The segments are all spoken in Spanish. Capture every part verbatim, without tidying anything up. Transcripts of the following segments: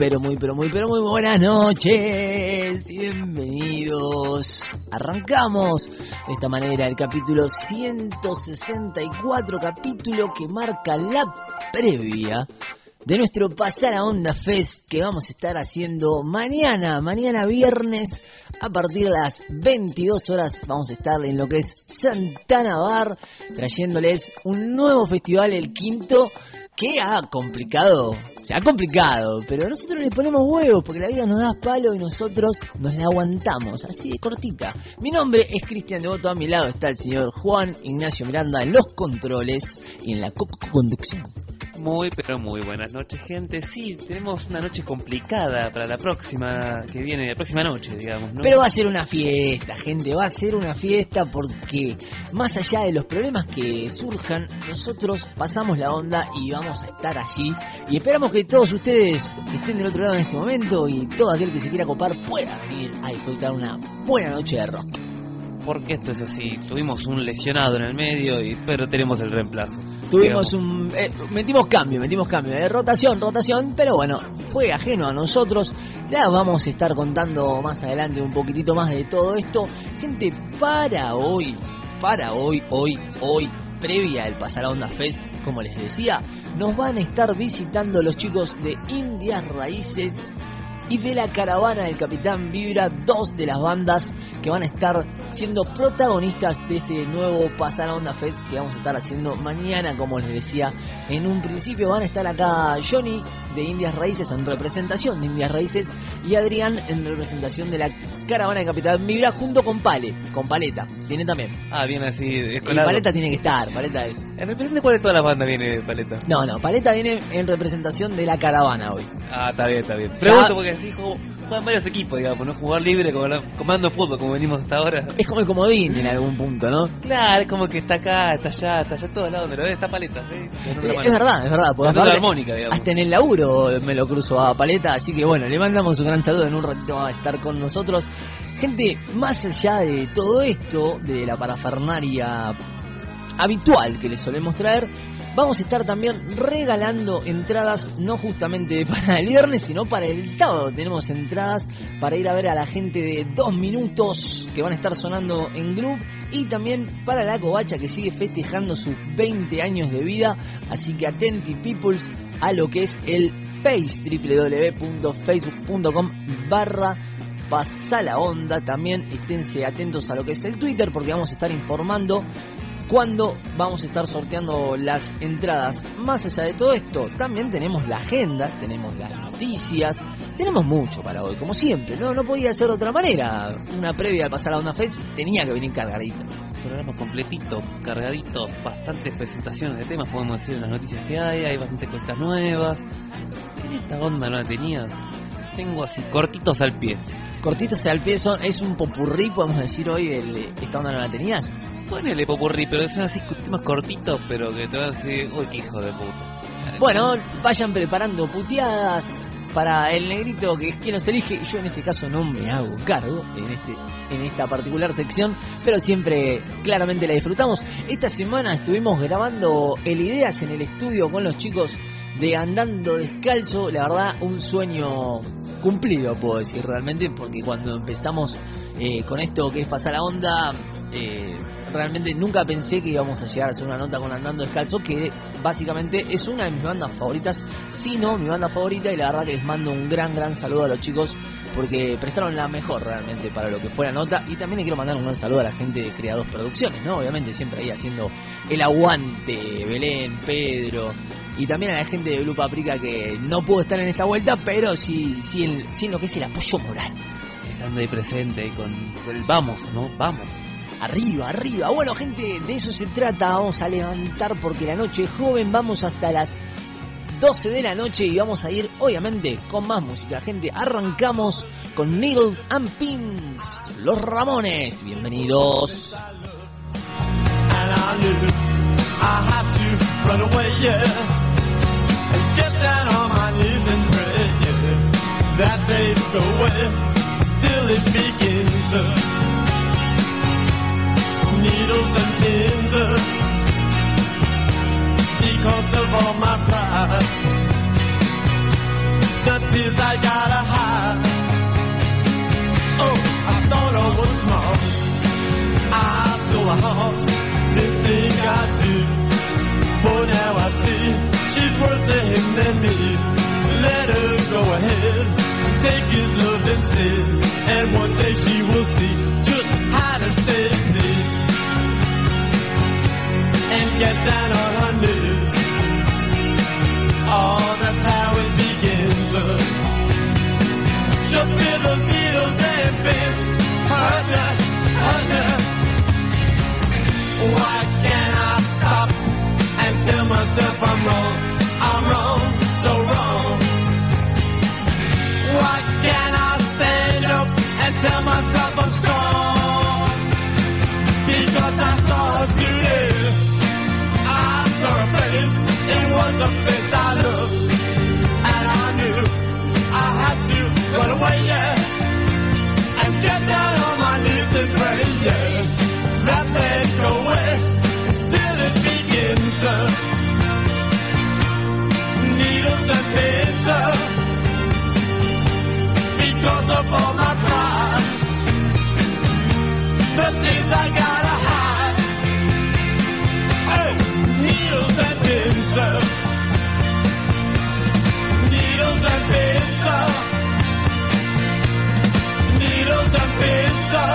pero muy, pero muy, pero muy buenas noches. Bienvenidos. Arrancamos de esta manera el capítulo ciento sesenta y cuatro, capítulo que marca la previa de nuestro Pasar a Onda Fest que vamos a estar haciendo mañana, mañana viernes, a partir de las veintidós horas vamos a estar en lo que es Santana Bar, trayéndoles un nuevo festival, el quinto, que ha complicado, se ha complicado, pero nosotros le ponemos huevos porque la vida nos da palo y nosotros nos la aguantamos, así de cortita. Mi nombre es Cristian Devoto, a mi lado está el señor Juan Ignacio Miranda en los controles y en la co-conducción. Muy, pero muy buenas noches, gente. Sí, tenemos una noche complicada para la próxima, que viene, la próxima noche, digamos, ¿no? Pero va a ser una fiesta, gente, va a ser una fiesta porque más allá de los problemas que surjan, nosotros pasamos la onda y vamos a estar allí. Y esperamos que todos ustedes que estén del otro lado en este momento y todo aquel que se quiera copar pueda venir a disfrutar una buena noche de rock. Porque esto es así, tuvimos un lesionado en el medio, y pero tenemos el reemplazo. Tuvimos digamos. un... Eh, metimos cambio, metimos cambio de rotación, rotación, pero bueno, fue ajeno a nosotros. Ya vamos a estar contando más adelante un poquitito más de todo esto. Gente, para hoy, para hoy, hoy, hoy, previa al Pasar a Onda Fest, como les decía, nos van a estar visitando los chicos de Indias Raíces y de la Caravana del Capitán Vibra, dos de las bandas que van a estar siendo protagonistas de este nuevo Pasar a Onda Fest que vamos a estar haciendo mañana, como les decía en un principio. Van a estar acá Johnny de Indias Raíces en representación de Indias Raíces y Adrián en representación de la Caravana del Capitán Vibra junto con Pale, con Paleta, viene también. Ah, viene así, Y escolado. Paleta tiene que estar, Paleta es... ¿En representación de cuál de todas las bandas viene Paleta? No, no, Paleta viene en representación de la Caravana hoy. Ah, está bien, está bien. Ya- Pregunto porque así juego- juegan varios equipos, digamos, no jugar libre como la- comando fútbol como venimos hasta ahora. Es como el comodín en algún punto, ¿no? Claro, es como que está acá, está allá, está allá a todos lados, pero está Paleta, ¿sí? Eh, es verdad, es verdad. porque Cantando la aparte, armónica, digamos. hasta en el laburo me lo cruzo a Paleta, así que bueno, le mandamos un gran saludo, en un ratito va a estar con nosotros. Gente, más allá de todo esto, de la parafernaria habitual que les solemos traer, vamos a estar también regalando entradas, no justamente para el viernes, sino para el sábado. Tenemos entradas para ir a ver a la gente de Dos Minutos, que van a estar sonando en Group, y también para la Covacha, que sigue festejando sus veinte años de vida. Así que atenti, peoples, a lo que es el Face, doble u doble u doble u punto facebook punto com barra Pasá la Onda. También esténse atentos a lo que es el Twitter, porque vamos a estar informando cuando vamos a estar sorteando las entradas. Más allá de todo esto, también tenemos la agenda, tenemos las noticias, tenemos mucho para hoy, como siempre, no no podía ser de otra manera. Una previa al Pasar a Onda Fest tenía que venir cargadita. Programa completito, cargadito, bastantes presentaciones de temas, podemos decir en las noticias que hay, hay bastantes cosas nuevas. En esta onda no la tenías, tengo así cortitos al pie. Cortitos al pie, son, es un popurrí, podemos decir hoy, del esta onda no la tenías. Ponele popurrí, pero son así temas cortitos, pero que te van a decir, uy, qué hijo de puta. Bueno, vayan preparando puteadas para el negrito que es quien nos elige. Yo en este caso no me hago cargo en este en esta particular sección, pero siempre claramente la disfrutamos. Esta semana estuvimos grabando el Ideas en el estudio con los chicos de Andando Descalzo. La verdad, un sueño cumplido, puedo decir realmente, porque cuando empezamos eh, con esto que es Pasar la Onda, eh, realmente nunca pensé que íbamos a llegar a hacer una nota con Andando Descalzo, que básicamente es una de mis bandas favoritas, si no mi banda favorita, y la verdad que les mando un gran, gran saludo a los chicos, porque prestaron la mejor realmente para lo que fue la nota. Y también le quiero mandar un gran saludo a la gente de Creados Producciones, ¿no? Obviamente siempre ahí haciendo el aguante, Belén, Pedro, y también a la gente de Blue Paprika, que no pudo estar en esta vuelta, pero sí, sí, en, sí en lo que es el apoyo moral. Estando ahí presente y con el vamos, ¿no? Vamos. Arriba, arriba. Bueno, gente, de eso se trata. Vamos a levantar porque la noche es joven. Vamos hasta las doce de la noche y vamos a ir, obviamente, con más música. Gente, arrancamos con Needles and Pins, Los Ramones. Bienvenidos. Needles and pins uh, because of all my pride. The tears I gotta hide. Oh, I thought I was smart. I stole her heart. Didn't think I'd do. But now I see she's worse to him than me. Let her go ahead and take his love instead. And one day she will see just how to save me. And get down on her knees. Oh, that's how it begins. She'll feel the needles and pins. Hurt me, hurt me. Why can't I stop and tell myself I'm wrong? I'm wrong, so wrong. Why can't I stand up and tell myself I'm strong? Because I saw her today. I saw her face. It was the face I loved. And I knew I had to run away, yeah. And get down on my knees and pray, yeah. That may go away. Still it begins. Uh, needles and pins. Uh, because of all my pride. The things I gotta hide. Hey, needles and pins. Uh, needles and pins. Uh, needles and pins. Uh,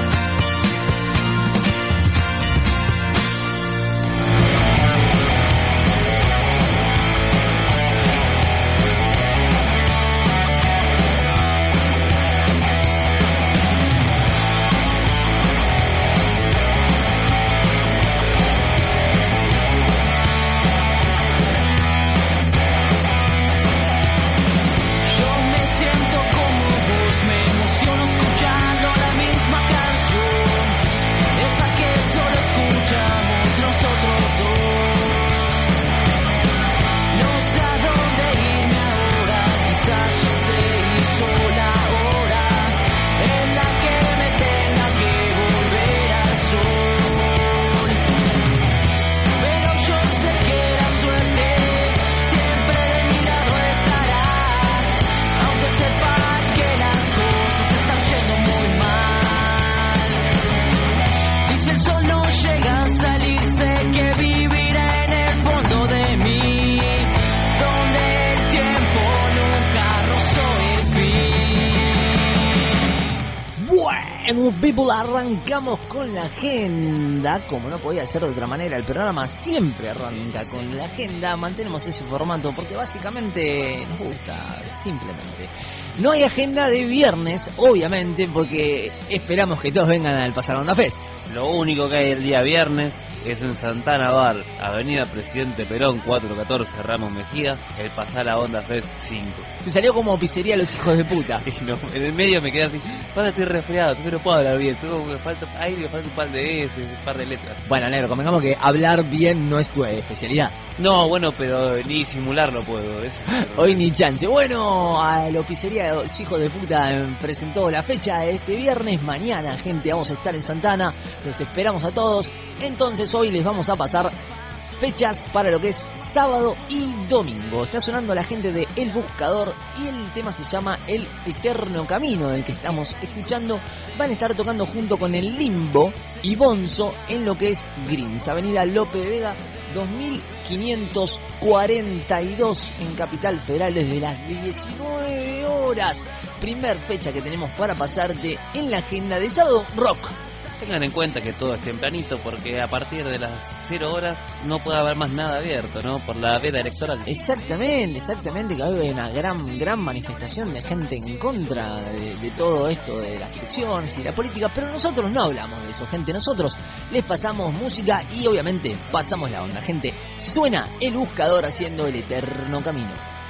People, arrancamos con la agenda, como no podía ser de otra manera. El programa siempre arranca con la agenda. Mantenemos ese formato porque básicamente nos gusta, simplemente. No hay agenda de viernes, obviamente, porque esperamos que todos vengan al Pasar Onda Fest. Lo único que hay el día viernes es en Santana Bar, Avenida Presidente Perón, cuatrocientos catorce, Ramos Mejía, el Pasar a Onda Fest cinco. Te salió como pizzería Los Hijos de Puta. Y no, en el medio me quedé así, pasa, estoy resfriado, entonces no puedo hablar bien, tengo que falta aire, me falta un par de S, un par de letras. Bueno, negro, convengamos que hablar bien no es tu especialidad. No, bueno, pero ni simularlo puedo. Es... Hoy ni chance. Bueno, a la pizzería Los Hijos de Puta presentó la fecha de este viernes. Mañana, gente, vamos a estar en Santana. Los esperamos a todos. Entonces hoy les vamos a pasar fechas para lo que es sábado y domingo. Está sonando la gente de El Buscador y el tema se llama El Eterno Camino, del que estamos escuchando. Van a estar tocando junto con El Limbo y Bonzo en lo que es Greens, Avenida Lope de Vega dos mil quinientos cuarenta y dos en Capital Federal, desde las diecinueve horas. Primer fecha que tenemos para pasarte en la agenda de sábado rock. Tengan en cuenta que todo es tempranito, porque a partir de las cero horas no puede haber más nada abierto, ¿no? Por la veda electoral. Exactamente, exactamente, que hay una gran gran manifestación de gente en contra de, de todo esto de las elecciones y la política, pero nosotros no hablamos de eso, gente. Nosotros les pasamos música y obviamente pasamos la onda, gente. Suena El Buscador haciendo El Eterno Camino.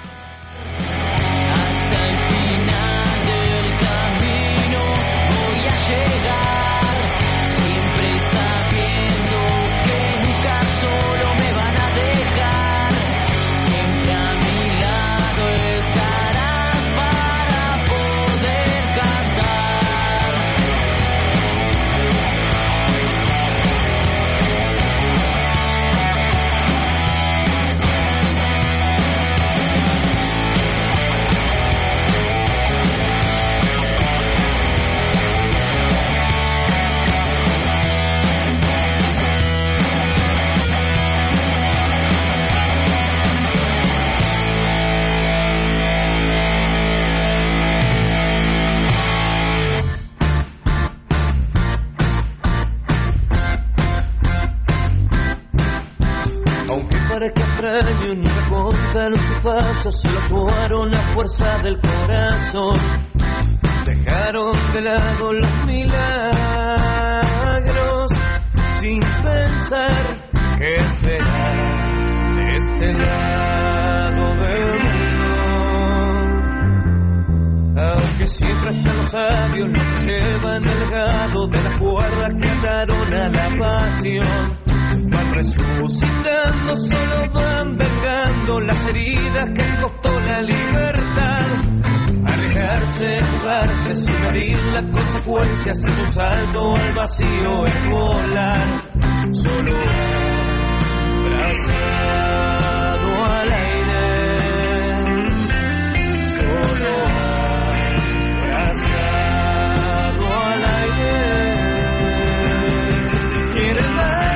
Hasta el final del camino voy a llegar. Siempre sabiendo que nunca solo me van a dejar. Siempre a mi lado estarás para poder cantar. pasa, solo actuaron a fuerza del corazón. Dejaron de lado los milagros sin pensar que esperar de este lado del mundo. Aunque siempre están los sabios, los que llevan el legado de las cuerdas que ataron a la pasión. Van resucitando, solo van vengando las heridas que costó la libertad. Arriesgarse, jugarse sin medir las consecuencias es un salto al vacío, es volar. Solo abrazado al aire, solo abrazado al aire. Quiere más.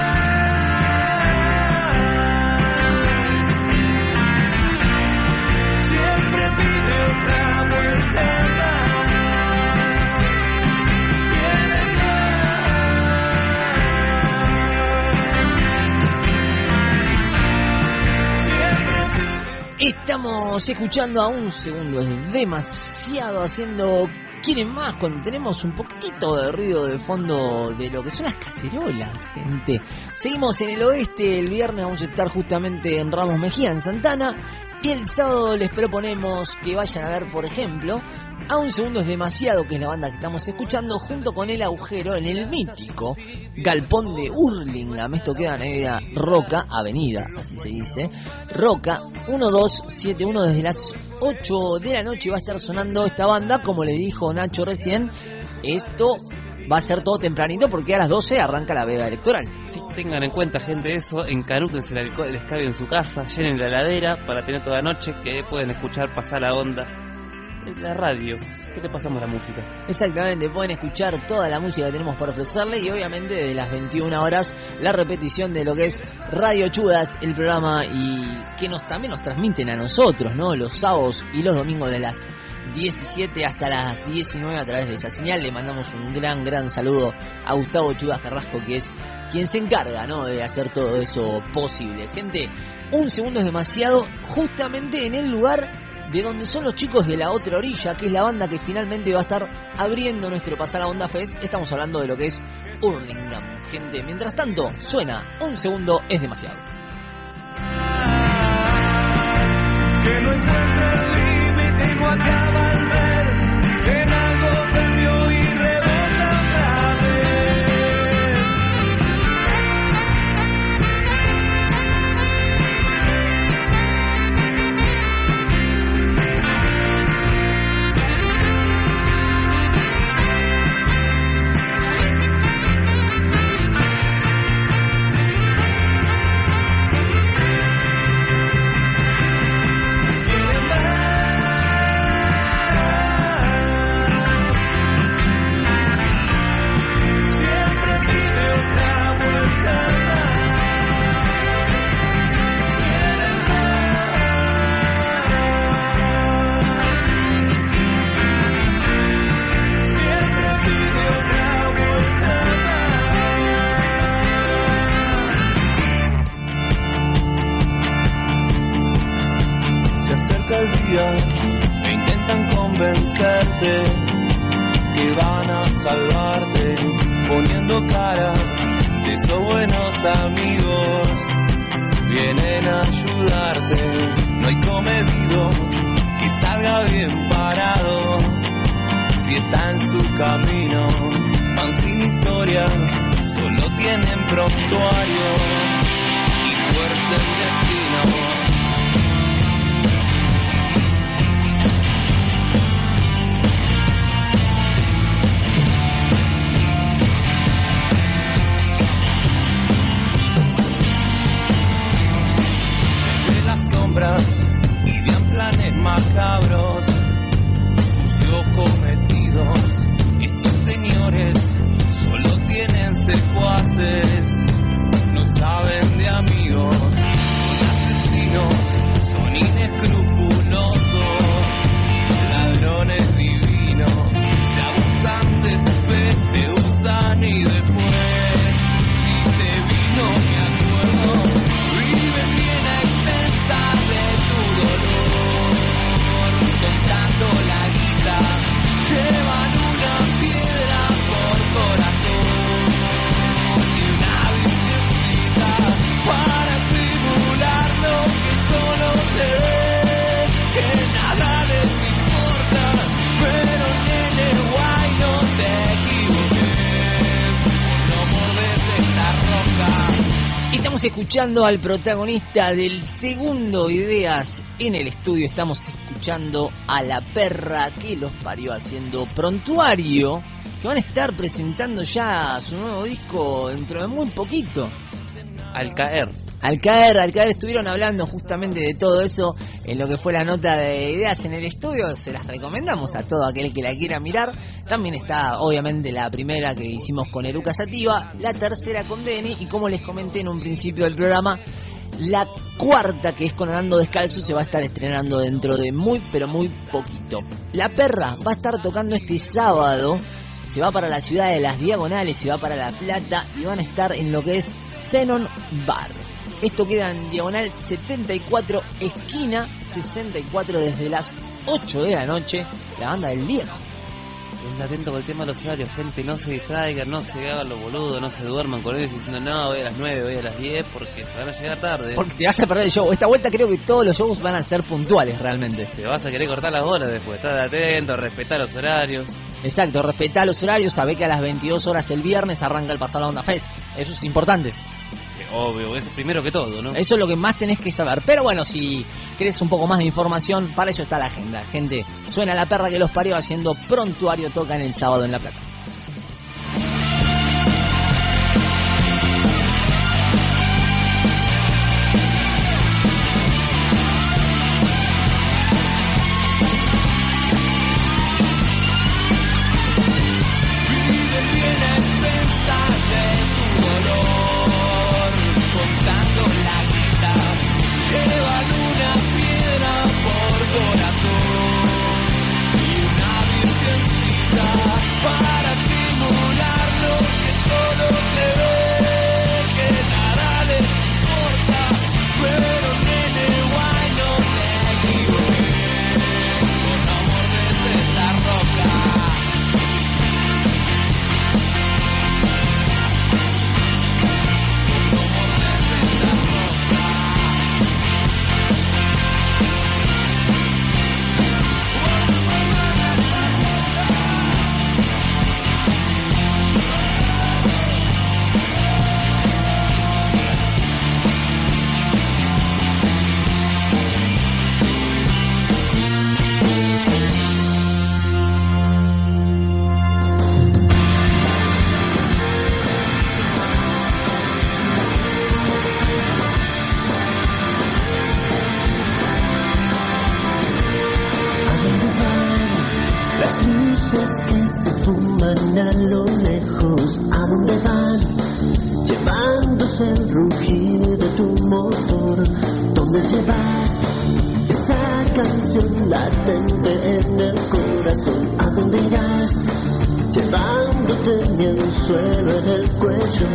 Estamos escuchando a un segundo, es demasiado, haciendo ¿Quieren más? Cuando tenemos un poquitito de ruido de fondo de lo que son las cacerolas, gente. Seguimos en el oeste, el viernes vamos a estar justamente en Ramos Mejía, en Santana. Y el sábado les proponemos que vayan a ver, por ejemplo, A un segundo es demasiado, que es la banda que estamos escuchando, junto con El Agujero en el mítico Galpón de Hurlingham. Esto queda en Avenida Roca, Avenida, así se dice, Roca, uno dos siete uno. Desde las ocho de la noche va a estar sonando esta banda. Como le dijo Nacho recién, esto va a ser todo tempranito porque a las doce arranca la veda electoral. Sí, tengan en cuenta, gente, eso. Encarúquense el alcohol, el escabio en su casa, llenen la heladera para tener toda la noche, que pueden escuchar pasar la onda. La radio, ¿qué te pasamos la música? Exactamente, pueden escuchar toda la música que tenemos para ofrecerle y obviamente desde las veintiuna horas la repetición de lo que es Radio Chudas, el programa y que nos también nos transmiten a nosotros, ¿no? Los sábados y los domingos de las diecisiete hasta las diecinueve a través de esa señal. Le mandamos un gran, gran saludo a Gustavo Chudas Carrasco, que es quien se encarga, ¿no?, de hacer todo eso posible. Gente, un segundo es demasiado, justamente en el lugar de donde son los chicos de La Otra Orilla, que es la banda que finalmente va a estar abriendo nuestro Pasar la Onda Fest. Estamos hablando de lo que es Hurlingham, gente. Mientras tanto, suena Un segundo es demasiado. Que no encuentra el límite y no acaba al ver que en algo perdió y rebota otra vez. E intentan convencerte que van a salvarte, poniendo cara de esos buenos amigos. Vienen a ayudarte, no hay comedido que salga bien parado. Si está en su camino, van sin historia, solo tienen prontuario y fuerza el destino. Idean planes macabros, sucios cometidos. Estos señores solo tienen secuaces, no saben de amigos. Son asesinos, son inescrupulosos, ladrones divinos. Se abusan de tu fe, te usan y después, si te vi no me acuerdo. Viven bien a expensas de tu Estamos escuchando al protagonista del segundo Ideas en el estudio. Estamos escuchando a la perra que los parió haciendo Prontuario, que van a estar presentando ya su nuevo disco dentro de muy poquito. Al caer. Al caer, al caer estuvieron hablando justamente de todo eso en lo que fue la nota de Ideas en el estudio. Se las recomendamos a todo aquel que la quiera mirar. También está obviamente la primera que hicimos con Eruca Sativa, la tercera con Denny y, como les comenté en un principio del programa, la cuarta, que es con Andando Descalzo, se va a estar estrenando dentro de muy pero muy poquito. La perra va a estar tocando este sábado. Se va para la ciudad de Las Diagonales, se va para La Plata y van a estar en lo que es Xenon Bar. Esto queda en Diagonal setenta y cuatro, esquina sesenta y cuatro, desde las ocho de la noche, la banda del viejo. Estén atentos con el tema de los horarios, gente, no se distraigan, no se hagan los boludos, no se duerman con ellos diciendo no, voy a las nueve, voy a las diez, porque se van a llegar tarde. Porque te vas a perder el show. Esta vuelta creo que todos los shows van a ser puntuales realmente. Te vas a querer cortar las bolas después, estar atento, respetar los horarios. Exacto, respetá los horarios, sabé que a las veintidós horas el viernes arranca el Pasar la Onda Fest. Eso es importante. Obvio, eso primero que todo, ¿no? Eso es lo que más tenés que saber. Pero bueno, si querés un poco más de información, para eso está la agenda. Gente, suena la perra que los parió haciendo Prontuario, tocan el sábado en La Plata. Para simular lo que solo se ve, que nada le importa, pero nene, guay, no te equivoques, por no morderse esta roca. Por no morderse esta roca. Las luces que se esfuman a lo lejos, ¿a dónde van? Llevándose el rugir de tu motor. ¿Dónde llevas esa canción latente en el corazón? ¿A dónde irás? Llevándote mi anzuelo en el cuello.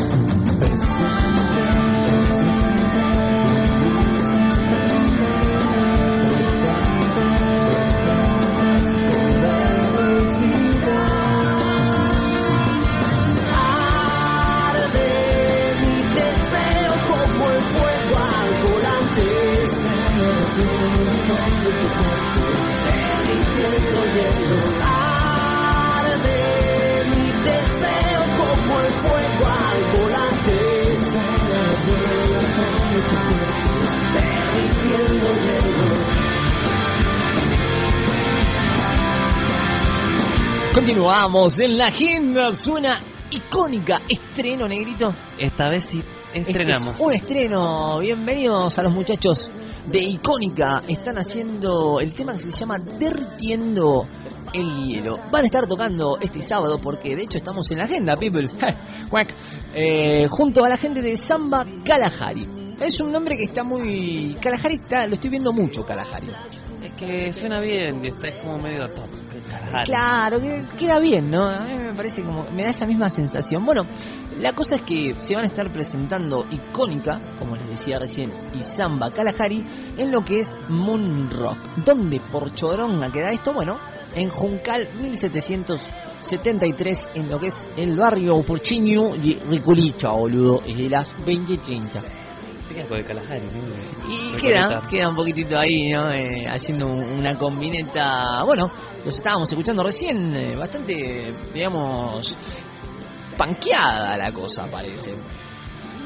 Continuamos en la agenda, suena icónica, estreno, Negrito. Esta vez sí estrenamos. Este es un estreno, bienvenidos a los muchachos de Icónica. Están haciendo el tema que se llama Derritiendo el Hielo. Van a estar tocando este sábado porque de hecho estamos en la agenda, people. eh, junto a la gente de Samba Kalahari. Es un nombre que está muy... Kalahari está, lo estoy viendo mucho, Kalahari. Es que suena bien y está es como medio top. Kalahari. Claro, que queda bien, ¿no? A mí me parece como... Me da esa misma sensación. Bueno, la cosa es que se van a estar presentando Icónica, como les decía recién, y Samba Kalahari en lo que es Moon Rock. ¿Dónde por Choronga queda esto? Bueno, en Juncal mil setecientos setenta y tres, en lo que es el barrio Porchiño y Riculicha, boludo, es de las veinte treinta. De Kalahari, ¿no? Y queda, queda un poquitito ahí, ¿no? Eh, haciendo una combineta. Bueno, los estábamos escuchando recién, eh, bastante, digamos, panqueada la cosa, parece.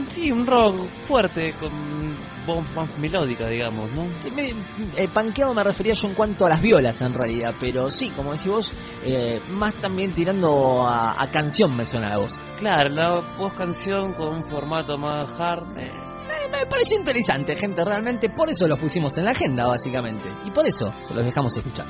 Sí, un rock fuerte, con voz más melódica, digamos, ¿no? Sí, me, eh, panqueado me refería yo en cuanto a las violas en realidad, pero sí, como decís vos, eh, más también tirando a, a canción me suena la voz. Claro, la voz canción con un formato más hard. Eh. Eh, me pareció interesante, gente, realmente, por eso los pusimos en la agenda, básicamente, y por eso se los dejamos escuchar.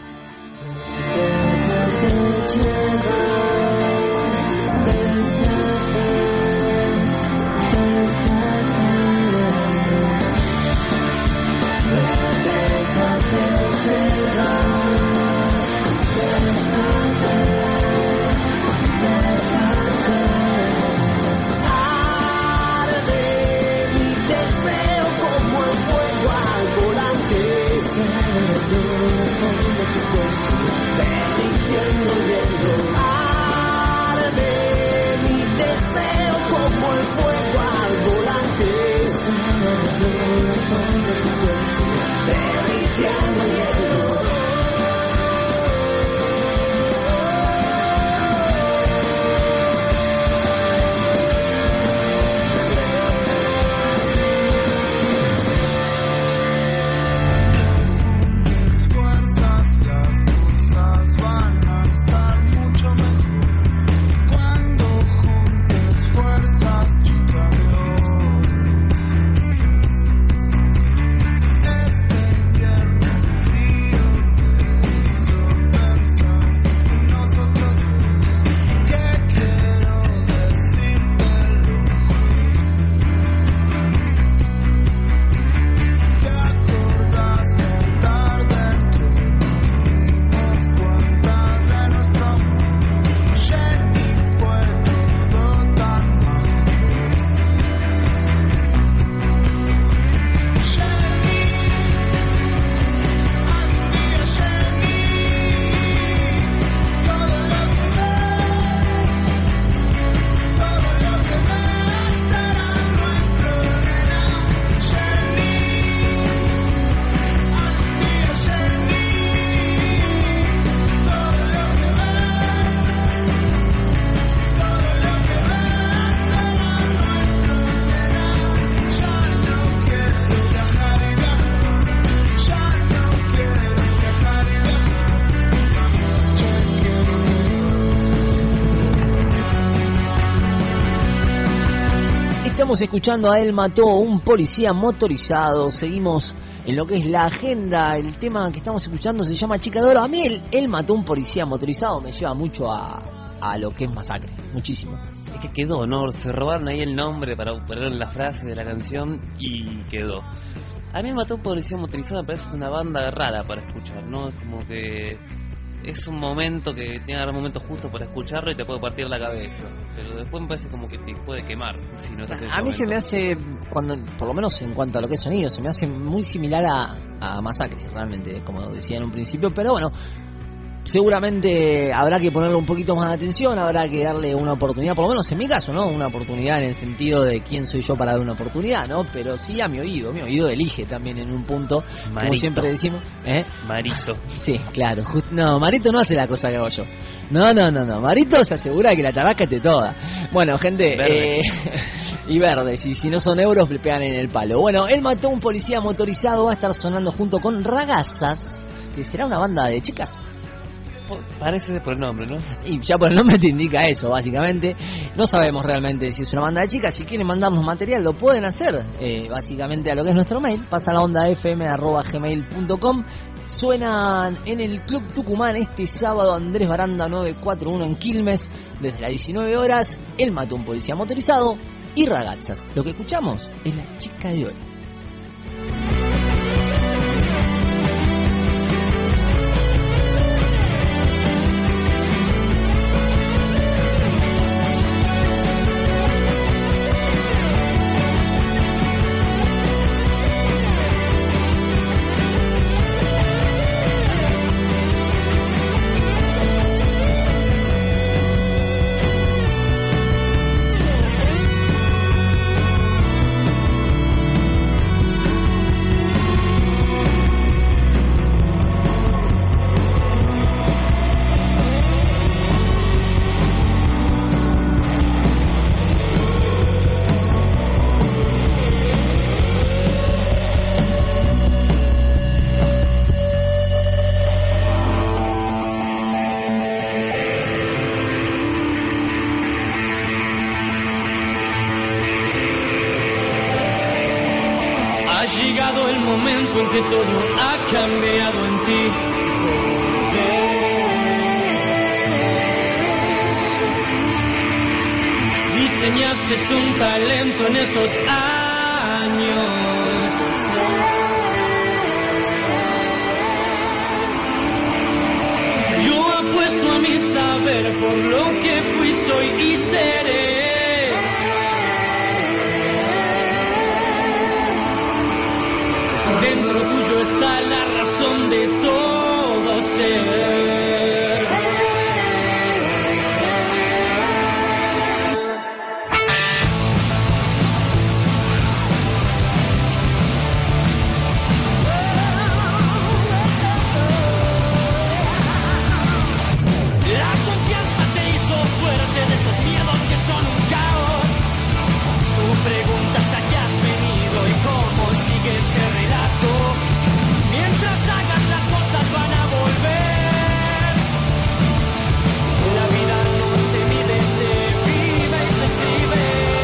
Estamos escuchando a Él mató un policía motorizado. Seguimos en lo que es la agenda. El tema que estamos escuchando se llama Chica de Oro. A mí el, Él mató un policía motorizado me lleva mucho a, a lo que es Masacre, muchísimo. Es que quedó, ¿no? Se robaron ahí el nombre para poner la frase de la canción y quedó. A mí Él mató un policía motorizado me parece una banda rara para escuchar, ¿no? Es como que es un momento que tiene que haber un momento justo para escucharlo y te puede partir la cabeza, pero después me parece como que te puede quemar si no estás en ese A mí momento. se me hace, cuando, por lo menos en cuanto a lo que es sonido, se me hace muy similar a, a Masacre, realmente, como decía en un principio, pero bueno, seguramente habrá que ponerle un poquito más de atención, habrá que darle una oportunidad, por lo menos en mi caso, ¿no? Una oportunidad en el sentido de quién soy yo para dar una oportunidad, ¿no? Pero sí a mi oído, mi oído elige también en un punto, como Marito. siempre decimos, ¿eh? Marito. Sí, claro, just- no, Marito no hace la cosa que hago yo. No, no, no, no, Marito se asegura que la tabaca esté toda. Bueno, gente, Verdes. eh, y verdes, y si no son euros le pegan en el palo. Bueno, Él mató a un policía motorizado, va a estar sonando junto con Ragazas, que será una banda de chicas. Parece por el nombre, ¿no? Y ya por el nombre te indica eso, básicamente. No sabemos realmente si es una banda de chicas. Si quieren mandarnos material, lo pueden hacer. Eh, básicamente a lo que es nuestro mail. Pasa la onda fm arroba gmail punto com. Suenan en el Club Tucumán este sábado Andrés Baranda nueve cuatro uno en Quilmes. Desde las diecinueve horas. Él mató a un policía motorizado y Ragazas. Lo que escuchamos es La Chica de Oro. Chica en ti volver. Diseñaste un talento en estos años. Yo apuesto a mi saber por lo que fui, soy y seré. Dentro tuyo está la razón de todo ser. La confianza te hizo fuerte de esos miedos que son un caos. Tú preguntas a qué has venido y cómo sigue este relato. Mientras hagas las cosas van a volver. La vida no se mide, se vive y se escribe.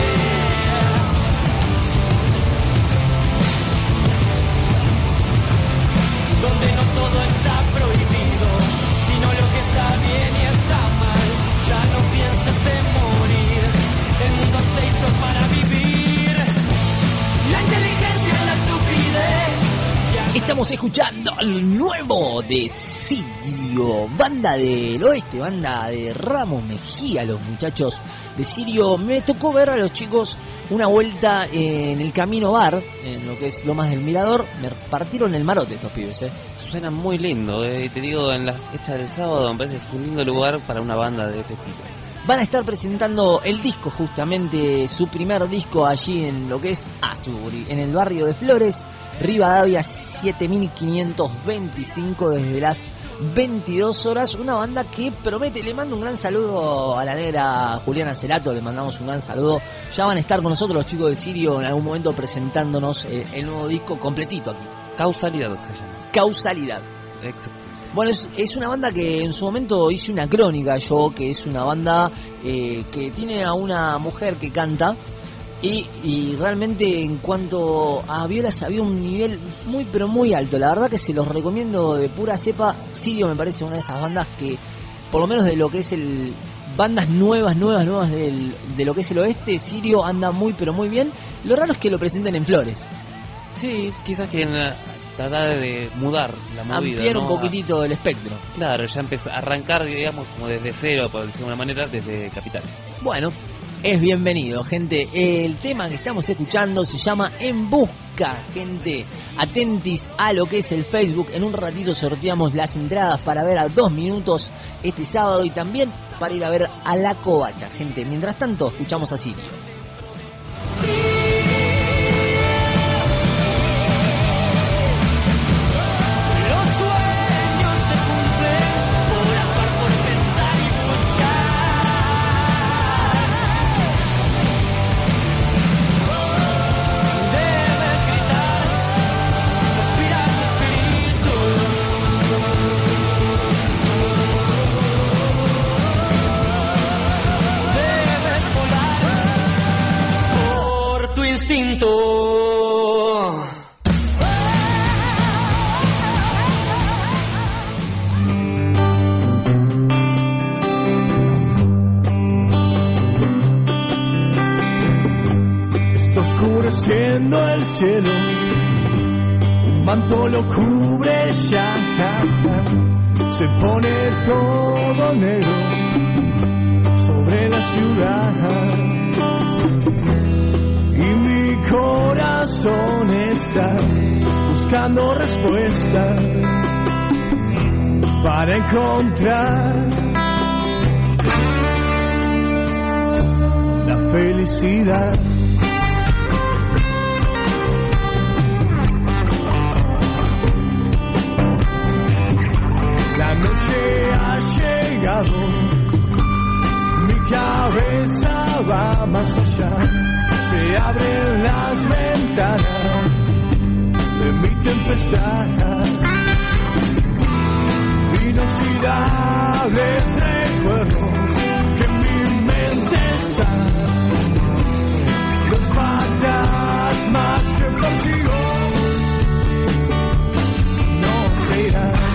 Donde no todo está prohibido, sino lo que está bien y está mal. Ya no pienses en morir, el mundo se hizo para vivir. La inteligencia en la estupidez. Estamos escuchando al nuevo de Sirio, banda del oeste, banda de Ramos Mejía, los muchachos de Sirio. Me tocó ver a los chicos una vuelta en el Camino Bar, en lo que es Lomas del Mirador. Me partieron el marote estos pibes, eh. Suena muy lindo, eh. Te digo, en la fecha del sábado me parece que es un lindo lugar para una banda de este tipo. Van a estar presentando el disco, justamente su primer disco allí en lo que es Asbury, en el barrio de Flores, Rivadavia siete mil quinientos veinticinco, desde las veintidós horas. Una banda que promete. Le mando un gran saludo a la negra Juliana Celato, le mandamos un gran saludo. Ya van a estar con nosotros los chicos de Sirio en algún momento presentándonos eh, el nuevo disco completito aquí. Causalidad se llama. Causalidad. Exacto. Bueno, es, es una banda que en su momento hice una crónica yo, que es una banda eh, que tiene a una mujer que canta. Y, y realmente en cuanto a violas había un nivel muy pero muy alto. La verdad que se los recomiendo de pura cepa. Sirio me parece una de esas bandas que, por lo menos de lo que es el bandas nuevas, nuevas, nuevas del, de lo que es el oeste, Sirio anda muy pero muy bien. Lo raro es que lo presenten en Flores. Sí, quizás quieren tratar de mudar la movida, ampliar ¿no? un poquitito el espectro. Claro, ya empezar a arrancar, digamos, como desde cero, por decirlo de una manera, desde Capital. Bueno, es bienvenido, gente. El tema que estamos escuchando se llama En Busca, gente. Atentis a lo que es el Facebook. En un ratito sorteamos las entradas para ver a Dos Minutos este sábado y también para ir a ver a La Covacha, gente. Mientras tanto, escuchamos a Sirio. Instinto. Está oscureciendo el cielo, un manto lo cubre ya, se pone todo negro sobre la ciudad. Corazón está buscando respuestas para encontrar la felicidad. La noche ha llegado, mi cabeza va más allá. Se abren las ventanas de mi tempestad, inoxidables recuerdos que en mi mente están, los fantasmas que persigo no se irán.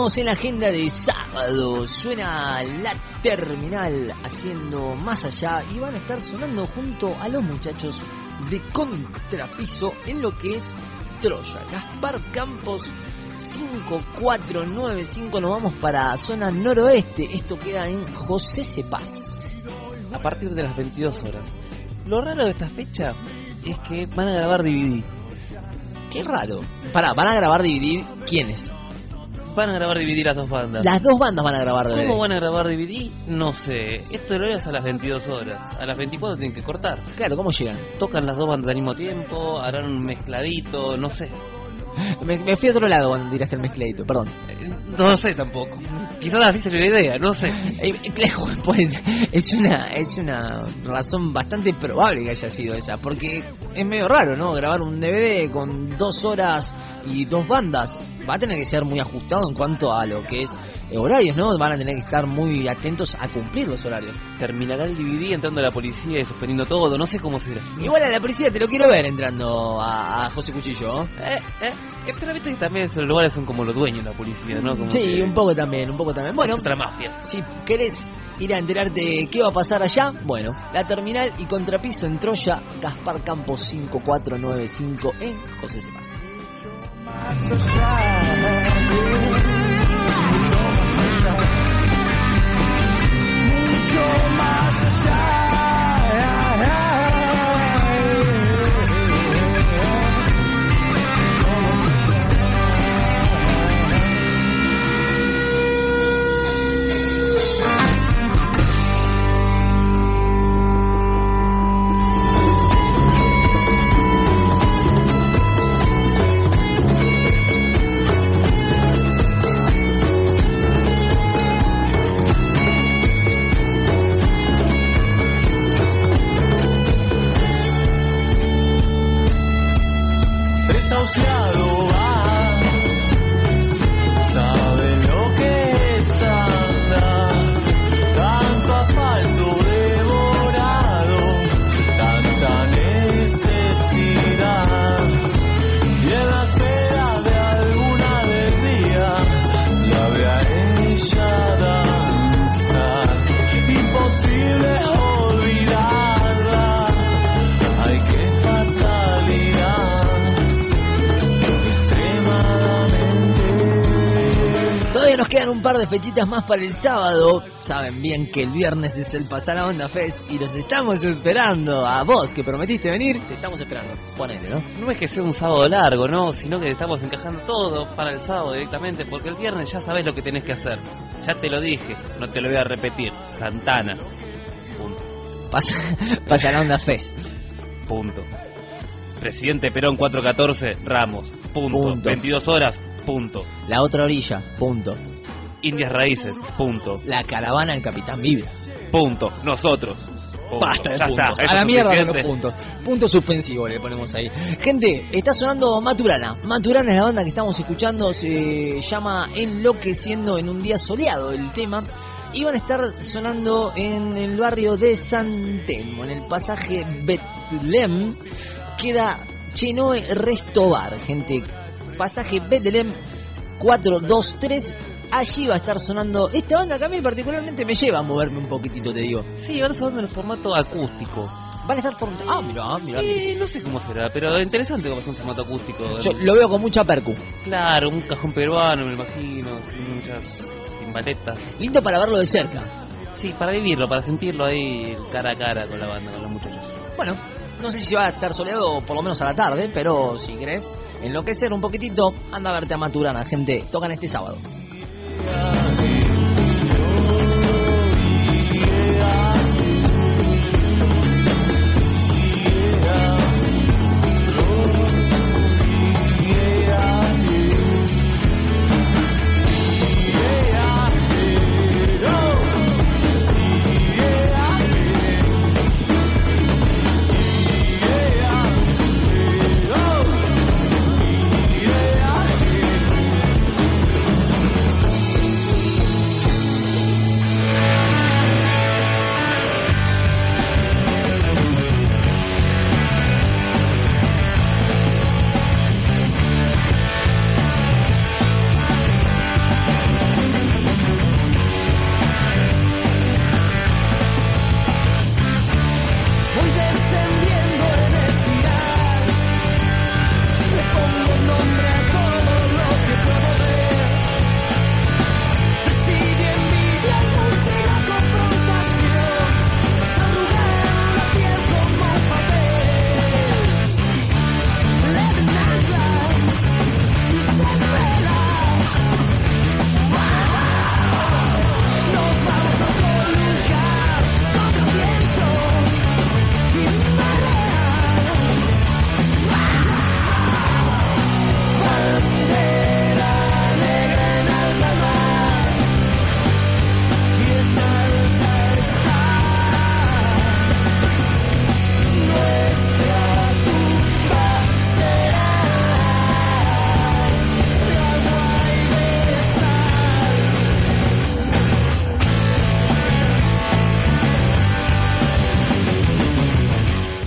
entramos en la agenda de sábado. Suena La Terminal haciendo Más Allá y van a estar sonando junto a los muchachos de Contrapiso en lo que es Troya. Gaspar Campos cinco cuatro nueve cinco, nos vamos para zona noroeste. Esto queda en José Cepaz. A partir de las veintidós horas. Lo raro de esta fecha es que van a grabar D V D. Qué raro. Pará, ¿van a grabar D V D quiénes? Van a grabar D V D las dos bandas. Las dos bandas van a grabar D V D. ¿Cómo van a grabar D V D? No sé. Esto lo es a las veintidós horas. A las veinticuatro tienen que cortar. Claro, ¿cómo llegan? Tocan las dos bandas al mismo tiempo, harán un mezcladito, no sé. Me, me fui a otro lado cuando tiraste el mezcladito, perdón. Eh, no sé tampoco. Quizás así sería la idea, no sé. Eh, claro, pues es una es una razón bastante probable que haya sido esa, porque es medio raro, ¿no? Grabar un D V D con dos horas y dos bandas. Va a tener que ser muy ajustado en cuanto a lo que es eh, horarios, ¿no? Van a tener que estar muy atentos a cumplir los horarios. Terminará el D V D entrando a la policía y suspendiendo todo, no sé cómo será. Igual a la policía te lo quiero ver entrando a, a José Cuchillo, ¿eh? Eh, eh, eh, pero viste que también esos lugares son como los dueños de la policía, ¿no? Como sí, que... un poco también, un poco también. Bueno, es otra mafia. Si querés ir a enterarte de qué va a pasar allá, bueno, La Terminal y Contrapiso en Troya, Gaspar Campos cinco cuatro nueve cinco en José Cepaz. Más allá, mucho más allá. Desahuciado va, sabe lo que es andar, tanto asfalto devorado, tanta necesidad, y en la espera de alguna alegría, la ve a ella danzar, imposible olvidarla, ay qué fatalidad. Todavía nos quedan un par de fechitas más para el sábado. Saben bien que el viernes es el Pasar a Onda Fest y los estamos esperando. A vos que prometiste venir, te estamos esperando. Ponele, ¿no? No es que sea un sábado largo, ¿no? Sino que estamos encajando todo para el sábado directamente, porque el viernes ya sabés lo que tenés que hacer. Ya te lo dije, no te lo voy a repetir. Santana. Punto. Pasa, Pasar a Onda Fest. Punto. Presidente Perón cuatro catorce, Ramos. Punto. Punto. veintidós horas. Punto. La otra orilla. Punto. Indias Raíces. Punto. La caravana del Capitán Vibra. Punto. Nosotros. Punto. Basta de ya puntos. está. A la Eso es mierda con suficiente. los puntos. Punto suspensivo le ponemos ahí. Gente, está sonando Maturana. Maturana es la banda que estamos escuchando. Se llama Enloqueciendo en un día soleado el tema. Y van a estar sonando en el barrio de San Telmo, en el pasaje Betlem. Queda Chenoe Restobar, gente. Pasaje Betlem cuatro dos tres. Allí va a estar sonando esta banda que a mí particularmente me lleva a moverme un poquitito, te digo. Sí, ahora son en el formato acústico. Van a estar form... Ah, mira, mira. Eh, no sé cómo será, pero interesante como es un formato acústico. Yo lo veo con mucha percu. Claro, un cajón peruano, me lo imagino, muchas timbaletas. Lindo para verlo de cerca. Sí, para vivirlo, para sentirlo ahí cara a cara con la banda, con los muchachos. Bueno, no sé si va a estar soleado por lo menos a la tarde, pero si querés enloquecer un poquitito, anda a verte a Maturana, gente. Tocan este sábado.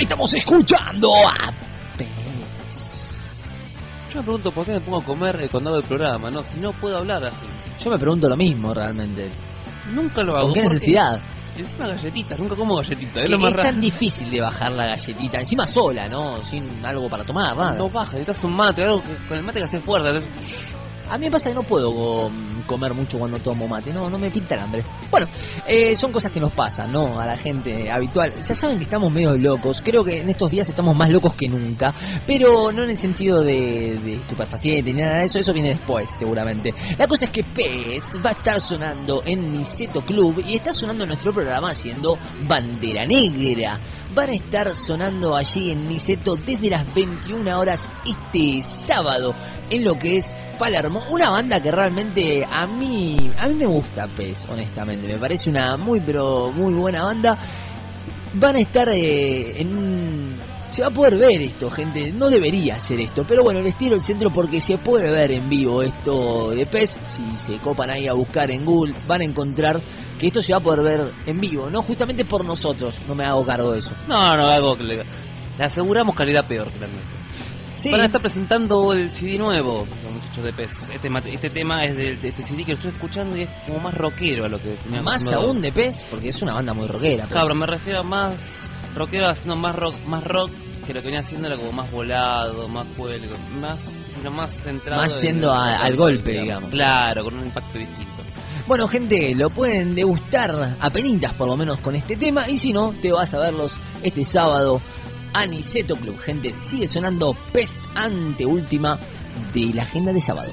Estamos escuchando a Pez. Yo me pregunto por qué me pongo a comer eh, cuando hago el programa, ¿no? Si no puedo hablar así. Yo me pregunto lo mismo realmente. Nunca lo hago. ¿Con qué porque necesidad? Encima galletitas, nunca como galletitas, es Que lo más es tan raro. difícil de bajar la galletita, encima sola, ¿no? Sin algo para tomar, nada. No baja, necesitas un mate, algo que, con el mate que hace fuerte. Entonces, A mí me pasa que no puedo um, comer mucho cuando tomo mate, no, no me pinta el hambre. Bueno, eh, son cosas que nos pasan, ¿no? A la gente habitual. Ya saben que estamos medio locos, creo que en estos días estamos más locos que nunca, pero no en el sentido de, de estupefaciente ni nada de eso, eso viene después seguramente. La cosa es que Pez va a estar sonando en Niceto Club y está sonando en nuestro programa haciendo Bandera Negra. Van a estar sonando allí en Niceto desde las veintiuna horas este sábado en lo que es Palermo, una banda que realmente a mí a mí me gusta, Pez, honestamente, me parece una muy pero muy buena banda. Van a estar eh, en un... se va a poder ver esto, gente, no debería hacer esto, pero bueno, les tiro el centro porque se puede ver en vivo esto de Pez. Si se copan ahí a buscar en Google van a encontrar que esto se va a poder ver en vivo, no justamente por nosotros, no me hago cargo de eso. no, no, algo que le, le aseguramos calidad peor que la nuestra. Sí. Van a estar presentando el C D nuevo, los muchachos de Pez. Este, mate- este tema es de, de este C D que lo estoy escuchando y es como más rockero a lo que tenía Más acostumbrado. aún de Pez, porque es una banda muy rockera, Pez. Cabrón, me refiero a más rockero haciendo más rock, más rock que lo que venía haciendo era como más volado, más juego, más, sino más centrado. Más en- yendo a- al golpe, digamos. Claro, con un impacto distinto. Bueno, gente, lo pueden degustar a penitas por lo menos con este tema, y si no, te vas a verlos este sábado a Niceto Club. Gente, sigue sonando Pest anteúltima de la agenda de sábado.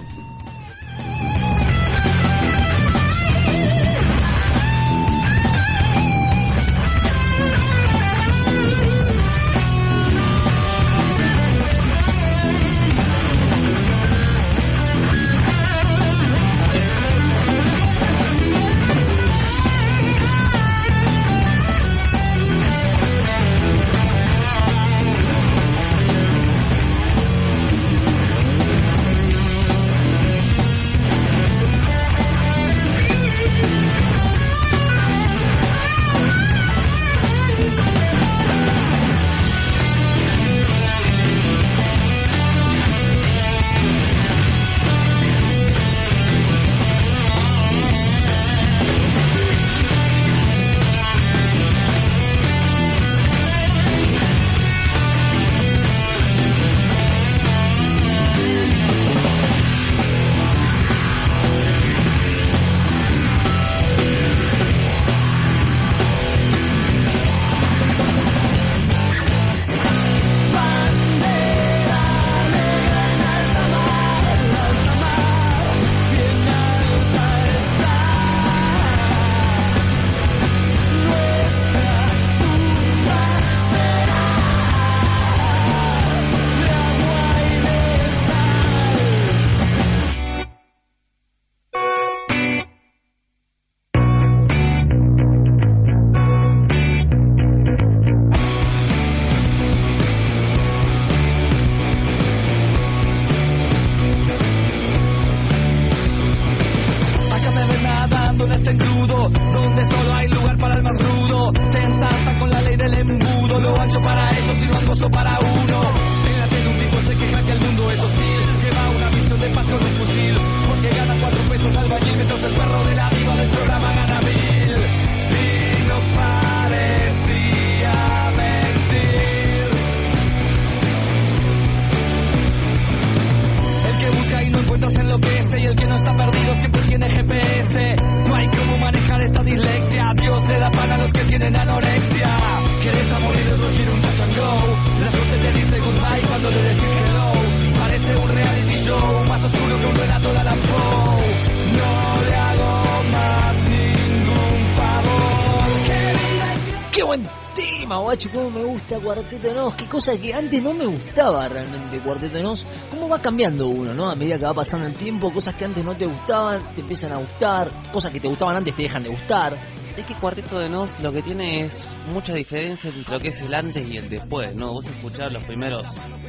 Cómo me gusta Cuarteto de Nos, qué cosa que antes no me gustaba realmente Cuarteto de Nos, cómo va cambiando uno, ¿no? A medida que va pasando el tiempo, cosas que antes no te gustaban, te empiezan a gustar, cosas que te gustaban antes te dejan de gustar. Es que Cuarteto de Nos lo que tiene es mucha diferencia entre lo que es el antes y el después, ¿no? Vos escuchás los primeros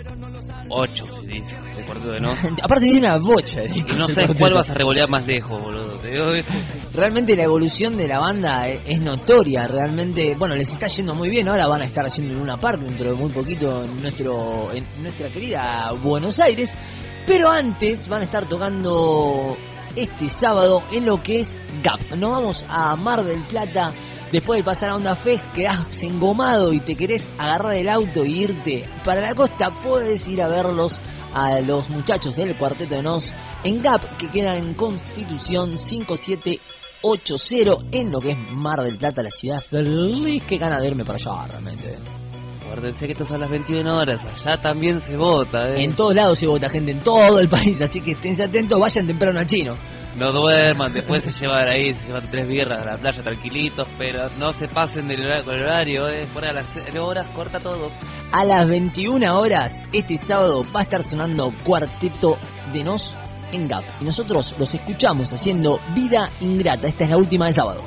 ocho C Ds de Cuarteto de Nos. Aparte tiene una bocha de discos No el sabes cuarteto. cuál vas a revolear más lejos, boludo. Te digo, esto- Realmente la evolución de la banda es, es notoria, realmente, bueno, les está yendo muy bien, ahora van a estar haciendo en una parte dentro de muy poquito en nuestro en nuestra querida Buenos Aires, pero antes van a estar tocando este sábado en lo que es Gap. Nos vamos a Mar del Plata, después de pasar a Onda Fest, quedás engomado y te querés agarrar el auto y irte para la costa, puedes ir a verlos a los muchachos del Cuarteto de Nos en Gap, que queda en Constitución cinco siete ocho cero en lo que es Mar del Plata, la ciudad feliz. Qué gana de irme para allá, realmente. Acuérdense que esto es a las veintiuna horas, allá también se vota, eh. En todos lados se vota, gente, en todo el país, así que esténse atentos, vayan temprano al chino. No duerman, después se llevan ahí, se llevan tres birras a la playa tranquilitos, pero no se pasen del horario, con el horario, eh. Por a las cero horas corta todo. A las veintiuna horas, este sábado, va a estar sonando Cuarteto de Nos en Gap. Y nosotros los escuchamos haciendo Vida Ingrata. Esta es la última de sábado.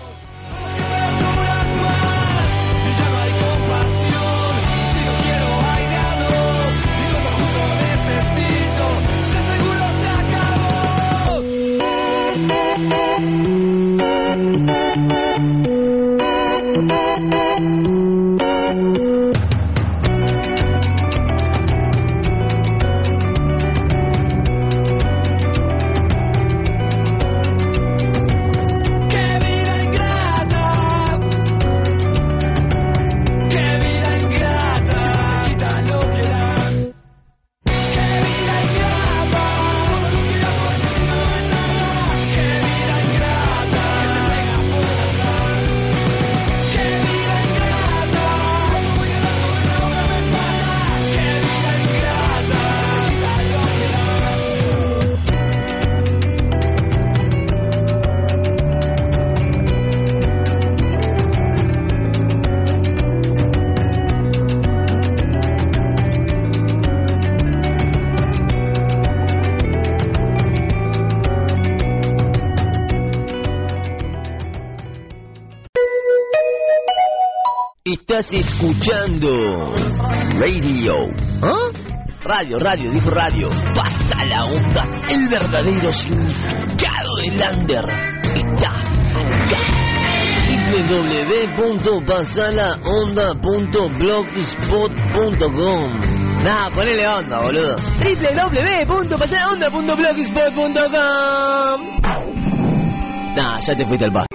Estás escuchando Radio. ¿Ah? Radio, radio, dijo radio. Pasa la onda. El verdadero significado del under está acá. w w w punto pasalaonda punto blogspot punto com. Nah, ponele onda, boludo. w w w punto pasalaonda punto blogspot punto com. Nah, ya te fuiste al paso.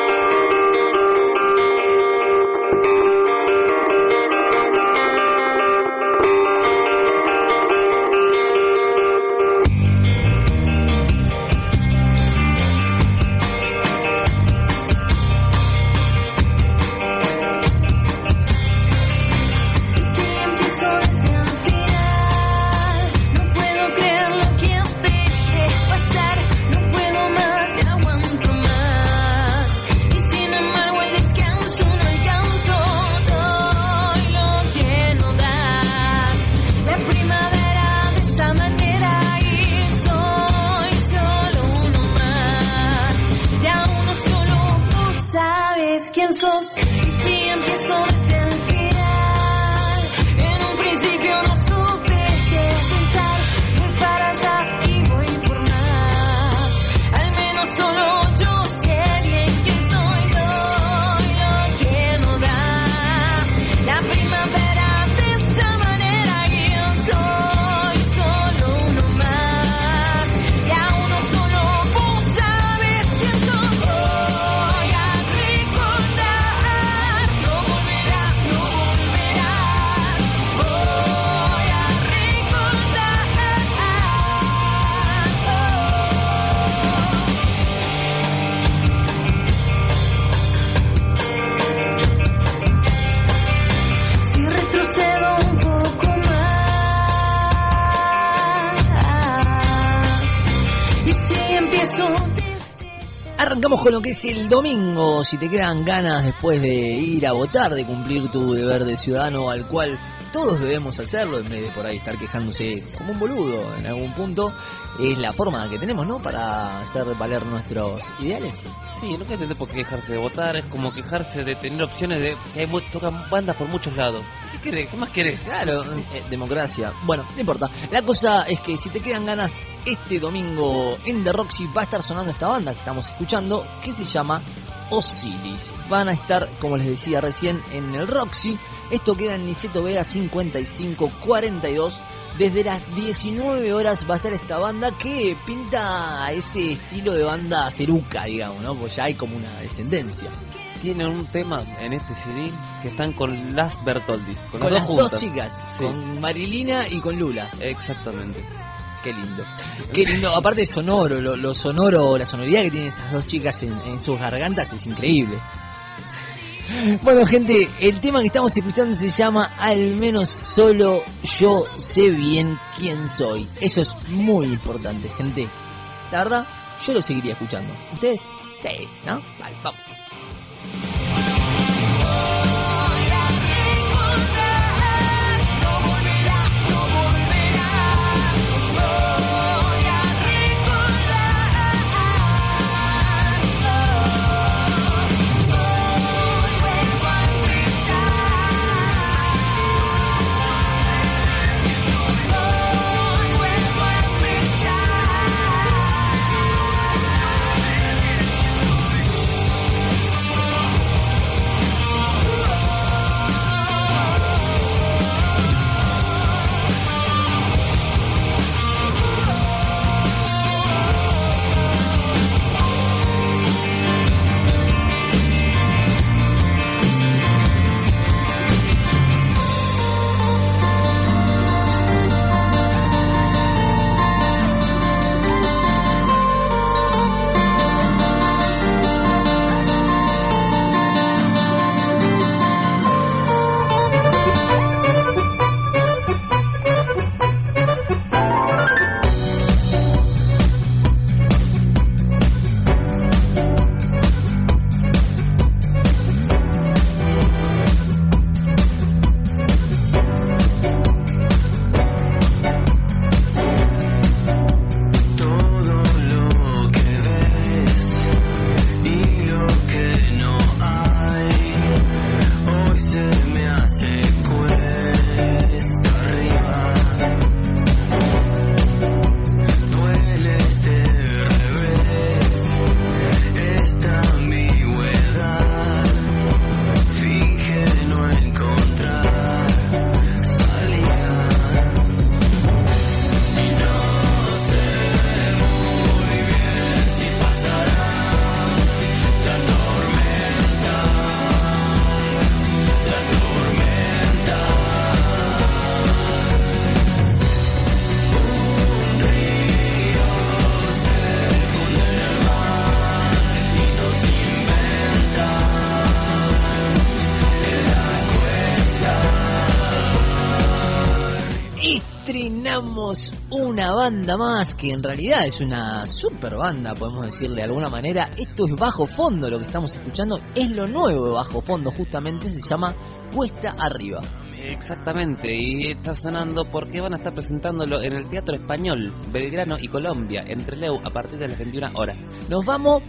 Arrancamos con lo que es el domingo. Si te quedan ganas después de ir a votar, de cumplir tu deber de ciudadano, al cual todos debemos hacerlo, en vez de por ahí estar quejándose como un boludo en algún punto, es la forma que tenemos, ¿no?, para hacer valer nuestros ideales. Sí, no hay que entender por qué quejarse de votar, es como quejarse de tener opciones de que hay mu- tocan bandas por muchos lados. ¿Qué querés? ¿Qué más querés? Claro, eh, democracia. Bueno, no importa. La cosa es que si te quedan ganas, este domingo en The Roxy va a estar sonando esta banda que estamos escuchando, que se llama Osiris. Van a estar, como les decía recién, en el Roxy. Esto queda en Niceto Vega cincuenta y cinco cuarenta y dos. Desde las diecinueve horas va a estar esta banda que pinta ese estilo de banda ceruca, digamos, ¿no? Pues ya hay como una descendencia. Tienen un tema en este C D que están con las Bertoldi, con, Con las las dos dos juntas. chicas, Sí. con Marilina y con Lula. Exactamente. Qué lindo. Qué lindo. Aparte sonoro, lo, lo sonoro, la sonoridad que tienen esas dos chicas en, en sus gargantas es increíble. Bueno, gente, el tema que estamos escuchando se llama Al menos solo yo sé bien quién soy. Eso es muy importante, gente. La verdad, yo lo seguiría escuchando. ¿Ustedes? Sí, ¿no? Vale, vamos. Estrenamos una banda más que en realidad es una super banda, podemos decirle de alguna manera. Esto es Bajo Fondo, lo que estamos escuchando es lo nuevo de Bajo Fondo, justamente se llama Cuesta Arriba. Exactamente, y está sonando porque van a estar presentándolo en el Teatro Español, Belgrano y Colombia, en Trelew, a partir de las veintiuna horas. Nos vamos,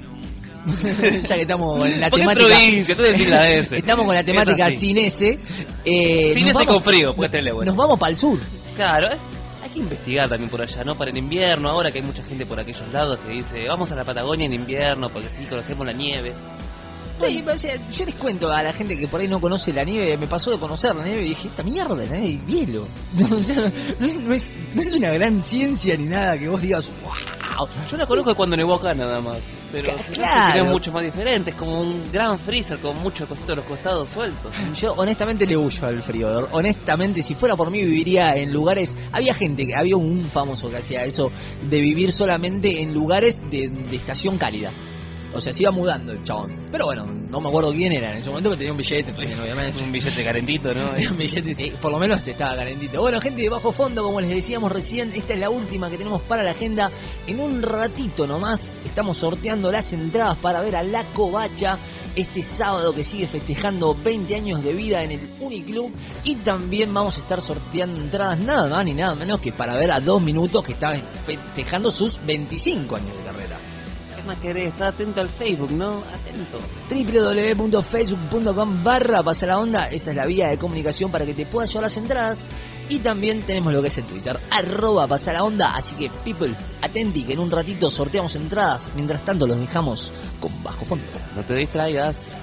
ya que estamos en la ¿Por qué temática, provincia? Tú decís la de ese. estamos con la temática Es así. sin ese, eh, Sin nos ese vamos- con frío, pues Trelew. bueno. Nos vamos para el sur. Claro, eh, hay que investigar también por allá, ¿no? Para el invierno, ahora que hay mucha gente por aquellos lados que dice, vamos a la Patagonia en invierno porque sí, conocemos la nieve. Sí, o sea, yo les cuento a la gente que por ahí no conoce la nieve, me pasó de conocer la nieve y dije, esta mierda, la nieve y hielo. O sea, no es, no, es, no es una gran ciencia ni nada que vos digas, wow. Yo la conozco de cuando nevó acá nada más, pero Ca- se claro. tiene mucho más diferente, es como un gran freezer con muchos cositos de los costados sueltos. Yo honestamente le huyo al frío. Honestamente, si fuera por mí viviría en lugares... Había gente, que había un famoso que hacía eso, de vivir solamente en lugares de, de estación cálida. O sea, se iba mudando el chabón. Pero bueno, no me acuerdo quién era en ese momento, pero tenía un billete también, obviamente. Un billete calentito, ¿no? Un billete, sí, por lo menos estaba calentito. Bueno, gente de Bajo Fondo, como les decíamos recién, esta es la última que tenemos para la agenda. En un ratito nomás estamos sorteando las entradas para ver a La Covacha este sábado, que sigue festejando veinte años de vida en el Uniclub. Y también vamos a estar sorteando entradas nada más ni nada menos que para ver a Dos Minutos, que está festejando sus veinticinco años de carrera. Es más querés? Está atento al Facebook, ¿no? Atento. doble u doble u doble u punto facebook punto com barra Pasa la Onda, esa es la vía de comunicación para que te puedas llevar las entradas. Y también tenemos lo que es el Twitter, arroba Pasa la Onda. Así que, people, atenti que en un ratito sorteamos entradas. Mientras tanto los dejamos con bajo fondo. No te distraigas.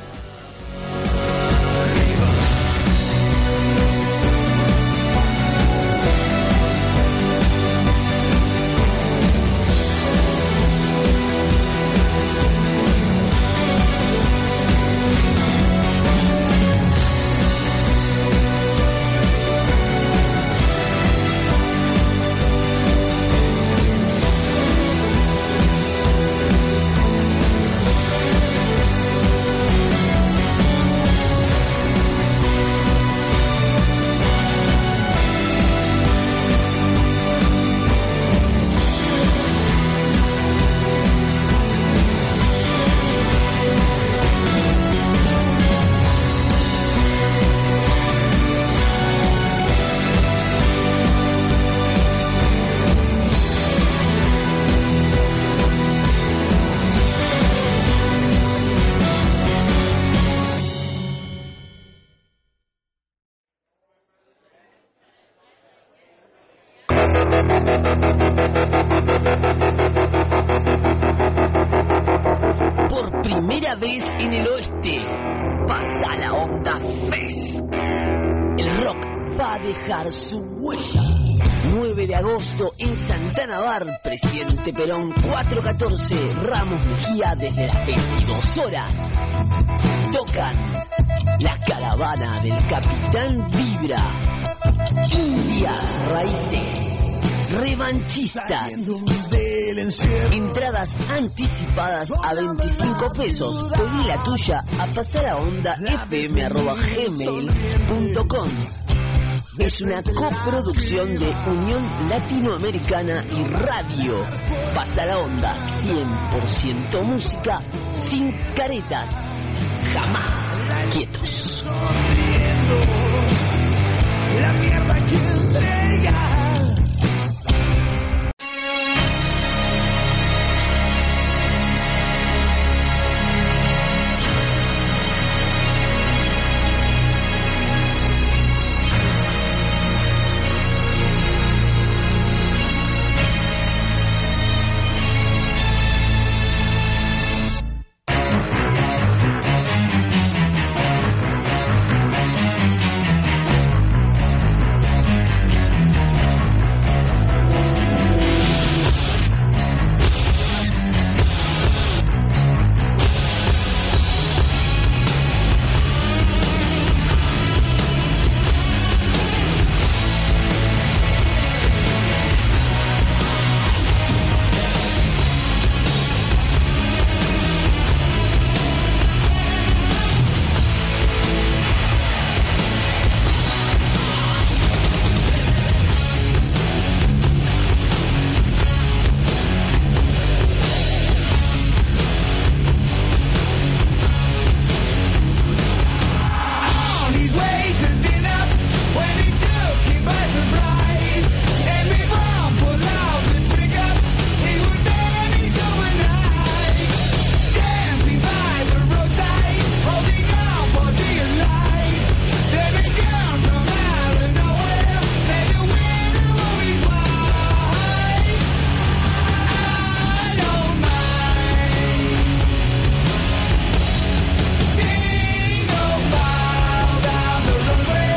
Por primera vez en el oeste, Pasa la Onda Fest. El rock va a dejar su huella. nueve de agosto en Santana Bar, Presidente Perón cuatrocientos catorce, Ramos Mejía, desde las veintidós horas. Tocan La Caravana del Capitán Vibra, Indias Raíces, Revanchistas. Entradas anticipadas a veinticinco pesos. Pedí la tuya a pasalaonda.fm arroba gmail punto com. Es una coproducción de Unión Latinoamericana y Radio. Pasa la Onda, cien por ciento música, sin caretas, jamás quietos. La mierda que entrega. Down the runway.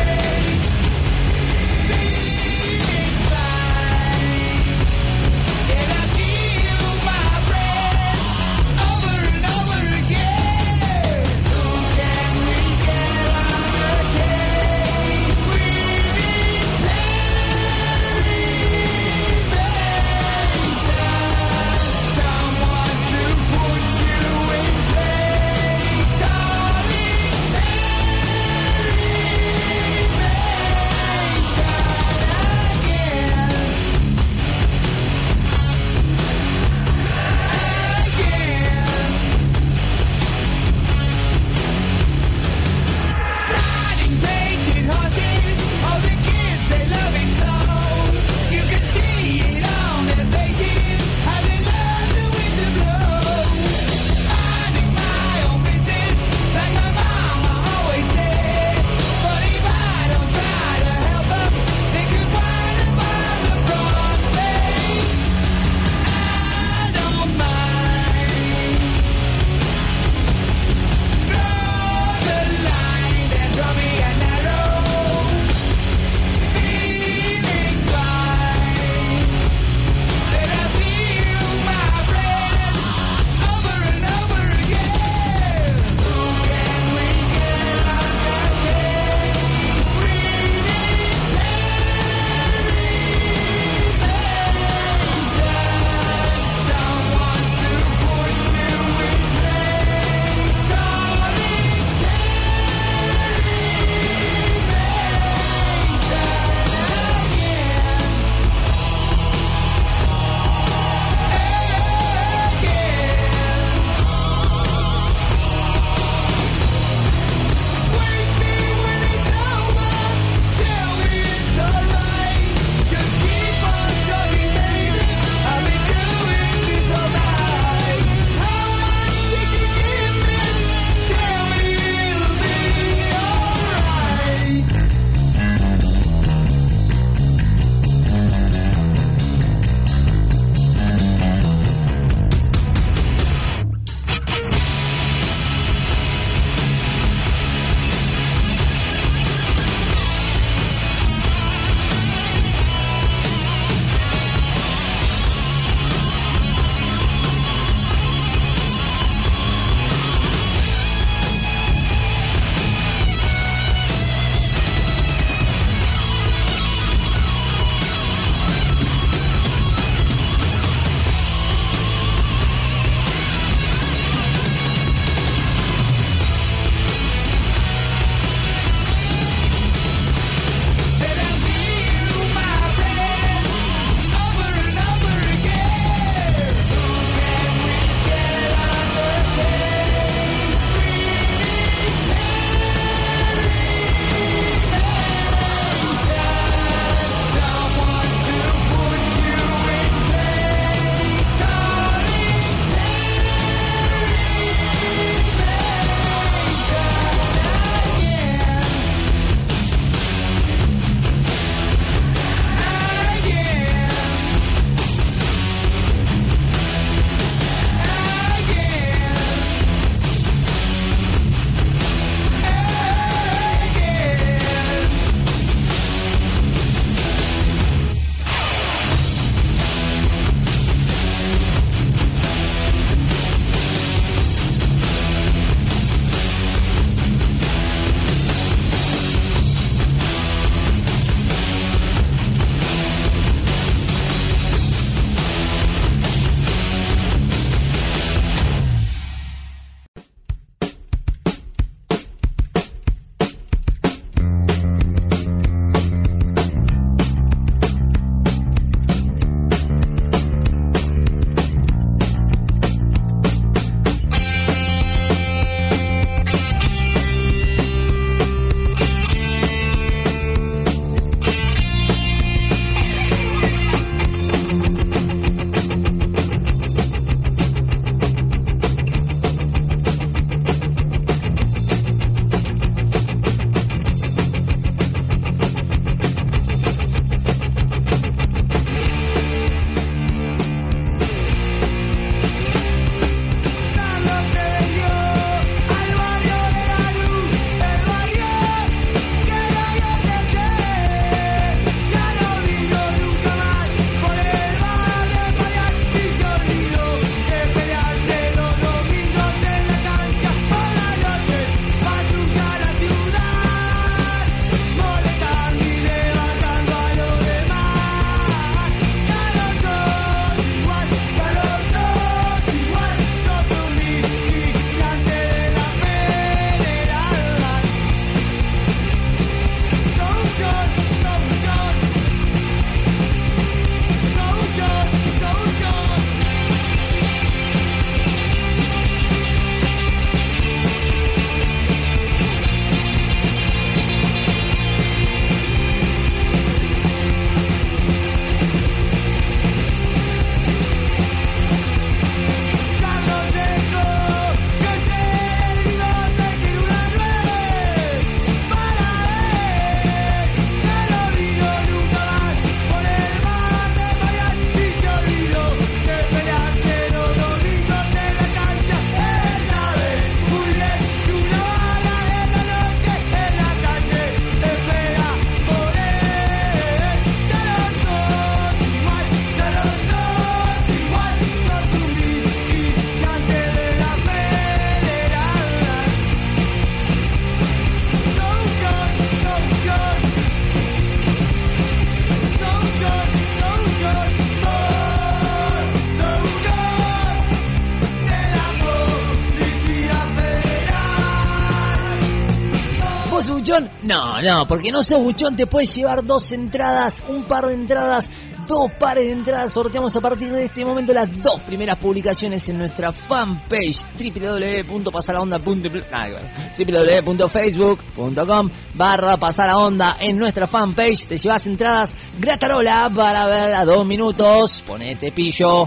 ¿Vos sos buchón? No, no, porque no sos buchón, te puedes llevar dos entradas, un par de entradas, dos pares de entradas. Sorteamos a partir de este momento las dos primeras publicaciones en nuestra fanpage doble u doble u doble u punto pasalaonda punto doble u doble u doble u punto facebook punto com barra pasalaonda. En nuestra fanpage te llevas entradas gratarola para ver a dos minutos. Ponete pillo.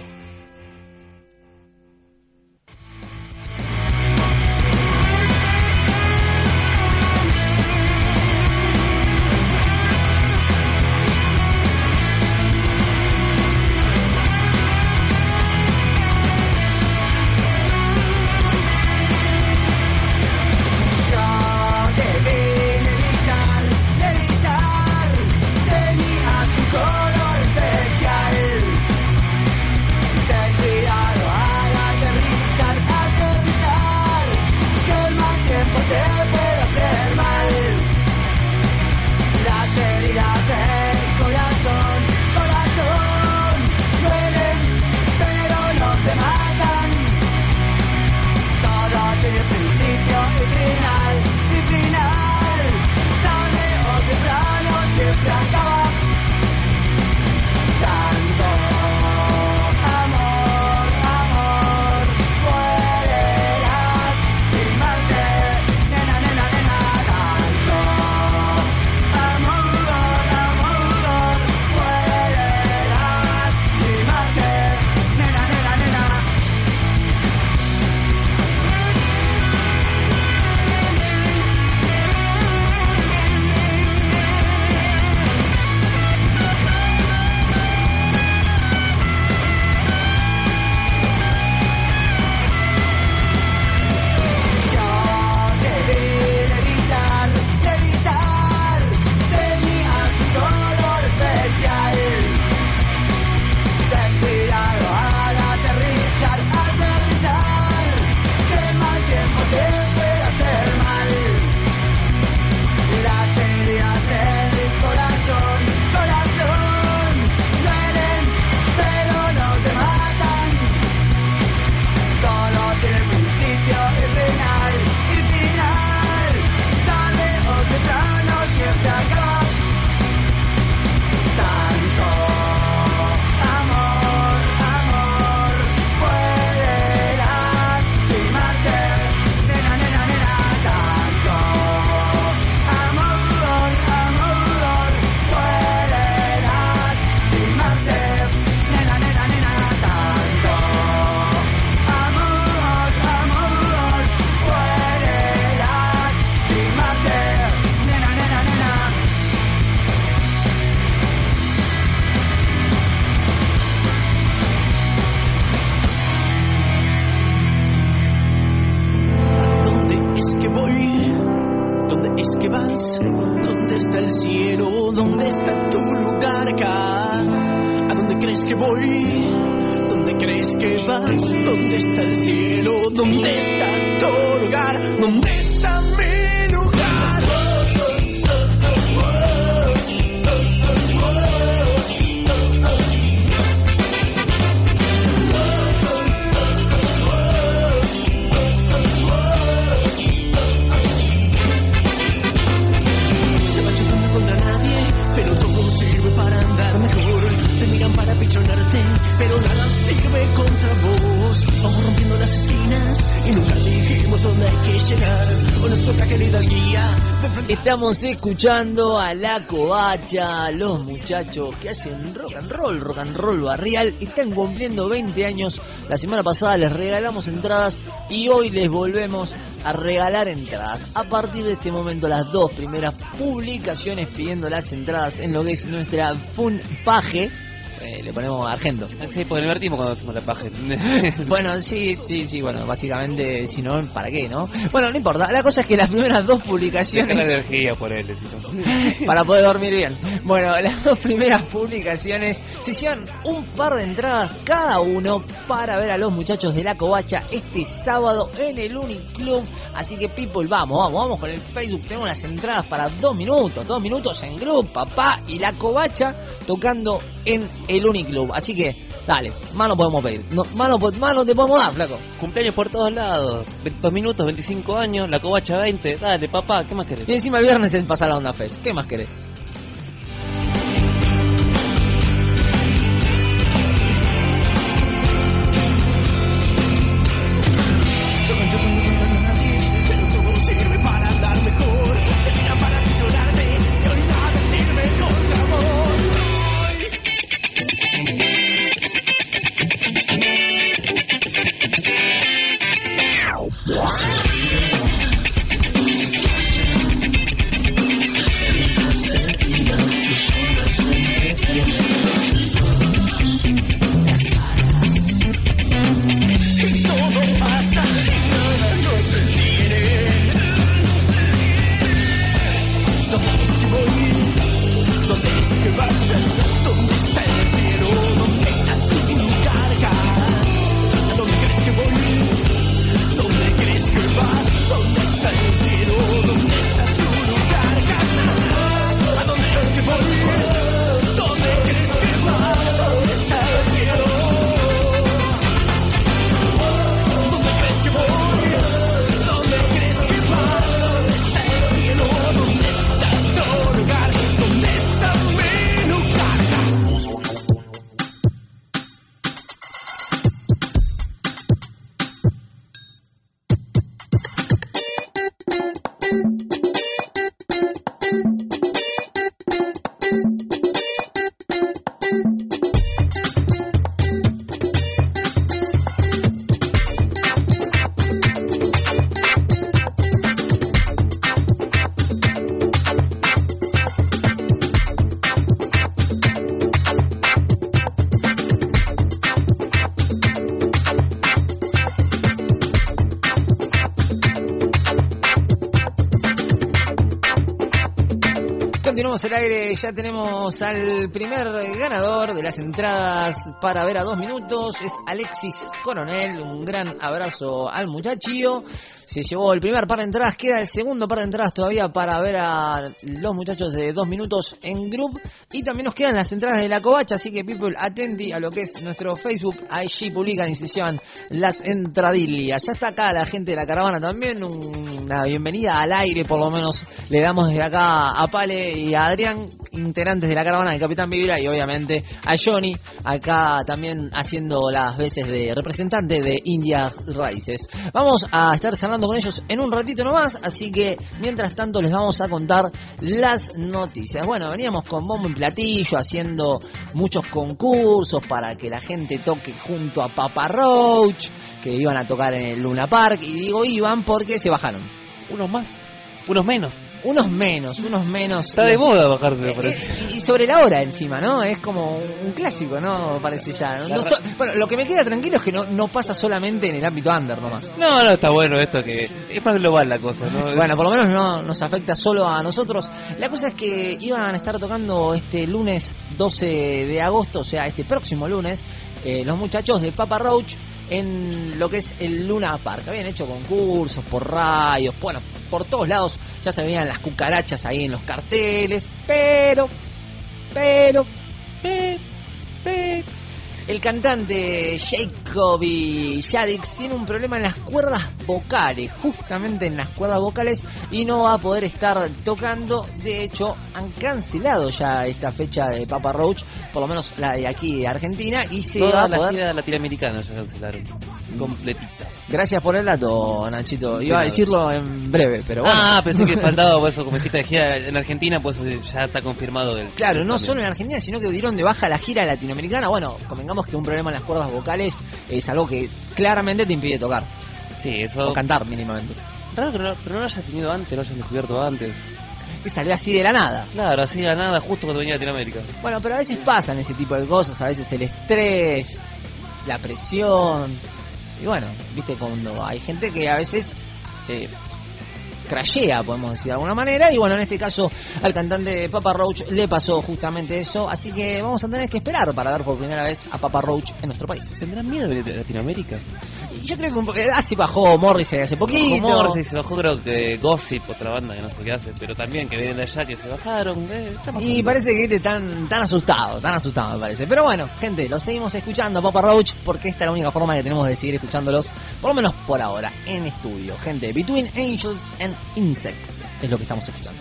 Estamos escuchando a La Covacha, los muchachos que hacen rock and roll, rock and roll barrial. Están cumpliendo veinte años. La semana pasada les regalamos entradas y hoy les volvemos a regalar entradas. A partir de este momento, las dos primeras publicaciones pidiendo las entradas en lo que es nuestra fanpage. Eh, le ponemos Argento. Sí, porque divertimos cuando hacemos la paja. Bueno, sí, sí, sí, bueno, básicamente, si no, ¿para qué, no? Bueno, no importa, la cosa es que las primeras dos publicaciones... la energía por él, ¿no? Para poder dormir bien. Bueno, las dos primeras publicaciones se llevan un par de entradas cada uno para ver a los muchachos de La Covacha este sábado en el Uniclub. Así que, people, vamos, vamos, vamos con el Facebook. Tenemos las entradas para dos minutos, dos minutos en grupo, papá y La Covacha tocando en el Uniclub. Así que Dale, más no podemos pedir. No, más, no, más no te podemos dar, flaco. Cumpleaños por todos lados. veintidós minutos, veinticinco años, la covacha veinte. Dale, papá, ¿qué más querés? Y encima el viernes es pasar la Onda Fest. ¿Qué más querés? Pero todo sirve para andar mejor. Mira para llorarme, y hoy nada sirve contra amor. Y todo pasa y nada no se detiene. ¿Dónde es que voy? ¿Dónde es que vas? ¿Dónde está el cielo? ¿Dónde está tu carga? ¿A dónde crees que voy? ¿Dónde crees que vas? ¿Dónde está el cielo? ¿Dónde está tu carga? ¿A dónde crees que voy? ¿Dónde crees que vas? ¿Dónde está el cielo? ¿Dónde crees que voy? ¿Dónde crees que vas? ¿Dónde está el cielo? ¿Dónde está tu lugar? ¿Dónde está mi lugar? Continuamos el aire, ya tenemos al primer ganador de las entradas para ver a dos minutos, es Alexis Coronel, un gran abrazo al muchachillo. Se llevó el primer par de entradas, queda el segundo par de entradas todavía para ver a los muchachos de dos minutos en group. Y también nos quedan las entradas de la covacha, así que people, atenti a lo que es nuestro Facebook. Allí publican y se llevan las entradillas. Ya está acá la gente de la caravana también, una bienvenida al aire por lo menos le damos desde acá a Pale y a Adrián, integrantes de la caravana del Capitán Vibra, y obviamente a Johnny, acá también haciendo las veces de representante de India Raíces. Vamos a estar charlando con ellos en un ratito nomás, así que mientras tanto les vamos a contar las noticias. Bueno, veníamos con bombo y platillo haciendo muchos concursos para que la gente toque junto a Papa Roach, que iban a tocar en el Luna Park, y digo iban porque se bajaron. Unos más, unos menos. Unos menos, unos menos. Está de los... moda bajarse, me eh, parece. eh, y sobre la hora encima, ¿no? Es como un clásico, ¿no? Parece ya. No, no so... bueno, lo que me queda tranquilo es que no, no pasa solamente en el ámbito under nomás. No, no, está bueno esto, que es más global la cosa, ¿no? Bueno, por lo menos no nos afecta solo a nosotros. La cosa es que iban a estar tocando este lunes doce de agosto, o sea, este próximo lunes, eh, los muchachos de Papa Roach en lo que es el Luna Park. Habían hecho concursos por radios, bueno, por todos lados ya se veían las cucarachas ahí en los carteles, pero, pero, pero, pero el cantante Jacoby Shaddix tiene un problema en las cuerdas vocales, justamente en las cuerdas vocales, y no va a poder estar tocando. De hecho, han cancelado ya esta fecha de Papa Roach, por lo menos la de aquí de Argentina, y se Toda va a la poder... gira latinoamericana ya cancelaron, completita. Gracias por el dato, Nachito. Iba a decirlo en breve, pero bueno. Ah, pensé que faltaba por eso, como dijiste de gira en Argentina, pues ya está confirmado el... Claro, no también. solo en Argentina, sino que dieron de baja la gira latinoamericana. Bueno, convengamos que un problema en las cuerdas vocales es algo que claramente te impide tocar. Sí, eso... O cantar mínimamente. Raro que no, pero no lo hayas tenido antes, no lo hayas descubierto antes. Que salió así de la nada. Claro, así de la nada, justo cuando venía a Latinoamérica. Bueno, pero a veces pasan ese tipo de cosas, a veces el estrés, la presión. Y bueno, viste, cuando hay gente que a veces eh, crashea, podemos decir de alguna manera. Y bueno, en este caso al cantante de Papa Roach le pasó justamente eso. Así que vamos a tener que esperar para ver por primera vez a Papa Roach en nuestro país. ¿Tendrán miedo de Latinoamérica? Y yo creo que un poco, así bajó Morrissey hace poquito. Bajó Morrissey, se bajó creo que Gossip, otra banda que no sé qué hace, pero también que vienen de allá que se bajaron. Eh, está pasando. Y parece que este tan, tan asustado, tan asustado me parece. Pero bueno, gente, los seguimos escuchando a Papa Roach porque esta es la única forma que tenemos de seguir escuchándolos, por lo menos por ahora, en estudio. Gente, Between Angels and Insects es lo que estamos escuchando.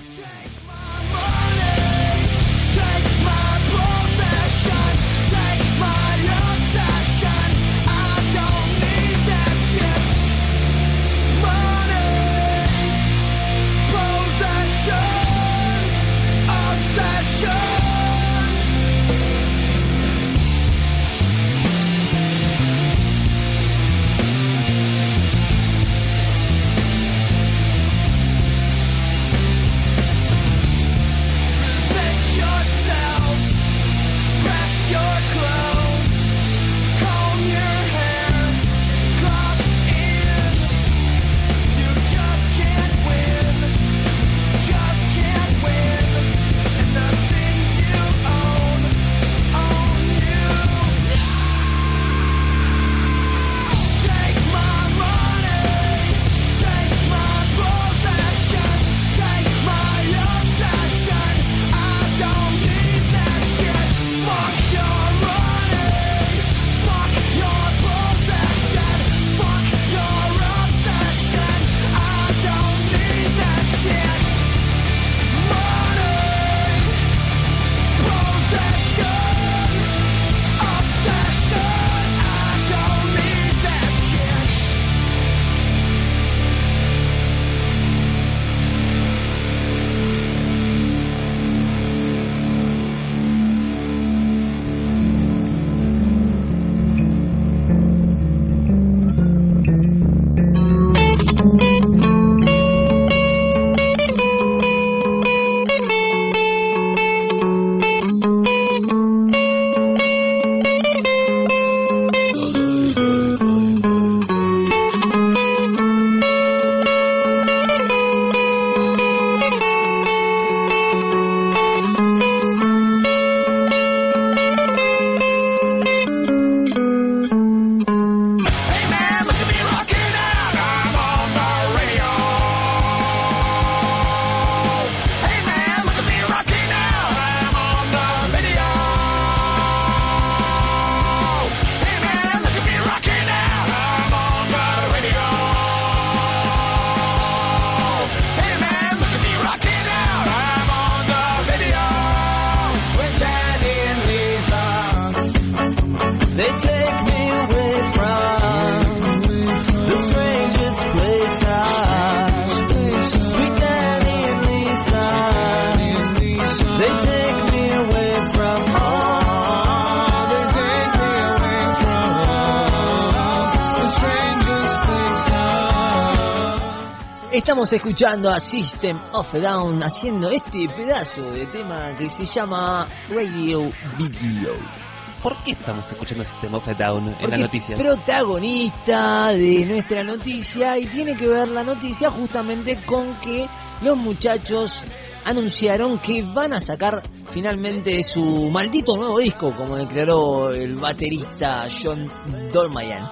Estamos escuchando a System of a Down haciendo este pedazo de tema que se llama Radio Video. ¿Por qué estamos escuchando System of a Down en Porque la noticia? Protagonista de nuestra noticia, y tiene que ver la noticia justamente con que los muchachos anunciaron que van a sacar finalmente su maldito nuevo disco, como declaró el baterista John Dolmayan.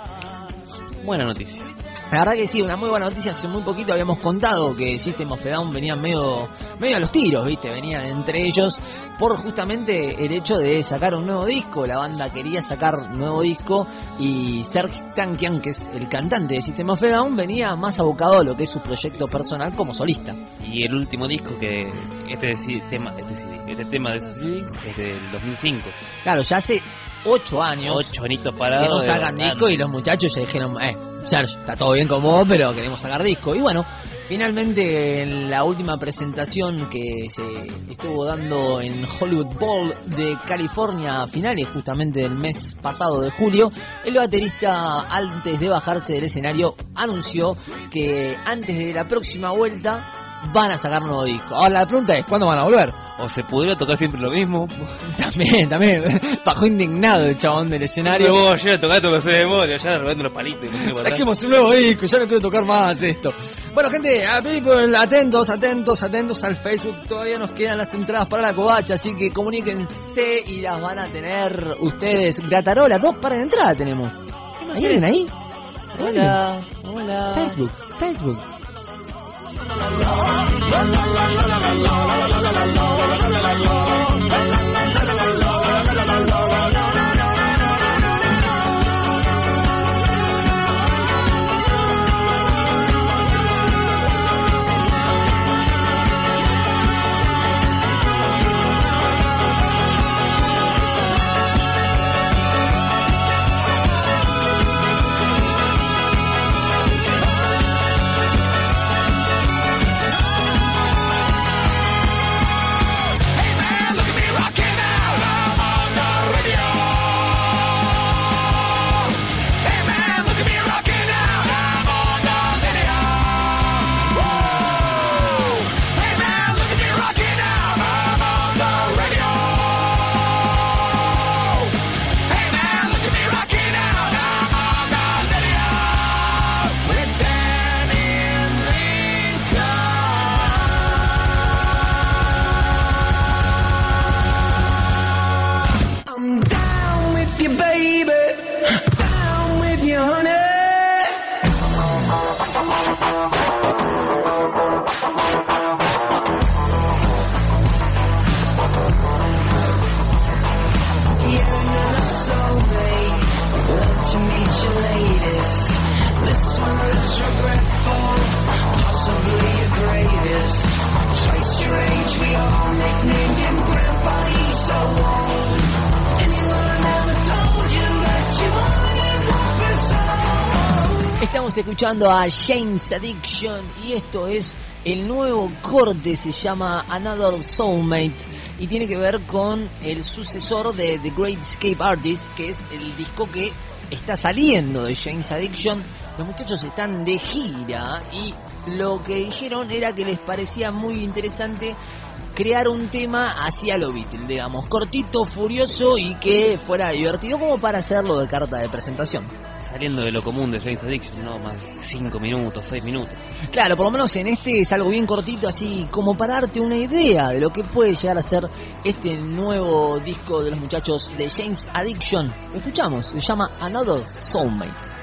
Buena noticia. La verdad que sí, una muy buena noticia. Hace muy poquito habíamos contado que System of a Down venían medio, medio a los tiros, ¿viste? Venían entre ellos por justamente el hecho de sacar un nuevo disco. La banda quería sacar un nuevo disco y Serj Tankian, que es el cantante de System of a Down, venía más abocado a lo que es su proyecto personal como solista. Y el último disco que este C D, tema, este, C D, este tema de ese C D es del dos mil cinco. Claro, ya hace ocho años Ocho anitos parados. que no sacan de disco y los muchachos ya dijeron, eh, Serge, está todo bien con vos, pero queremos sacar disco. Y bueno, finalmente en la última presentación que se estuvo dando en Hollywood Bowl de California a finales justamente del mes pasado de julio, el baterista, antes de bajarse del escenario, anunció que antes de la próxima vuelta van a sacar nuevo disco. Ahora la pregunta es, ¿cuándo van a volver? O se pudiera tocar siempre lo mismo. También, también. Bajó indignado el chabón del escenario. Pero vos ya tocaste con ese demonio, ya robando los palitos. Saquemos un nuevo disco, ya no quiero tocar más esto. Bueno, gente, a people, atentos, atentos, atentos al Facebook. Todavía nos quedan las entradas para la covacha, así que comuníquense y las van a tener ustedes. Gratarola, dos para de entrada tenemos. ¿Hay alguien ahí? Hola, hola. Facebook, Facebook. Estamos escuchando a Jane's Addiction y esto es el nuevo corte, se llama Another Soulmate y tiene que ver con el sucesor de The Great Escape Artist, que es el disco que está saliendo de Jane's Addiction. Los muchachos están de gira y lo que dijeron era que les parecía muy interesante crear un tema hacia lo Beatles, digamos, cortito, furioso y que fuera divertido como para hacerlo de carta de presentación. Saliendo de lo común de Jane's Addiction, no más cinco minutos, seis minutos. Claro, por lo menos en este es algo bien cortito, así como para darte una idea de lo que puede llegar a ser este nuevo disco de los muchachos de Jane's Addiction. Lo escuchamos, se llama Another Soulmate.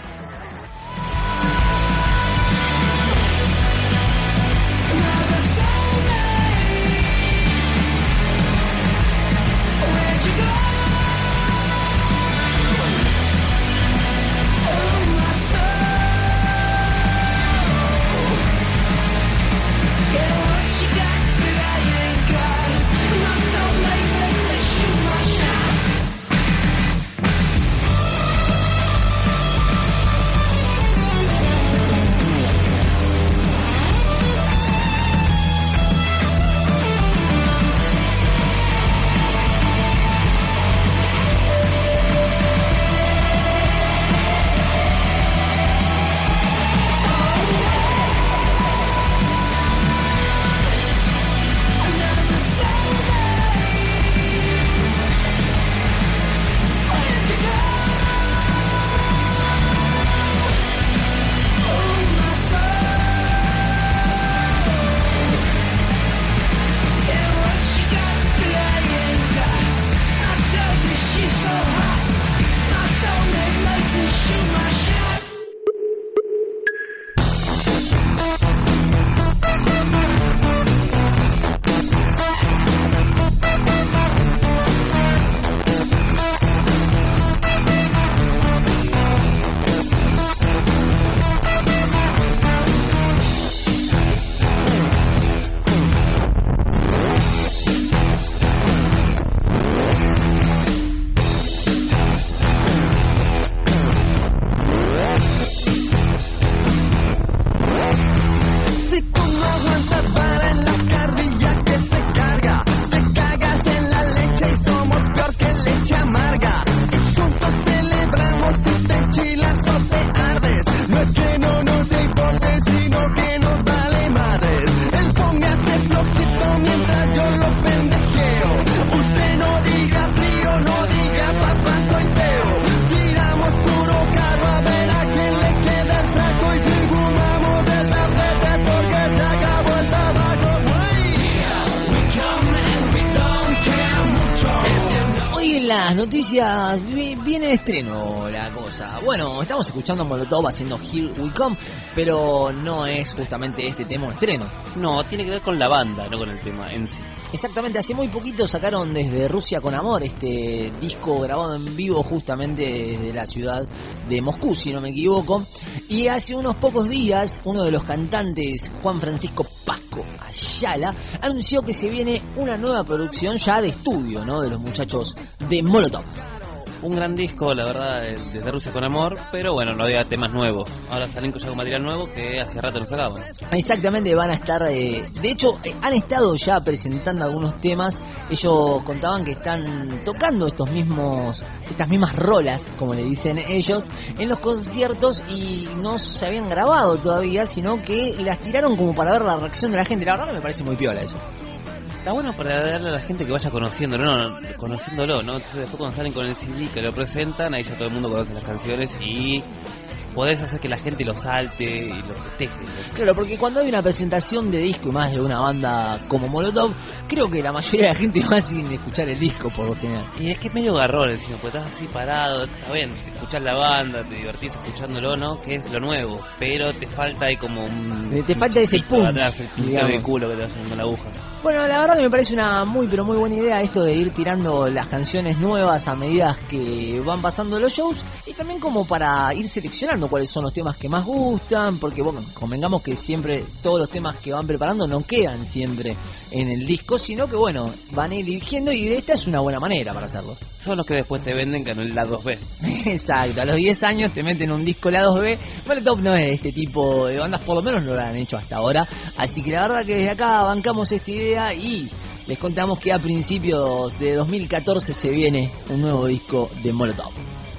las noticias vi- viene de estreno la cosa. Bueno, estamos escuchando a Molotov haciendo Here We Come, pero no es justamente este tema un estreno. No, tiene que ver con la banda, no con el tema en sí. Exactamente, hace muy poquito sacaron desde Rusia con Amor este disco grabado en vivo justamente desde la ciudad de Moscú, si no me equivoco. Y hace unos pocos días, uno de los cantantes, Juan Francisco Pasco Ayala, anunció que se viene una nueva producción ya de estudio, ¿no?, de los muchachos de Molotov. Un gran disco, la verdad, desde Rusia con Amor, pero bueno, no había temas nuevos. Ahora salen ya con material nuevo que hace rato no sacaban. Exactamente, van a estar, eh, de hecho, eh, han estado ya presentando algunos temas. Ellos contaban que están tocando estos mismos, estas mismas rolas, como le dicen ellos, en los conciertos y no se habían grabado todavía, sino que las tiraron como para ver la reacción de la gente. La verdad que me parece muy piola eso. Está bueno para darle a la gente que vaya conociéndolo, no, conociéndolo, ¿no? Entonces después cuando salen con el C D que lo presentan, ahí ya todo el mundo conoce las canciones y podés hacer que la gente lo salte y lo festeje. Claro, porque cuando hay una presentación de disco y más de una banda como Molotov, creo que la mayoría de la gente va sin escuchar el disco por lo general. Y es que es medio garrón encima, porque estás así parado, está bien, escuchás la banda, te divertís escuchándolo, ¿no? Que es lo nuevo, pero te falta ahí como un... Te falta ese chispito punch, atrás, el pincel digamos. de culo que te hacen con la aguja. Bueno, la verdad que me parece una muy pero muy buena idea esto de ir tirando las canciones nuevas a medida que van pasando los shows y también como para ir seleccionando cuáles son los temas que más gustan, porque bueno, convengamos que siempre todos los temas que van preparando no quedan siempre en el disco, sino que bueno, van a ir eligiendo y esta es una buena manera para hacerlo. Son los que después te venden con el lado B. Exacto, a los diez años te meten un disco lado B. Molotov no es de este tipo de bandas, por lo menos no lo han hecho hasta ahora, así que la verdad que desde acá bancamos esta idea y les contamos que a principios de dos mil catorce se viene un nuevo disco de Molotov.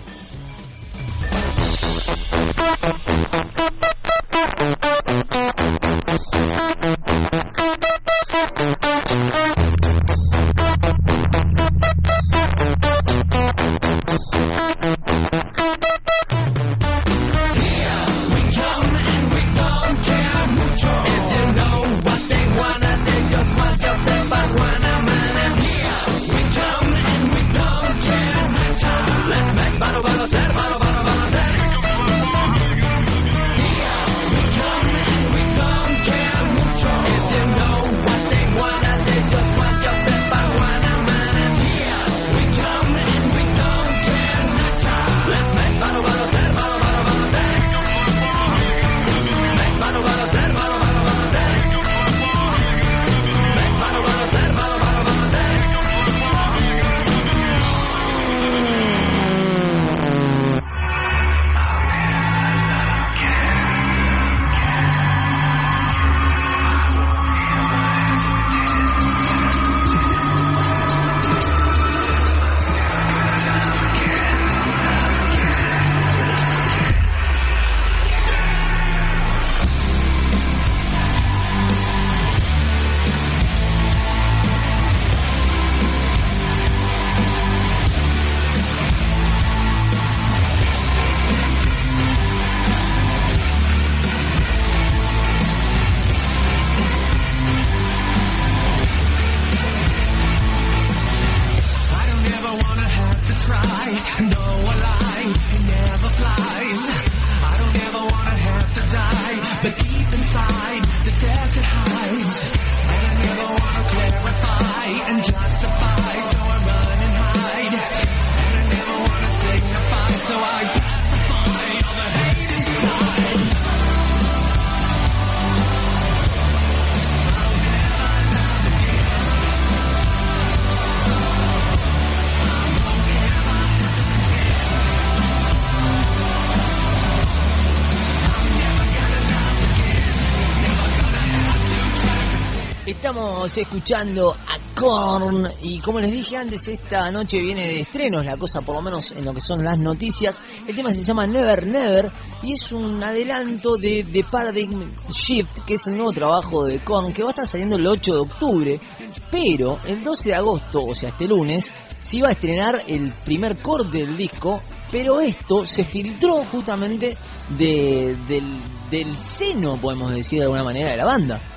Estamos escuchando a Korn y como les dije antes, esta noche viene de estrenos la cosa, por lo menos en lo que son las noticias. El tema se llama Never Never y es un adelanto de The Paradigm Shift, que es el nuevo trabajo de Korn, que va a estar saliendo el ocho de octubre, pero el doce de agosto, o sea este lunes, se iba a estrenar el primer corte del disco, pero esto se filtró justamente de, del, del seno, podemos decir de alguna manera, de la banda.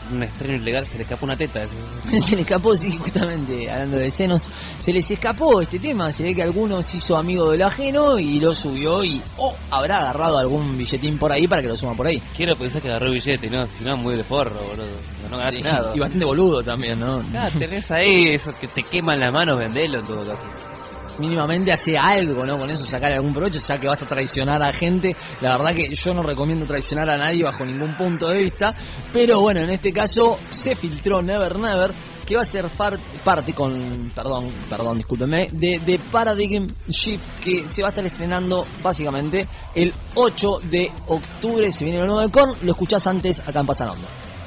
un estreno ilegal, se le escapó una teta. Se le escapó, sí, justamente, hablando de senos, se les escapó este tema. Se ve que alguno se hizo amigo del ajeno y lo subió y o oh, habrá agarrado algún billetín por ahí para que lo suma por ahí. Quiero pensar que agarró billete, ¿no? Si no, muy de forro, boludo. No ganaste Sí, nada. y bastante boludo también, ¿no? Ah, tenés ahí esos que te queman las manos, vendelo en todo caso. Mínimamente hace algo, ¿no? Con eso sacar algún provecho, ya que vas a traicionar a gente. La verdad que yo no recomiendo traicionar a nadie bajo ningún punto de vista, pero bueno, en este caso se filtró Never Never, que va a ser far- parte con, perdón, perdón, discúlpenme, de, de Paradigm Shift, que se va a estar estrenando básicamente el ocho de octubre. Se viene el nuevo de Korn, lo escuchás antes acá en Pasanondo.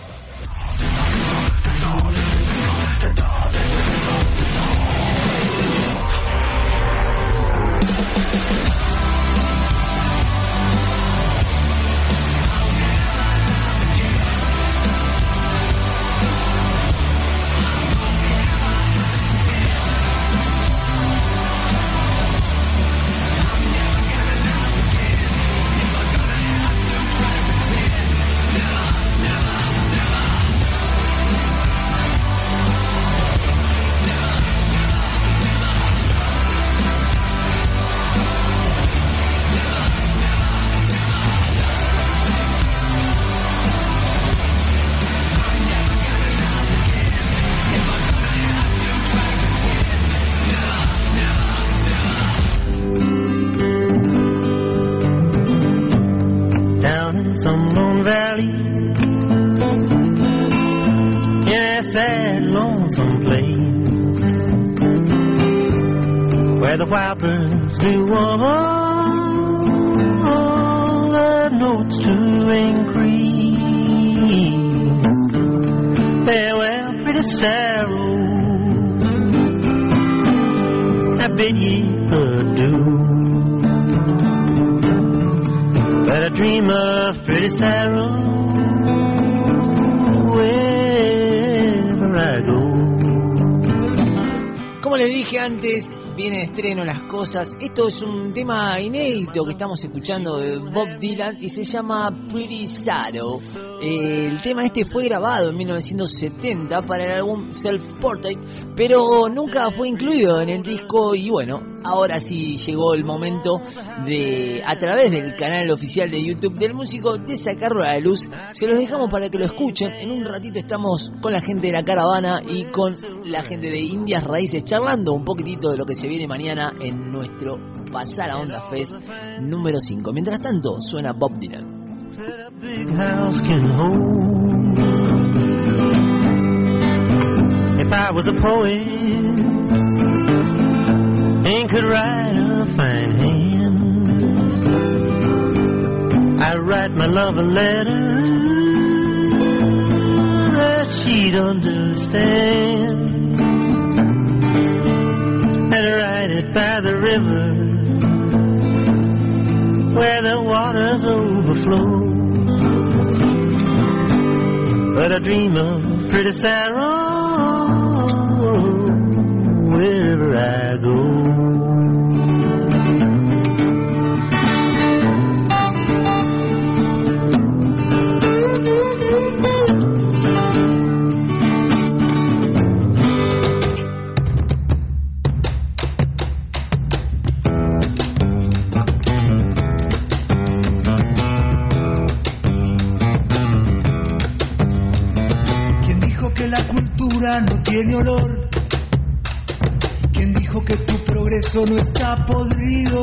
Some lone valley, yeah, sad, lonesome place, where the wild birds do all the notes to increase. Farewell, pretty Sarah, I bid ye adieu. But I dream of pretty Sarah wherever I go. Como les dije antes, viene de estreno Las Cosas. Esto es un tema inédito que estamos escuchando de Bob Dylan y se llama Pretty Sorrow. Eh, el tema este fue grabado en mil novecientos setenta para el álbum Self Portrait, pero nunca fue incluido en el disco. Y bueno, ahora sí llegó el momento de, a través del canal oficial de YouTube del músico, de sacarlo a la luz. Se los dejamos para que lo escuchen. En un ratito estamos con la gente de La Caravana y con la gente de Indias Raíces charlando un poquitito de lo que se viene mañana en nuestro Pasar a Onda Fest número cinco. Mientras tanto, suena Bob Dylan. That a big house can hold. If I was a poet and could write a fine hand, I'd write my love a letter that she'd understand. I'd write it by the river where the waters overflow. But I dream of pretty Sarah wherever I go. No tiene olor. ¿Quién dijo que tu progreso no está podrido?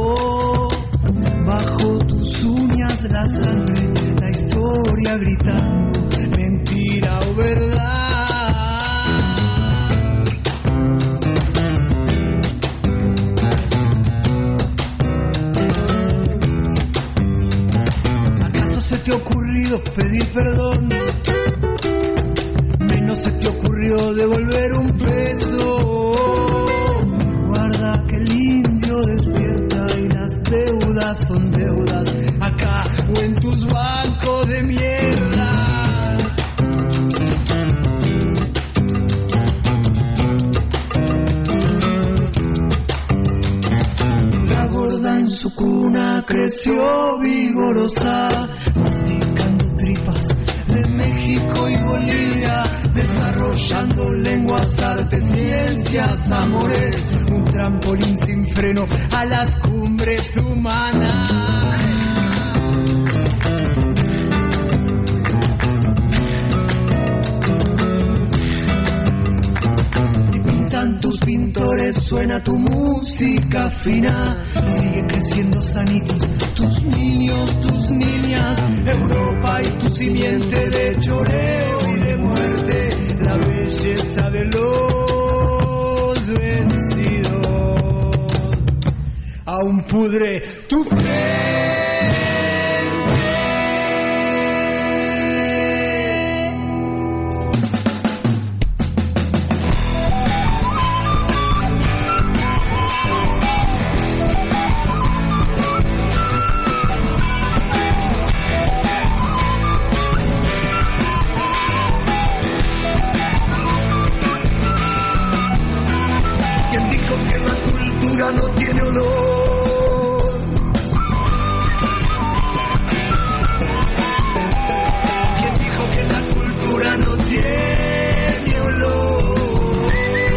Bajo tus uñas la sangre, la historia gritando, mentira o verdad. ¿Acaso se te ha ocurrido pedir perdón? No se te ocurrió devolver un peso. Guarda que el indio despierta y las deudas son deudas acá o en tus bancos de mierda. La gorda en su cuna creció vigorosa, masticando tripas de mejilla. México y Bolivia, desarrollando lenguas, artes, ciencias, amores, un trampolín sin freno a las cumbres humanas. Tus pintores, suena tu música fina, siguen creciendo sanitos tus niños, tus niñas, Europa y tu simiente de choreo y de muerte, la belleza de los vencidos, aún pudre tu fe. No tiene olor. ¿Quién dijo que la cultura no tiene olor?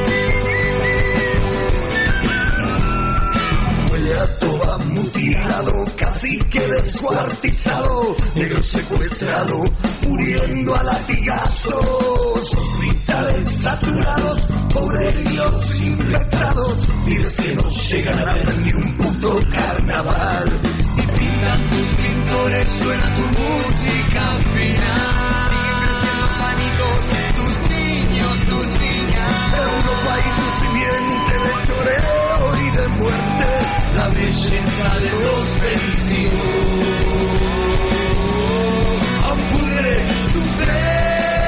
Huele a toba mutilado, casi que descuartizado, negro secuestrado, muriendo a latigazos, hospitales saturados, pobres infectados, miles que no llegan a ver ni un puto carnaval. Y pintan tus pintores, suena tu música final. Siguen creciendo sanitos tus niños, tus niñas, Europa y tu simiente de choreo y de muerte, la belleza de los vencidos, aún pudre tu frente.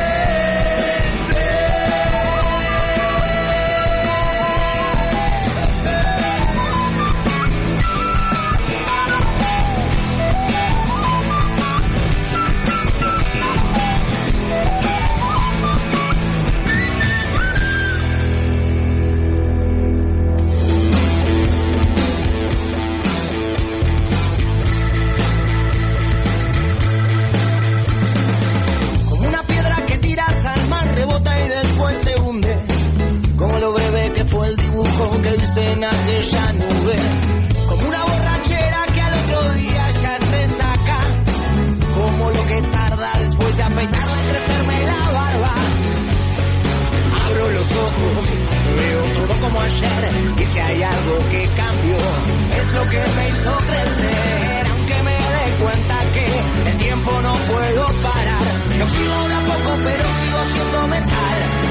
Que viste en aquella nube, como una borrachera que al otro día ya se saca, como lo que tarda después de afeitarme en crecerme la barba. Abro los ojos, veo todo como ayer, y si hay algo que cambió, es lo que me hizo crecer, aunque me dé cuenta que el tiempo no puedo parar, me oxido de a poco pero sigo siendo metal.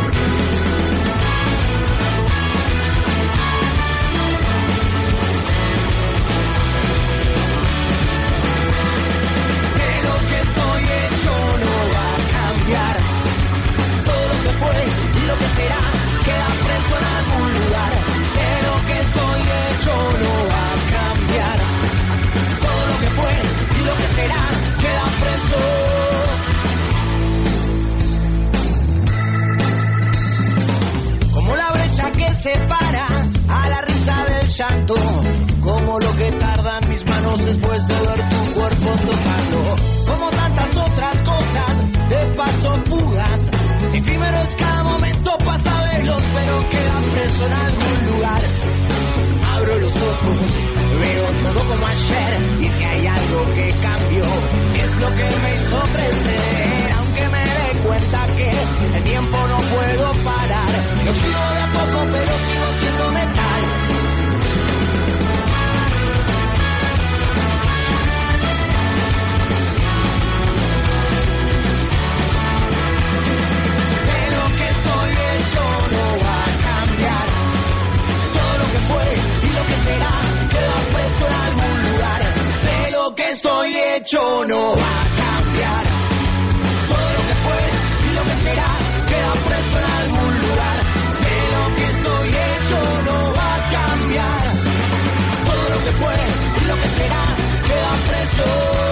Todo lo que fue y lo que será queda preso en algún lugar. Que lo que estoy hecho no va a cambiar. Todo lo que fue y lo que será queda preso. Como la brecha que separa a la risa del llanto, como lo que tardan mis manos después de ver tu cuerpo tocando, como tantas otras cosas de paso fugas, efímero es cada momento pasa veloz, pero queda preso en algún lugar. Abro los ojos, veo todo como ayer, y si hay algo que cambió, es lo que me hizo crecer, aunque me dé cuenta que el tiempo no puedo parar, lo sigo de a poco pero sigo siendo metal. Estoy hecho no va a cambiar. Todo lo que fue y lo que será queda preso en algún lugar. De lo que estoy hecho no va a cambiar. Todo lo que fue y lo que será queda preso.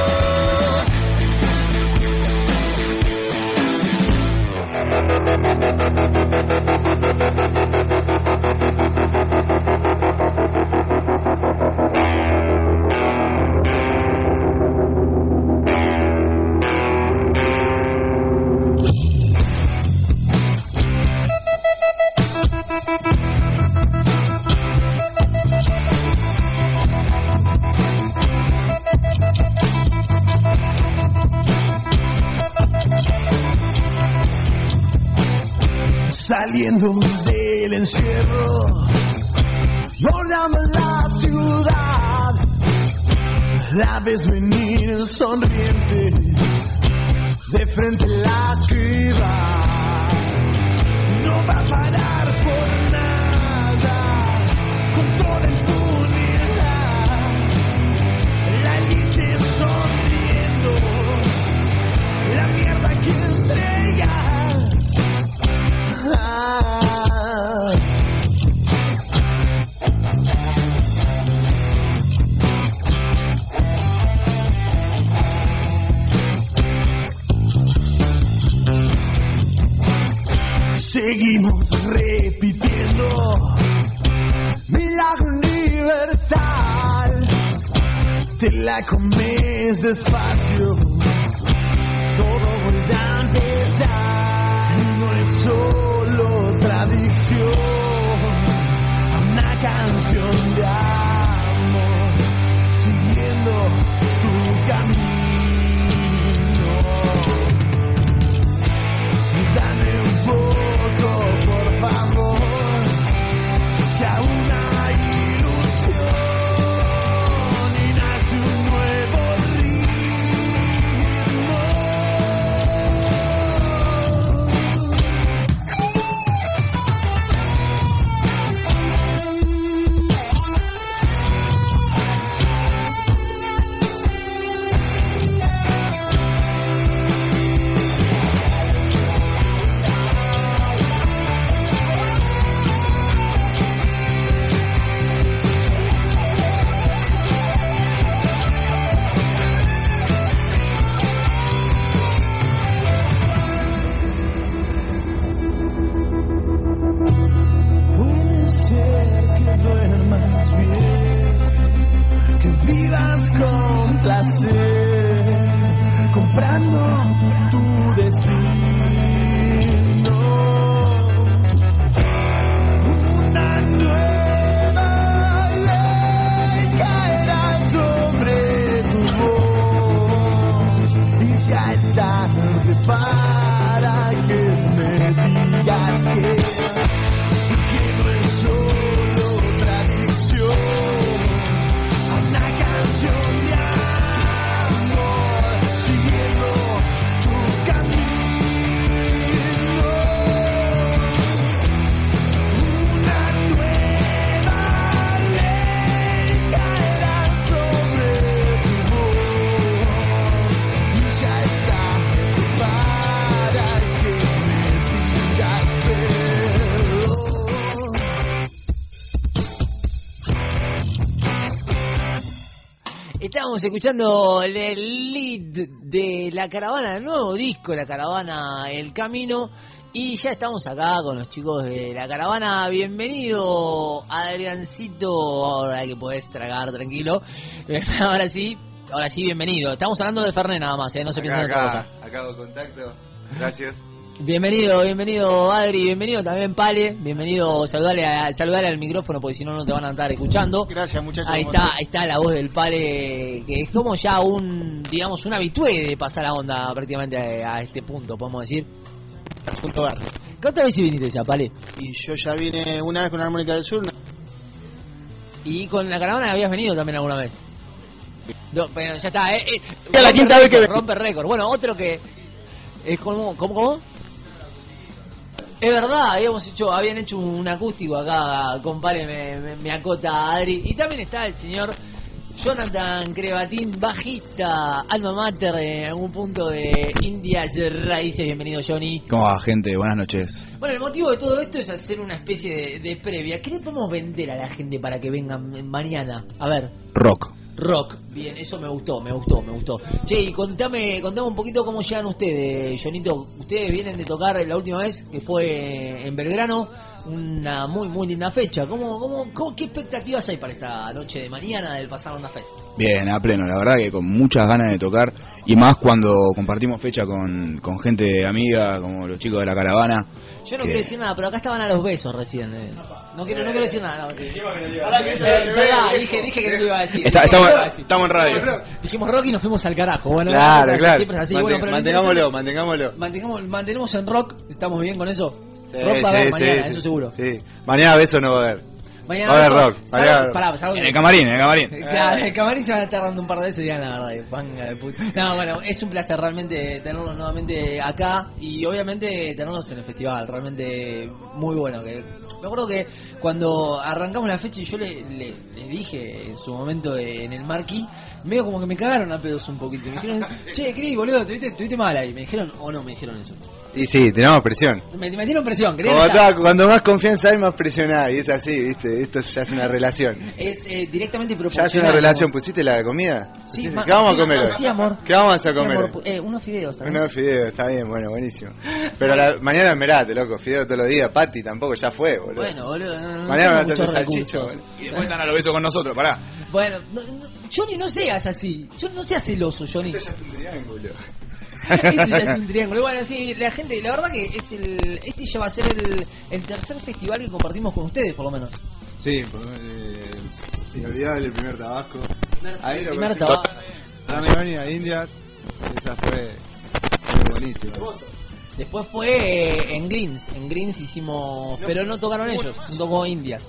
saliendo del encierro, bordeando la ciudad, la ves venir sonriente, de frente la escriba, no va a parar por nada, con toda impunidad, la élite sonriendo, la mierda que entrega. Ah. Seguimos repitiendo milagro universal, te la comes despacio, todo vuelve a empezar. No es solo tradición, una canción de amor, siguiendo tu camino. Dame un poco, por favor, que aún hay ilusión y nace un nuevo ritmo. Puede ser que duermas bien, que vivas con placer, comprando tu destino. Una nueva ley caerá sobre tu voz y ya es tarde para que me digas que que no es solo tradición, una canción de amor, siguiendo tu camino. Una nueva ley caerá sobre tu voz y ya está para que me digas que Estábamos escuchando el lead de La Caravana, el nuevo disco, La Caravana, El Camino. Y ya estamos acá con los chicos de La Caravana. Bienvenido, Adriancito. Ahora que podés tragar tranquilo. Ahora sí, ahora sí, bienvenido. Estamos hablando de Fernet nada más, ¿eh? No se piensa en otra cosa. Acabo contacto. Gracias. Bienvenido, bienvenido Adri, bienvenido también Pale, bienvenido, saludale, a, saludale al micrófono porque si no no te van a estar escuchando. Gracias muchachos. Ahí está, ahí está la voz del Pale, que es como ya un, digamos, un habitué de pasar la onda prácticamente a, a este punto, podemos decir. Punto verde. ¿Cuántas veces viniste ya, Pale? Y yo ya vine una vez con Armónica del Sur. Y con La Caravana habías venido también alguna vez. No, pero ya está, eh, eh, Es la quinta vez que rompe récord. Bueno, otro que es como, ¿cómo, cómo? Es verdad, habíamos hecho, habían hecho un acústico acá, compadre, me, me, me acota Adri. Y también está el señor Jonathan Crevatín, bajista, alma mater en algún punto de Indias Raíces. Bienvenido, Johnny. ¿Cómo va, gente? Buenas noches. Bueno, el motivo de todo esto es hacer una especie de, de previa. ¿Qué le podemos vender a la gente para que vengan mañana? A ver. Rock. Rock, bien, eso me gustó, me gustó, me gustó. Che, y contame, contame un poquito cómo llegan ustedes, Jonito. Ustedes vienen de tocar la última vez, que fue en Belgrano, una muy, muy linda fecha. ¿Cómo, cómo, cómo, qué expectativas hay para esta noche de mañana del Pasar Onda Fest? Bien, a pleno, la verdad que con muchas ganas de tocar, y más cuando compartimos fecha con, con gente amiga, como los chicos de La Caravana. Yo no que... quiero decir nada, pero acá estaban a los besos recién. Eh. No quiero, no quiero decir nada. No. Eh, eh, dije, dije que no lo iba a decir. Está, estamos, estamos en radio. Dijimos rock y nos fuimos al carajo. Bueno, claro, así, claro. Siempre es así. Mante- Bueno, pero mantengámoslo, mantengámoslo. Mantengamos, mantenemos en rock, ¿estamos bien con eso? Sí, rock va a sí, haber sí, mañana, sí, eso seguro. Sí. Mañana beso no va a haber. Mañana Va a haber beso, rock, salvo- mañana- pará, salvo En que- el camarín, en el camarín. Claro, en el camarín se van a estar dando un par de veces y digan la verdad, que panga de puta. No, bueno, es un placer realmente tenerlos nuevamente acá y obviamente tenerlos en el festival, realmente muy bueno. Que me acuerdo que cuando arrancamos la fecha y yo le, le, les dije en su momento en el marquí, medio como que me cagaron a pedos un poquito. Me dijeron, che, Cris, boludo, estuviste, estuviste mal ahí. Me dijeron, o no, me dijeron eso. Y sí, tenemos presión. Me, me metieron presión, querían Como estar. está, cuando más confianza hay, más presión hay. Y es así, ¿viste? Esto ya es una relación. Es eh, directamente Ya proporcional. es una relación. como- ¿Pusiste la comida? Sí, ¿Pusiste? ma- ¿Qué vamos sí, a comer hoy? sí, amor. ¿Qué vamos a Sí, comer amor, hoy? eh, unos fideos también. Unos fideos, está bien, bueno, buenísimo. Pero la, mañana esmerate, loco, fideo todos los días. Pati tampoco, ya fue, boludo. Bueno, boludo, no, no Mañana tengo vas a hacer muchos salchicha, recursos. boludo. Y después están a los besos con nosotros, pará. Bueno, no, no, Johnny, no seas así. Yo no seas celoso, Johnny. Esto ya es un triángulo. Este ya es un triángulo. Bueno, sí, la gente, la verdad que es el, este ya va a ser el, el tercer festival que compartimos con ustedes, por lo menos. Sí, pues, eh, inolvidable el primer Tabasco. Ahí lo Primer conseguí. tabaco. La Meloni a Indias, esa fue, fue buenísima. Después fue eh, en Greens. En Greens hicimos. Pero no tocaron ellos, no tocó Indias.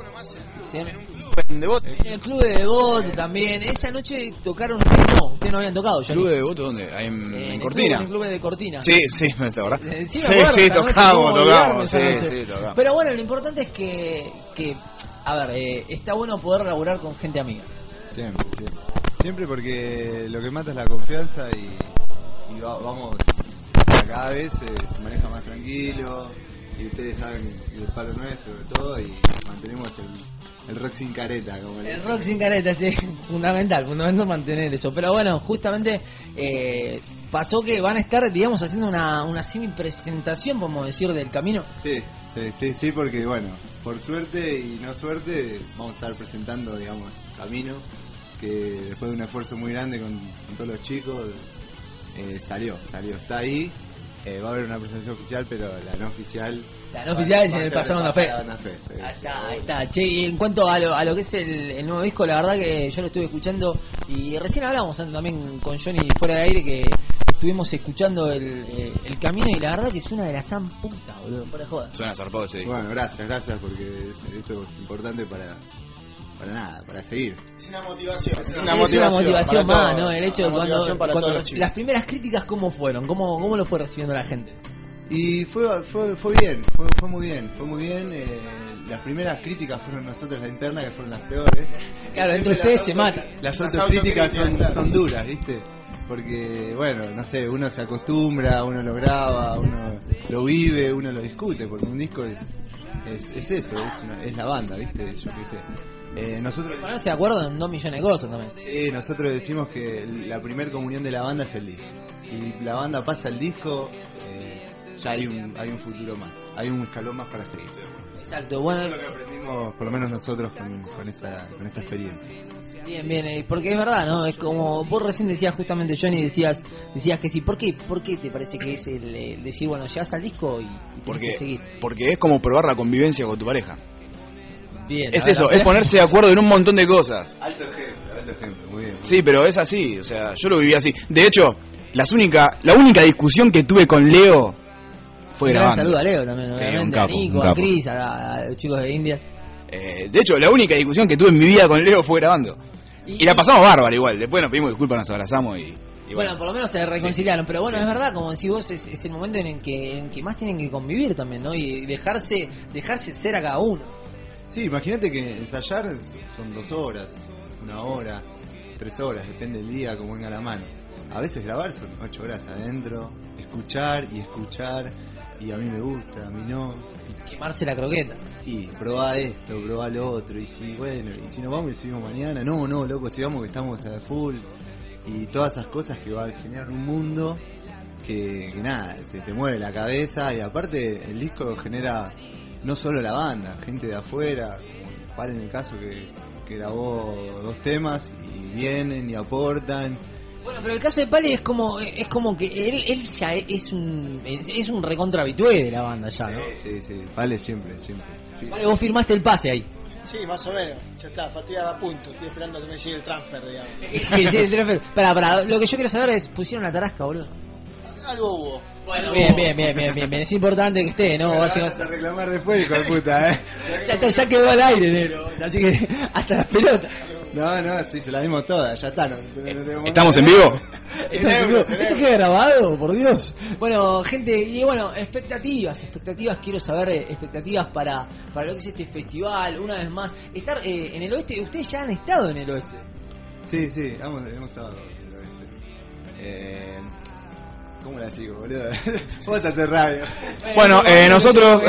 Sí. En Devoto. En el club de Devoto también. Esa noche tocaron ustedes, no, ustedes no habían tocado. Johnny. ¿Club de voto dónde? Ahí en, Eh, en en el Cortina. club- en el club de Cortina. Sí, sí, me está verdad. Eh, sí, Sí, me acuerdo, sí, esa noche, tocamos, cómo olvidarme tocamos, esa sí, noche. sí, tocamos. Pero bueno, lo importante es que, que a ver, eh, está bueno poder laburar con gente amiga. Siempre, siempre. Siempre porque lo que mata es la confianza y, y va- vamos, o sea, cada vez eh, se maneja más tranquilo y ustedes saben el palo nuestro de todo y mantenemos el, el rock sin careta. Como le El dicen. rock sin careta, sí, fundamental, fundamental mantener eso. Pero bueno, justamente eh, pasó que van a estar, digamos, haciendo una, una semi-presentación, podemos decir, del camino. Sí, sí, sí, sí, porque bueno, por suerte y no suerte vamos a estar presentando, digamos, Camino, que después de un esfuerzo muy grande con, con todos los chicos, eh, salió, salió, está ahí. Eh, va a haber una presentación oficial, pero la no oficial. La no oficial es va a en el ser Pasado en la Pasado Fe. en la Fe, sí, Ahí sí. está, ahí está. Che, y en cuanto a lo, a lo que es el, el nuevo disco, la verdad que yo lo estuve escuchando y recién hablamos antes también con Johnny fuera de aire que estuvimos escuchando el, eh, el camino y la verdad que es una de las san puta, boludo, fuera de joda. Suena zarpado ese disco. Bueno, gracias, gracias, porque es- esto es importante para, para nada, para seguir. Es una motivación. Es Es una una motivación, motivación para más, todos. ¿no? El hecho de Una cuando, motivación para cuando todos los chicos. las primeras críticas, ¿cómo fueron? ¿Cómo, cómo lo fue recibiendo la gente? Y fue, fue, fue bien, fue, fue muy bien, fue muy bien. Eh, las primeras críticas fueron nosotros, la interna, que fueron las peores. Claro, entre Siempre ustedes las se auto- matan. Las Las autocríticas son, autocríticas, son duras, ¿viste? Porque, bueno, no sé, uno se acostumbra, uno lo graba, uno lo vive, uno lo discute, porque un disco es es, es eso, es, una, es la banda, ¿viste? Yo qué sé. Eh, nosotros, Ponerse de acuerdo en dos millones de cosas también. sí, nosotros decimos que la primer comunión de la banda es el disco. Si la banda pasa el disco, eh, ya hay un, hay un futuro más, hay un escalón más para seguir. Exacto, bueno, Eso es lo que aprendimos, por lo menos nosotros, con, con, esta, con esta experiencia. bien, bien, eh, porque es verdad, ¿no? Es como vos recién decías justamente, Johnny, decías decías que sí. ¿Por qué, por qué te parece que es el, el decir, bueno, llegas al disco y, y tenés Porque, que seguir? porque es como probar la convivencia con tu pareja. Bien, Es a ver, eso, la es pareja- ponerse de acuerdo en un montón de cosas. Alto ejemplo, alto ejemplo, muy bien. muy Sí, pero es así, o sea, yo lo viví así. De hecho, las única, la única discusión que tuve con Leo fue Un gran grabando. saludo a Leo también, Sí, obviamente, un capo, a Nico, un a capo. Cris, a, a los chicos de Indias. Eh, de hecho, la única discusión que tuve en mi vida con Leo fue grabando. Y la pasamos bárbaro igual, después nos pedimos disculpas, nos abrazamos y... y Bueno, bueno, por lo menos se reconciliaron, pero bueno, Sí, es sí. verdad, como decís vos, es, es el momento en el que en que más tienen que convivir también, ¿no? Y dejarse dejarse ser a cada uno. Sí, imagínate que ensayar son dos horas, una hora, tres horas, depende del día, como venga la mano. A veces grabar son ocho horas adentro, escuchar y escuchar, y a mí me gusta, a mí no. Quemarse la croqueta. Y probá esto, probá lo otro, y si, bueno, y si nos vamos y seguimos mañana, no, no, loco, si vamos que estamos a full, y todas esas cosas que va a generar un mundo que, que nada, te, te mueve la cabeza, y aparte el disco genera no solo la banda, gente de afuera, como Pal en el caso que, que grabó dos temas, y vienen y aportan. Bueno, pero el caso de Pale es como es como que él, él ya es un es, es un recontra habitué de la banda ya, ¿no? Sí, sí, Pale siempre, siempre. Vale, vos firmaste el pase ahí. Sí, más o menos. Ya está, estoy a punto. Estoy esperando que me llegue el transfer, digamos. Que llegue el transfer. Pará, pará, lo que yo quiero saber es, ¿pusieron la tarasca, boludo? algo hubo. Bueno, bien, bien, bien, bien, bien, bien. Es importante que esté, ¿no? Pero Básicamente. vas a reclamar después, hijo de puta, ¿eh? Ya, está, ya quedó al aire, negro. Así que hasta las pelotas. No, no, sí, se la dimos toda, ya está. No, no tenemos ¿Estamos en nada. vivo? ¿Esto, ¿Esto queda grabado? Por Dios. Bueno, gente, y bueno, expectativas, expectativas, quiero saber, eh, expectativas para, para lo que es este festival, una vez más. Estar eh, en el oeste, ustedes ya han estado en el oeste. Sí, sí, hemos, hemos estado en el oeste. Eh, ¿Cómo la sigo, boludo? Vamos a hacer radio. Bueno, eh, nosotros...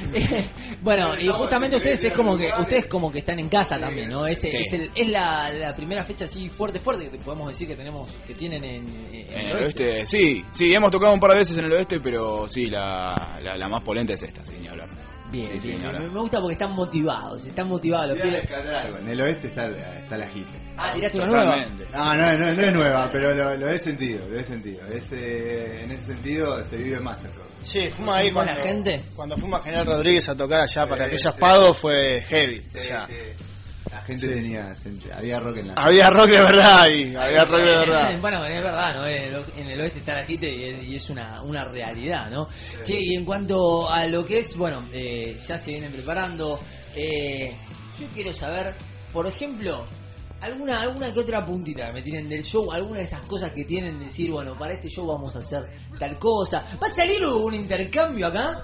Bueno, y justamente ustedes es como que ustedes como que están en casa también, ¿no? Es, Sí. es, el, es la, la primera fecha así fuerte, fuerte que podemos decir que tenemos, que tienen en, en En el oeste, sí, sí, hemos tocado un par de veces en el oeste, pero sí, la, la, la más polenta es esta, sin ni hablar. Bien, Sí, sí, bien, ni hablar. me, me gusta porque están motivados, están motivados los Voy a pibes. rescatar algo. En el oeste está, está la hit. Ah, tiraste una nueva. Totalmente. No, no, no, no es nueva, pero lo, lo he sentido, lo he sentido. Es, eh, en ese sentido se vive más el rock. Sí, fuimos ¿Es ahí buena cuando, gente? cuando fuimos a General Rodríguez a tocar allá para Sí, aquellos sí. pagos fue heavy. Sí, o sea, sí. La gente tenía, sent- había rock en la había rock de verdad ahí, había rock de verdad. Bueno, es verdad, ¿no? En el, en el oeste está la gente y es, y es una, una realidad, ¿no? Che, y en cuanto a lo que es, bueno, eh, ya se vienen preparando. Eh, yo quiero saber, por ejemplo, alguna alguna que otra puntita que me tienen del show, alguna de esas cosas que tienen de decir, bueno, para este show vamos a hacer tal cosa. ¿Va a salir un intercambio acá?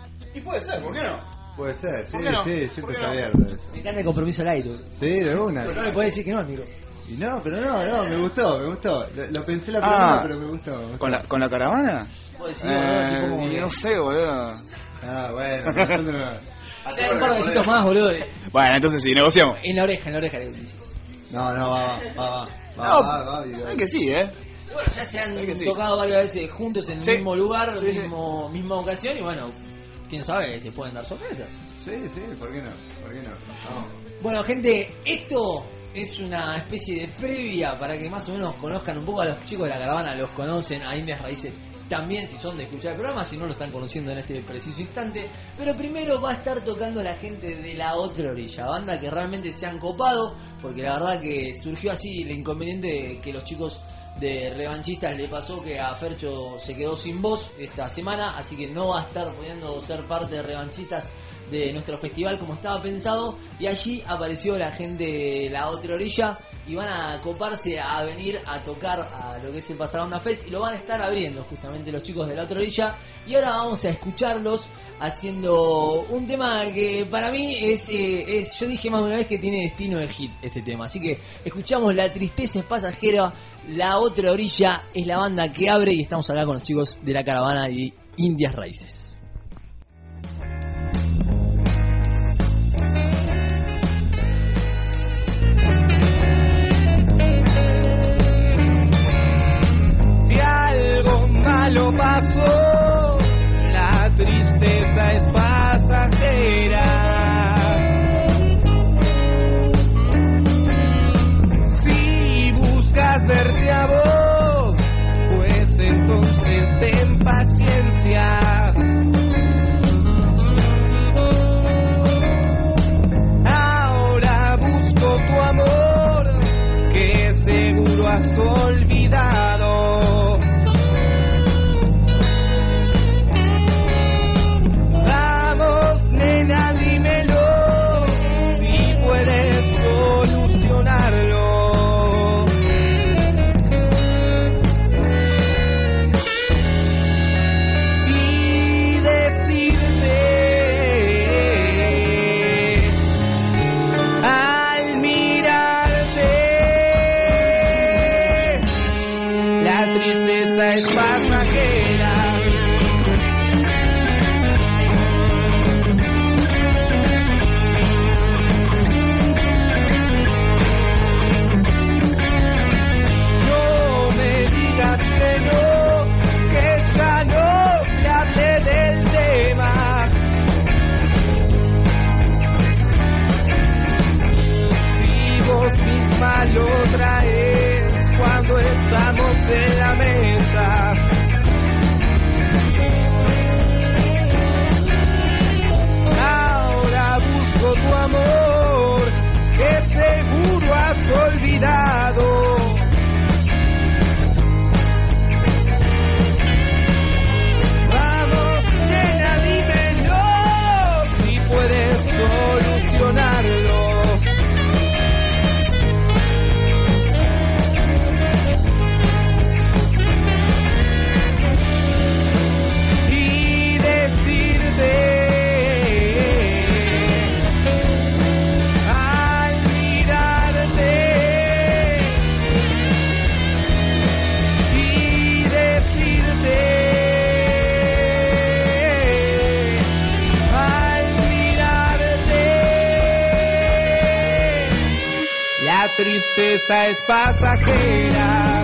Y puede ser, ¿por qué no? Puede ser, sí, ¿Por qué no? sí, ¿Por siempre qué está no? abierto eso. Me encanta el compromiso al aire. Sí, de una. Pero no le puede decir que no, amigo. Y no, pero no, no, me gustó, me gustó. Lo, lo pensé la Ah. primera, pero me gustó. Me gustó. ¿Con la, con la caravana? Puede decir, boludo, tipo como Eh, que- no sé, boludo. Ah, bueno, nosotros no. Hacer un par de besitos más, boludo. Bueno, entonces sí, negociamos. En la oreja, en la oreja le dice. No, no, va, va, va, va, va, No, va, va, y- ¿sabes que sí, eh? Y bueno, ya se han Es que sí. tocado varias veces juntos en el Sí. mismo lugar, Sí, sí. mismo, misma ocasión, y bueno, quién sabe, se pueden dar sorpresas. Sí, sí, ¿por qué no? ¿Por qué no? Vamos. Bueno, gente, esto es una especie de previa para que más o menos conozcan un poco a los chicos de la caravana, los conocen, a Indias Raíces también, si son de escuchar el programa, si no lo están conociendo en este preciso instante. Pero primero va a estar tocando la gente de La Otra Orilla, banda que realmente se han copado, porque la verdad que surgió así el inconveniente de que los chicos de Revanchistas le pasó que a Fercho se quedó sin voz esta semana, así que no va a estar pudiendo ser parte de Revanchistas de nuestro festival como estaba pensado, y allí apareció la gente de La Otra Orilla y van a coparse a venir a tocar a lo que es el Pasaronda Fest, y lo van a estar abriendo justamente los chicos de La Otra Orilla, y ahora vamos a escucharlos haciendo un tema que para mí es, eh, es yo dije más de una vez que tiene destino de hit este tema, así que escuchamos La Tristeza es Pasajera. La Otra Orilla es la banda que abre, y estamos acá con los chicos de la caravana de Indias Raíces. Si algo malo pasó, la tristeza es pasajera. Si buscas verte a vos, pues entonces ten paciencia. Ahora busco tu amor, que seguro has olvidado. Vamos, nena, dímelo, si puedes solucionarlo. Y decirte al mirarte tristeza es pasajera.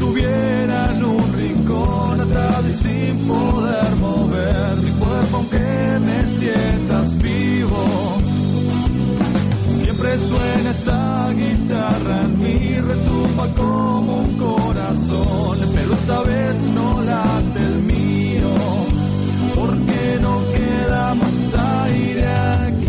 estuviera en un rincón atado y sin poder mover mi cuerpo aunque me sientas vivo. Siempre suena esa guitarra en mí, retumba como un corazón, pero esta vez no late el mío, porque no queda más aire aquí.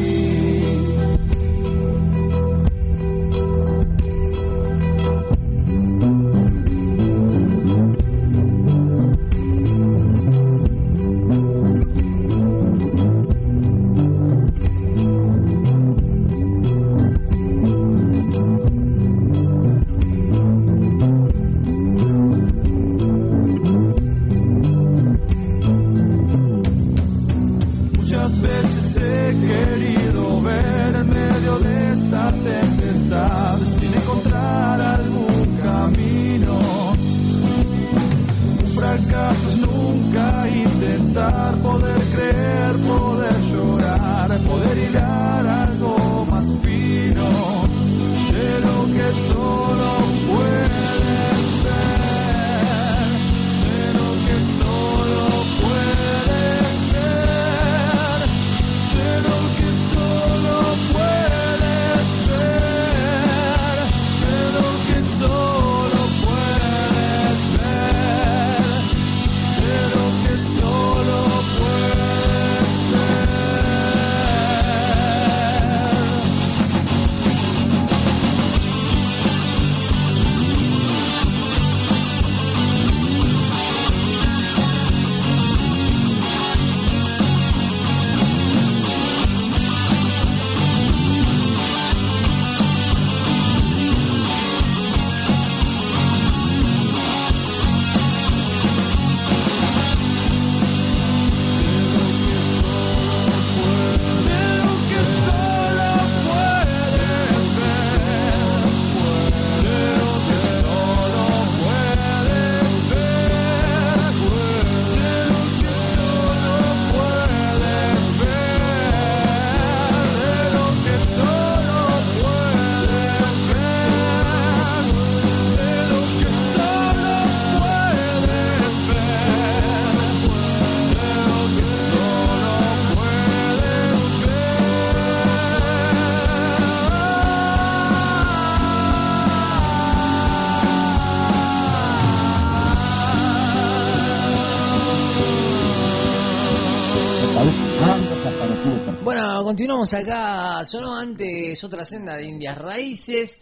Continuamos acá, sonó antes otra senda de Indias Raíces,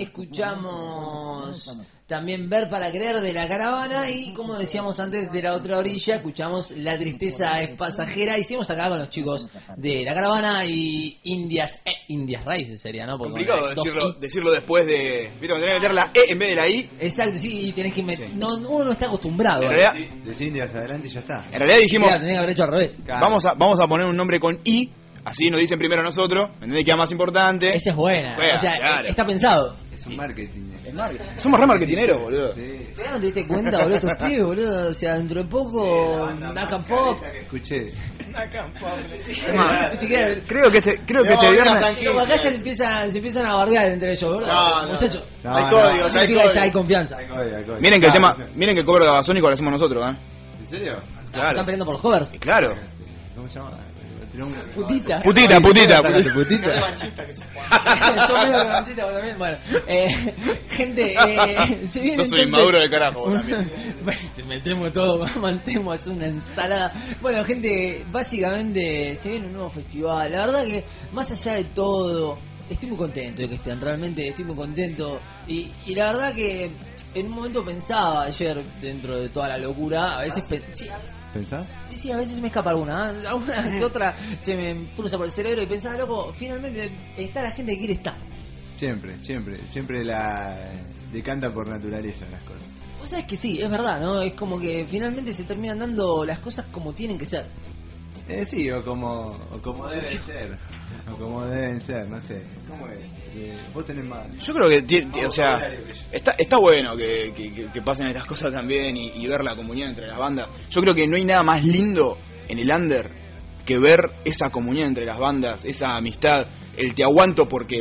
escuchamos también Ver para Creer de La Caravana y como decíamos antes de la otra orilla, escuchamos La Tristeza es Pasajera. Hicimos acá con los chicos de La Caravana y Indias, eh, Indias Raíces sería, ¿no? Porque complicado bueno, decirlo, decirlo después de... ¿Viste? Tenés que meter la E en vez de la I. Exacto, sí, y tenés que meter... Sí. No, uno no está acostumbrado. En realidad, de Indias adelante y ya está. En realidad dijimos... Claro, tenés que haber hecho al revés. Claro. Vamos, a, vamos a poner un nombre con I. Así nos dicen primero nosotros, ¿me entendés? Queda más importante. Esa es buena, Bueno, o sea, claro. Está pensado. Es un marketing. Es marketing. Somos re marketineros, boludo. Sí. ¿Todavía no te diste cuenta, boludo, estos pibes, boludo? O sea, dentro de poco, Nakam Pop. Escuché. Nakam Pop. Ni siquiera... Creo que este, creo que este viernes... Los acá ya se empiezan, se empiezan a bardear entre ellos, boludo. No, no. Muchachos. No, hay no, código, Eso hay significa que código. ya hay confianza. Hay código, hay código. Miren que el Claro, tema, miren que el cover de Babasónico lo hacemos nosotros, ¿eh? ¿En serio? Claro. Están peleando por los covers. Y claro. ¿Cómo se llama? Putita. Putita, putita. Putita. Son medio revanchitas vos también. Bueno, eh, gente, eh, se viene Sos un entonces... inmaduro de carajo, vos también. Bueno, metemos todo, mantemos una ensalada. Bueno, gente, básicamente se viene un nuevo festival. La verdad que más allá de todo, estoy muy contento de que estén, realmente estoy muy contento. Y, y la verdad que en un momento pensaba ayer, dentro de toda la locura, a veces... Pe- sí, a veces ¿Pensás? Sí, sí, a veces se me escapa alguna, ¿eh? Alguna que otra se me cruza por el cerebro y pensaba, loco, finalmente está la gente que quiere estar. Siempre, siempre, siempre la decanta por naturaleza las cosas. Vos sabés que sí, es verdad, ¿no? Es como que finalmente se terminan dando las cosas como tienen que ser. Eh, sí, o como, o como deben ser, o como deben ser, no sé. ¿Cómo es? Eh, vos tenés más... Yo creo que, t- t- o sea, está está bueno que, que, que- que pasen estas cosas también y, y ver la comunión entre las bandas. Yo creo que no hay nada más lindo en el under que ver esa comunión entre las bandas, esa amistad, el te aguanto porque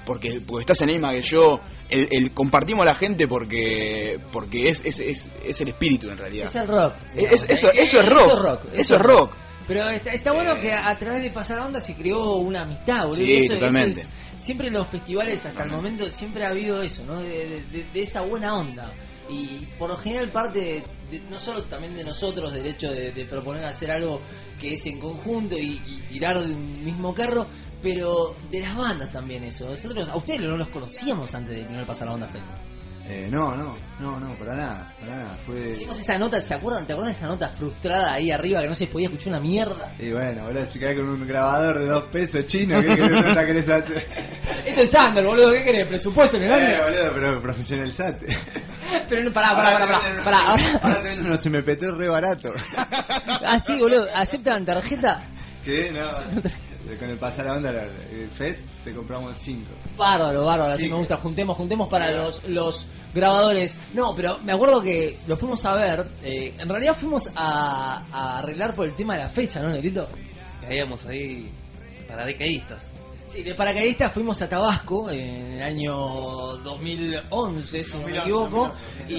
porque porque estás en la misma que yo. El, el compartimos a la gente porque porque es es, es es el espíritu en realidad. Es el rock. Es, eso, eso es rock. Eso es rock. Eso es rock. Pero está, está bueno que a través de Pasar la Onda se creó una amistad, boludo. Sí, eso, totalmente. eso es, siempre en los festivales hasta el momento siempre ha habido eso, ¿no? De, de, de esa buena onda. Y por lo general parte de, de, no solo también de nosotros, del hecho de, de proponer hacer algo que es en conjunto y, y tirar de un mismo carro, pero de las bandas también eso. Nosotros, a ustedes no los conocíamos antes de primer Pasar la Onda Fest. Eh, no, no, no, no, para nada, para nada. Fue... Hicimos esa nota, ¿se acuerdan? ¿Te acuerdas de esa nota frustrada ahí arriba que no se podía escuchar una mierda? Y bueno, boludo, si cae con un grabador de dos pesos chino, ¿qué querés, nota querés hacer? Esto es Sander, boludo, ¿qué querés? ¿Presupuesto en el año? Eh, boludo, pero profesionalizate. Pero no, pará, pará, pará, pará, pará. Ahora, ahora te venden unos M P T re barato. Ah, sí, boludo, ¿aceptan tarjeta? ¿Qué? No. Con el Pasar la Onda, el Fest, te compramos cinco. Bárbaro, bárbaro, así me gusta. Juntemos, juntemos para los, los grabadores. No, pero me acuerdo que lo fuimos a ver. Eh, en realidad fuimos a, a arreglar por el tema de la fecha, ¿no, Negrito? Caíamos ahí para decaístas. Sí, de paracaidistas fuimos a Tabasco en el año dos mil once, si no me equivoco.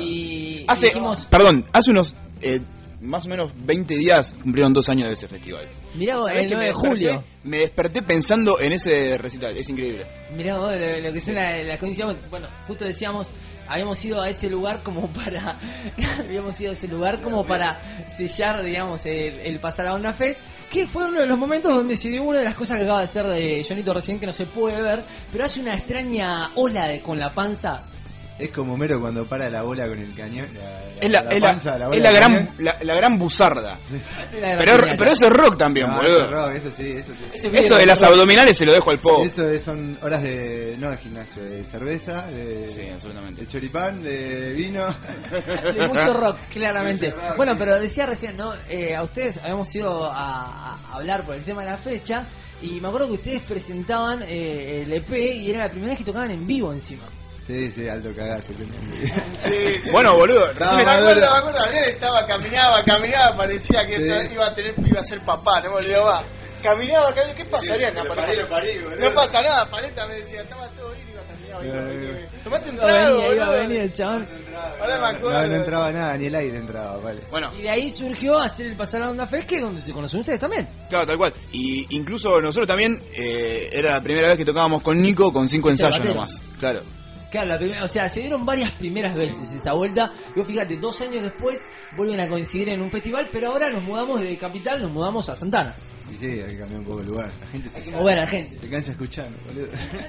Y hace, dijimos... Perdón, hace unos... Eh, más o menos veinte días cumplieron dos años de ese festival. Mirá vos, ¿Sabés el que nueve de me desperté? julio. Me desperté pensando en ese recital, es increíble. Mirá vos, lo, lo que son las la condiciones. Bueno, justo decíamos, habíamos ido a ese lugar como para. habíamos ido a ese lugar como para sellar, digamos, el, el Pasar la Onda Fest. Que fue uno de los momentos donde se dio una de las cosas que acaba de hacer de Jonito recién, que no se puede ver, pero hace una extraña ola de, con la panza. Es como Mero cuando para la bola con el cañón. La, la, es la, la es panza, la, la, bola es la del gran cañón. la, la gran buzarda. Sí. Pero, pero eso es rock también, no, boludo. Eso, es rock, eso sí, eso sí. Eso, eso de las abdominales se lo dejo al pop. Eso es, son horas de, no de gimnasio, de cerveza, de, sí, absolutamente. de choripán, de vino. De mucho rock, claramente. Mucho rock, bueno, pero decía recién, ¿no? Eh, a ustedes habíamos ido a, a hablar por el tema de la fecha y me acuerdo que ustedes presentaban eh, el E P y era la primera vez que tocaban en vivo encima. Sí, sí, alto cagazo. Sí, sí. Bueno, boludo. No, me acuerdo, me acuerdo, Daniel estaba, caminaba, caminaba, parecía que sí. iba a tener, iba a ser papá, no me olvidaba más. Caminaba, caminaba, ¿qué pasaría? Sí, no, parí, parí, no pasa nada, Paleta me decía, estaba todo bien y iba caminaba. Eh, Tomate un trago, venía, iba a boludo. venir el chabón. Ahora me acuerdo. No, no entraba nada, ni el aire entraba, vale. Bueno. Y de ahí surgió hacer el Pasar la Onda Fest, que es donde se conocen ustedes también. Claro, tal cual. Y incluso nosotros también, eh, era la primera vez que tocábamos con Nico con cinco ensayos nomás. Claro. Claro, la primera, o sea, se dieron varias primeras veces esa vuelta. Yo fíjate, dos años después vuelven a coincidir en un festival, pero ahora nos mudamos de Capital, nos mudamos a Santana. Y sí, hay que cambiar un poco de lugar. La gente hay se que cansa, mover a la gente. Se cansa escuchando, boludo.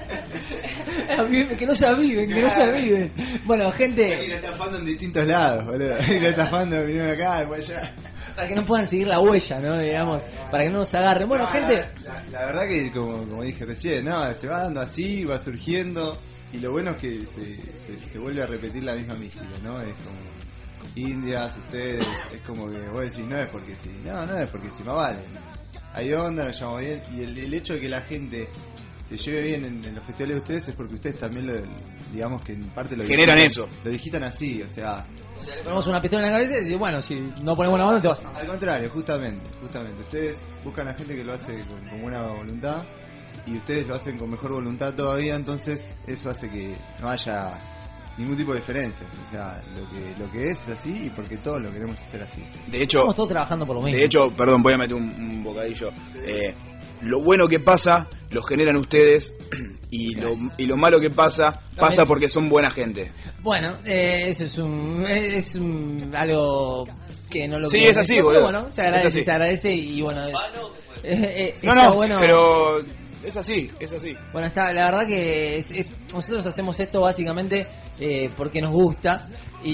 que no se aviven, que no se aviven. Bueno, gente. Ir estafando en distintos lados, boludo. Ir estafando, vinieron acá, después allá. Para que no puedan seguir la huella, ¿no? Digamos, para que no nos agarren. Bueno, no, gente. La, la, la verdad que, como, como dije recién, no, se va dando así, va surgiendo. Y lo bueno es que se, se, se vuelve a repetir la misma mística, ¿no? Es como Indias, ustedes, es como que vos decís, no es porque sí, no, no es porque sí, más vale. Hay onda, nos llevamos bien, y el, el hecho de que la gente se lleve bien en, en los festivales de ustedes es porque ustedes también, lo, digamos que en parte lo generan digitan, eso. Lo digitan así, o sea... O sea, le ponemos una pistola en la cabeza y decimos, bueno, si no ponemos la mano te vas. Al contrario, justamente, justamente. Ustedes buscan a gente que lo hace con, con buena voluntad. Y ustedes lo hacen con mejor voluntad todavía, entonces eso hace que no haya ningún tipo de diferencia. O sea, lo que lo que es es así y porque todos lo queremos hacer así. De hecho, estamos todos trabajando por lo mismo. De hecho, perdón, voy a meter un, un bocadillo. Eh, lo bueno que pasa lo generan ustedes y lo, y lo malo que pasa pasa porque son buena gente. Bueno, eh, eso es un es un algo que no lo sí es así, boludo. Bueno, se agradece, se agradece y bueno. Es, eh, eh, no, no, bueno. pero es así, es así. Bueno, está, la verdad que es, es, nosotros hacemos esto básicamente eh, porque nos gusta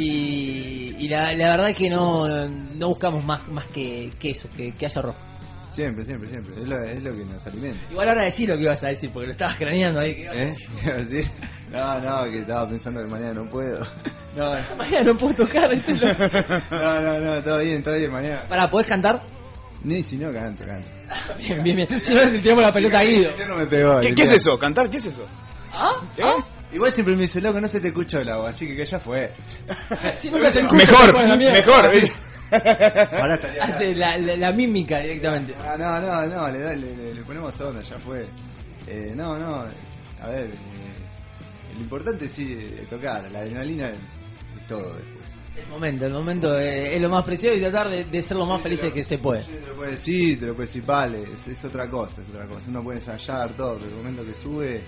y, y la, la verdad que no, no buscamos más más que, que eso, que, que haya rock. Siempre, siempre, siempre. Es lo, es lo que nos alimenta. Igual ahora decís lo que ibas a decir porque lo estabas craneando ahí. ¿Eh? ¿Sí? No, no, que estaba pensando que mañana no puedo. No, no. Mañana no puedo tocar, decirlo. No, no, no, todo bien, todo bien, mañana. Pará, ¿podés cantar? Ni si no, canto, canto. Bien, bien, bien. Si no, le tiramos la pelota a Guido. No me pegó, ¿Qué, ¿Qué es eso? ¿Cantar? ¿Qué es eso? ¿Ah? ¿Eh? ¿Ah? Igual siempre me dice, loco, no se te escuchó la voz, así que, que ya fue. Si nunca se escucha, mejor, se pone la mierda. mejor. Sí. Ahora estaría hace la, la, la mímica directamente. Ah, no, no, no, le, le, le, le ponemos onda, ya fue. Eh, no, no, a ver, eh, lo importante sí es tocar, la adrenalina es todo después. El momento, el momento es, es lo más preciado y tratar de, de ser lo más felices que se puede. Sí, te lo puedes decir, te lo puedes decir, vale, es, es otra cosa, es otra cosa. Uno puede ensayar todo, pero el momento que sube...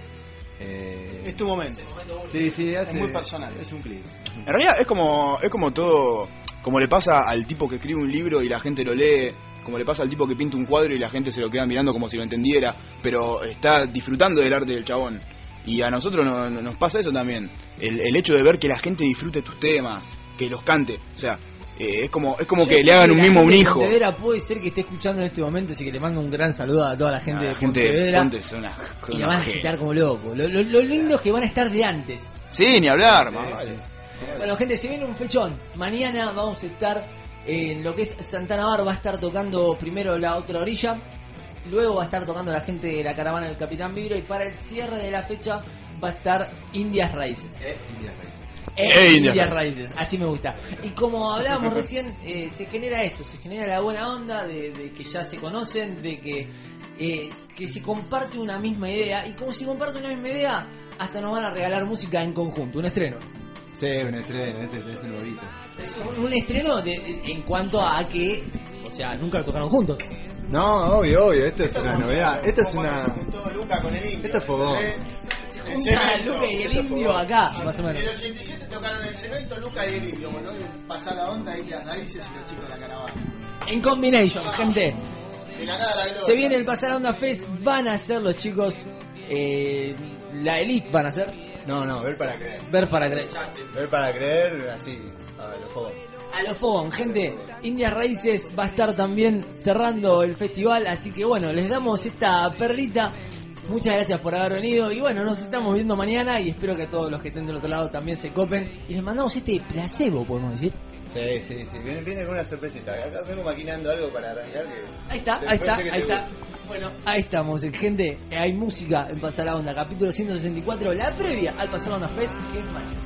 Eh, es tu momento. Sí, sí, hace, es muy personal. Es un clip. En realidad es como, es como todo, como le pasa al tipo que escribe un libro y la gente lo lee, como le pasa al tipo que pinta un cuadro y la gente se lo queda mirando como si lo entendiera, pero está disfrutando del arte del chabón. Y a nosotros no, no, nos pasa eso también, el, el hecho de ver que la gente disfrute tus temas, que los cante, o sea, eh, es como es como que le hagan un mimo a un hijo. Pontevedra puede ser que esté escuchando en este momento, así que le mando un gran saludo a toda la gente la de gente Pontevedra. De Ponte una, y la van a agitar como loco. Lo, lo, lo lindo es que van a estar de antes. Sí, ni hablar, sí, más sí. vale. Bueno, gente, se viene un fechón. Mañana vamos a estar en lo que es Santana Bar, va a estar tocando primero La Otra Orilla, luego va a estar tocando la gente de la caravana del Capitán Vibro, y para el cierre de la fecha va a estar Indias Raíces. ¿Eh? Indias Raíces. Eh, eh, Indias Indias Raíces, así me gusta. Y como hablábamos recién, eh, se genera esto, se genera la buena onda de, de que ya se conocen, de que eh, que se comparte una misma idea, y como se comparte una misma idea, hasta nos van a regalar música en conjunto, un estreno. Sí, un estreno, este es el favorito. Es un, un estreno de, de, en cuanto a que, o sea, nunca lo tocaron juntos. No, obvio, obvio, esto es una novedad. Esto es una. Luca con el indio. Esto es fogón. Se junta Luca y el indio acá, más o En el menos. ochenta y siete tocaron el cemento, Luca y el indio. Bueno, pasar la onda y las raíces y los chicos de la caravana. En combination, gente. De la nada a la gloria. Se viene el Pasar Onda Fest, van a ser los chicos, eh, la Elite van a ser. No, no, ver para creer. Ver para creer. Ver para creer, así, a los fogón. A los fogón, gente. Indias Raíces va a estar también cerrando el festival, así que bueno, les damos esta perlita. Muchas gracias por haber venido y bueno, nos estamos viendo mañana y espero que todos los que estén del otro lado también se copen. Y les mandamos este placebo, podemos decir. Sí, sí, sí, viene, viene con una sorpresita. Acá vengo maquinando algo para arrancar. Que ahí está, ahí está, ahí está. Bueno, ahí estamos, gente. Hay música en Pasar la Onda, capítulo ciento sesenta y cuatro, la previa al Pasar la Onda Fest, que es mañana.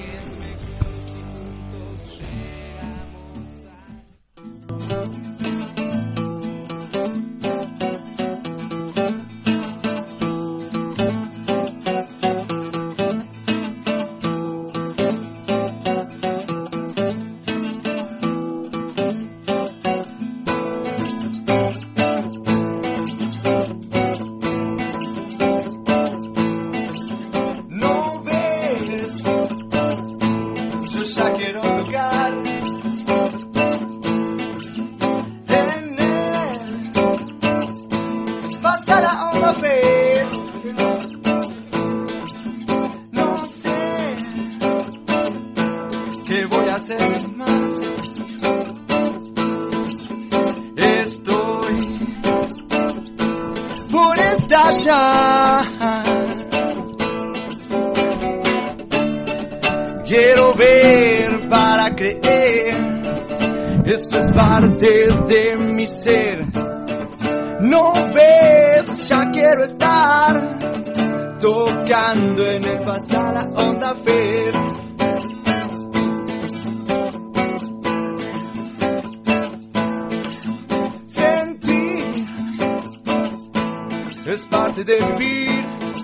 No ves, yo ya quiero tocar en él. Pasa la onda fest. No sé qué voy a hacer más. Estoy por estallar. Quiero ver para creer, esto es parte de mi ser. No ves, ya quiero estar tocando en el Pasar la Onda Fest. Sentir es parte de vivir.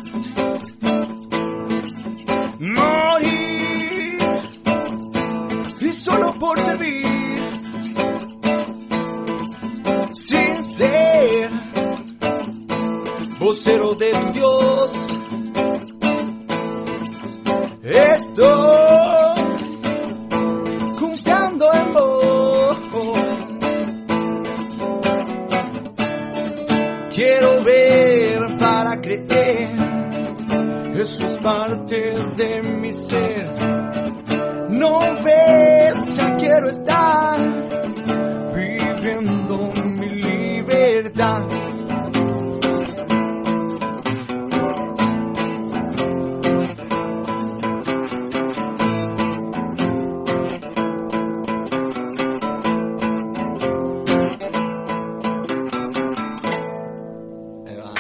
Morir y solo por servir, sin ser vocero de tu Dios. Estoy confiando en vos. Quiero ver para creer, eso es parte de mi ser. No ves, ya quiero estar viviendo mi libertad. Ahí va.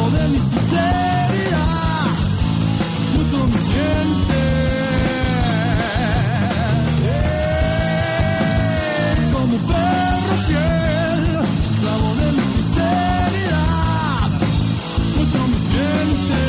de mi sinceridad, mucho mi gente. Como perro fiel, clavo de mi sinceridad, mucho mi gente.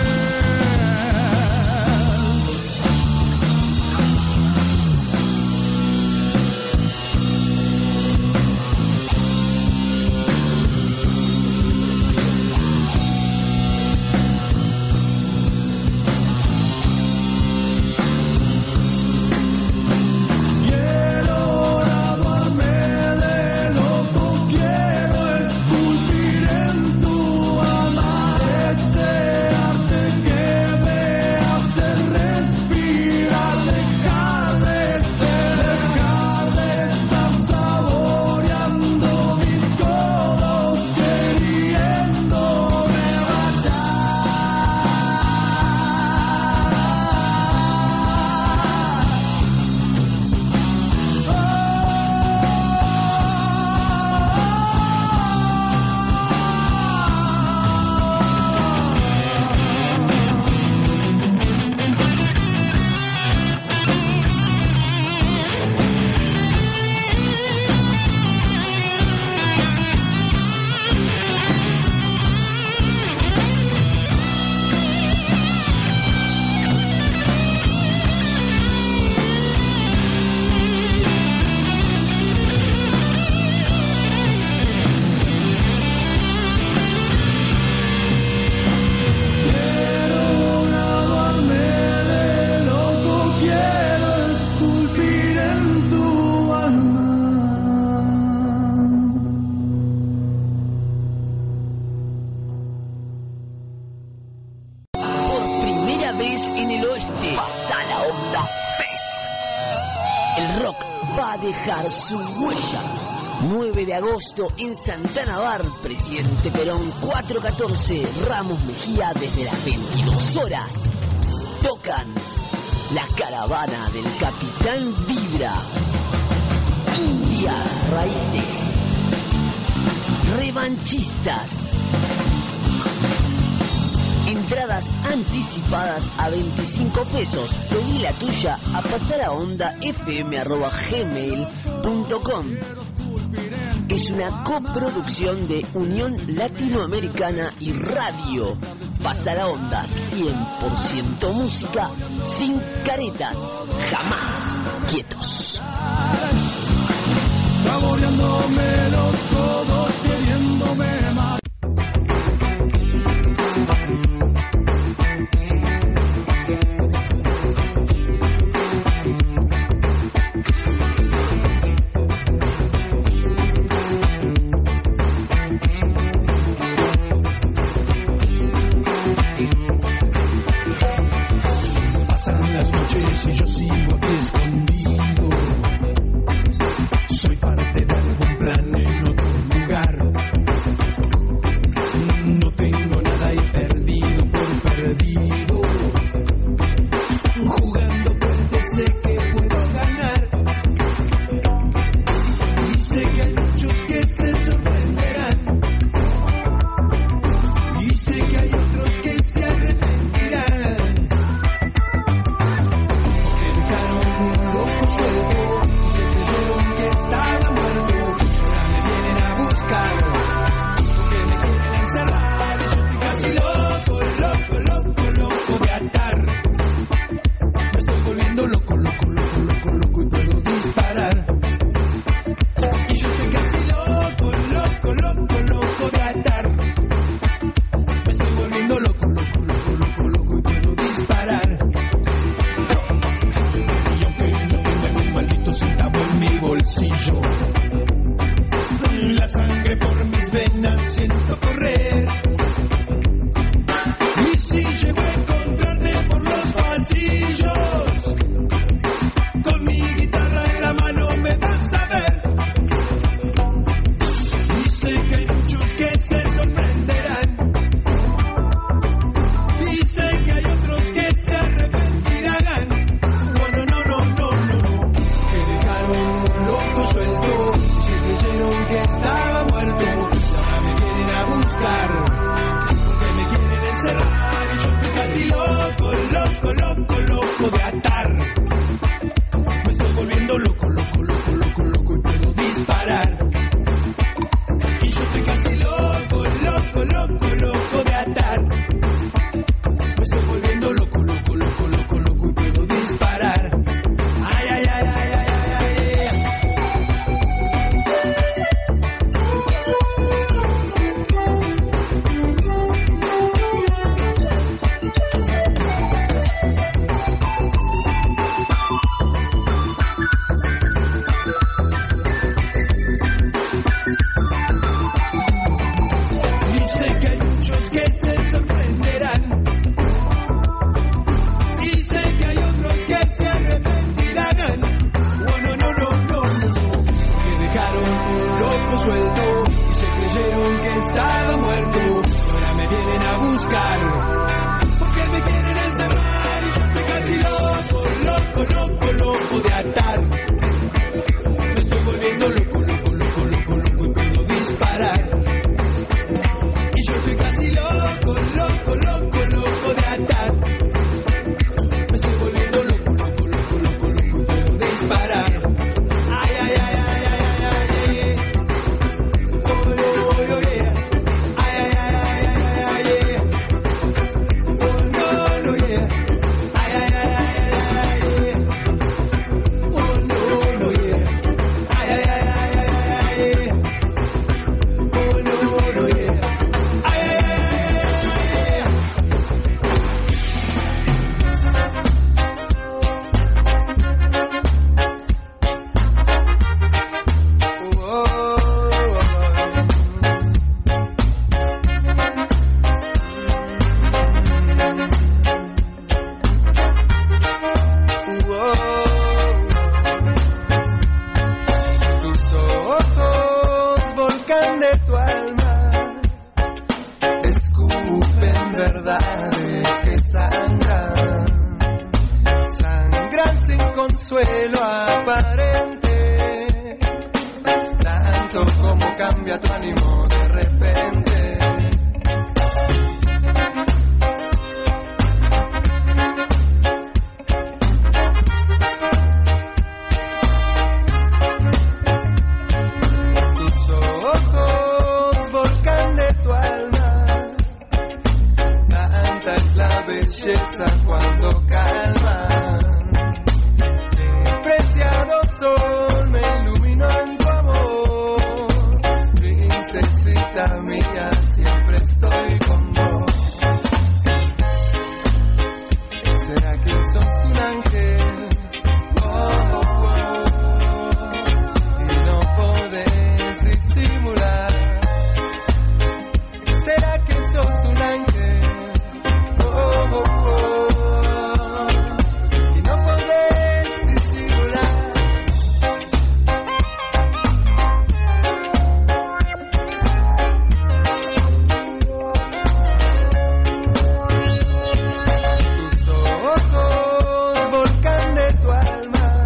Su huella. nueve de agosto en Santana Bar, Presidente Perón cuatrocientos catorce, Ramos Mejía, desde las veintidós horas. Tocan La Caravana del Capitán Vibra, Indias Raíces, Revanchistas. Entradas anticipadas a veinticinco pesos. Pedí la tuya a pasaraondafm arroba gmail punto com. Es una coproducción de Unión Latinoamericana y Radio. Pasar a Onda, cien por ciento música, sin caretas, jamás quietos. Saboreándome los codos, queriéndome más. Si yo sigo aquí escondido, soy parte de algún plan en otro lugar. No tengo nada y perdido por perdido. Jugando fuerte sé que puedo ganar. Y sé que hay muchos que se sorprenderán. Y sé que hay otros que se arrepentirán. buscar. Porque me quieren encerrar y yo estoy casi loco, loco, loco, loco de atar. Me estoy volviendo loco, loco, loco, loco, loco y puedo disparar. Y yo estoy casi loco, loco, loco, loco de atar. Me estoy volviendo loco, loco, loco, loco, loco y puedo disparar. Ay, ay, ay, ay, ay, ay, ay, ay. Oh, oh, oh, yeah. Ay, ay, ay, ay, ay, ay, ay, yeah. Oh, no, no, yeah. Ay, ay, ay, ay, ay, ay, yeah. Oh, no, no, yeah. Ay, ay, ay, ay, ay, ay, yeah. Oh, no, no, yeah. Ay, ay, ay, ay, ay, ay. Tus ojos, volcán de tu alma, escupen verdades que sangran, sangran sin consuelo aparente, tanto como cambia tu ánimo de repente. Tus ojos, volcán de tu alma, tanta es la belleza cuando calman. Qué preciado sol me iluminó en tu amor, princesita mía, siempre estoy con vos. ¿Será que sos un ángel? Oh, oh, oh, y no podés disimular. ¿Será que sos un ángel? Oh, oh, oh, y no podés disimular. Tus ojos, volcán de tu alma,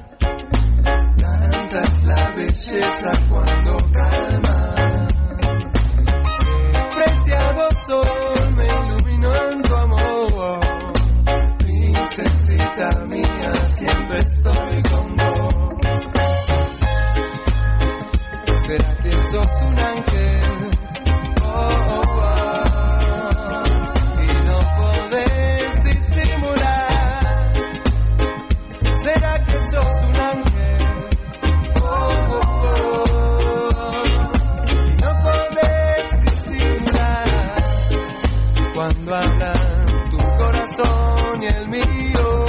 tanta es la belleza cuando calma. Qué preciado sol me iluminó en tu amor, princesita mía, siempre estoy con vos. ¿Será que sos un ángel? Oh, oh, oh, y no podés disimular. ¿Será que sos un ángel? Oh, oh, oh, y no podés disimular. Cuando hablan tu corazón y el mío,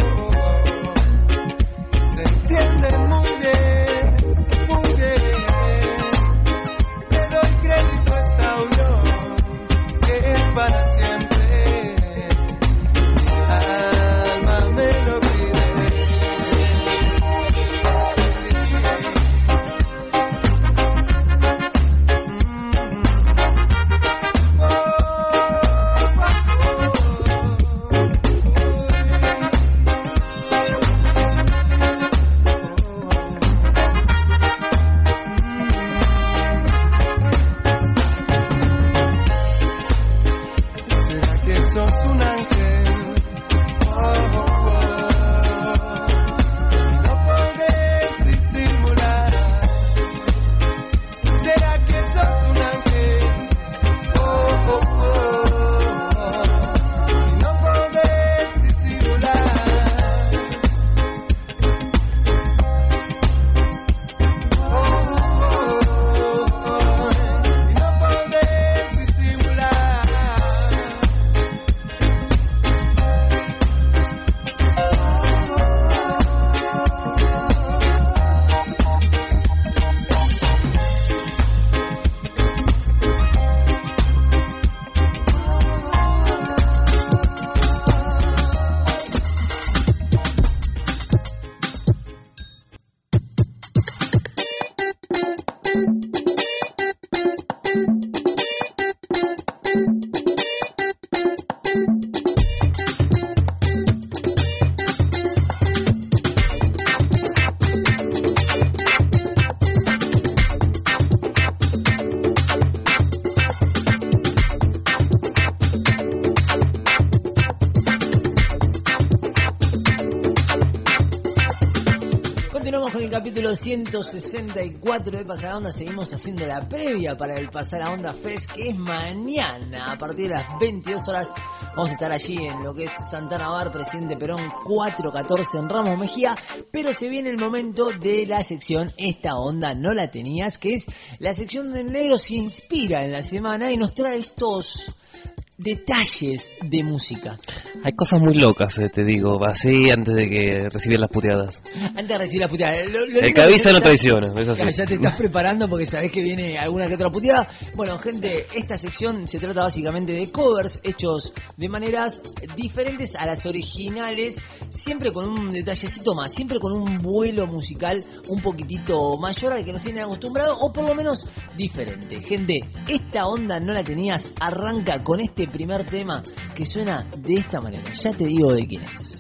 se entienden muy bien, muy bien. Le doy crédito a esta unión que es para siempre. Mi alma me lo pide. Oh, oh, oh, oh. en el capítulo ciento sesenta y cuatro de Pasar la Onda. Seguimos haciendo la previa para el Pasar la Onda Fest, que es mañana a partir de las veintidós horas. Vamos a estar allí en lo que es Santana Bar, Presidente Perón cuatrocientos catorce en Ramos Mejía. Pero se viene el momento de la sección Esta Onda No La Tenías, que es la sección donde el negro se inspira en la semana y nos trae estos detalles de música. Hay cosas muy locas, eh, te digo, así antes de que recibir las puteadas. Antes de recibir las puteadas. Lo, lo El que avisa no traiciona, es así. Ya, ya te estás preparando porque sabés que viene alguna que otra puteada. Bueno, gente, esta sección se trata básicamente de covers hechos de maneras diferentes a las originales, siempre con un detallecito más, siempre con un vuelo musical un poquitito mayor al que nos tienen acostumbrado, o por lo menos diferente. Gente, Esta Onda No La Tenías arranca con este primer tema que suena de esta manera. Ya te digo de quién es.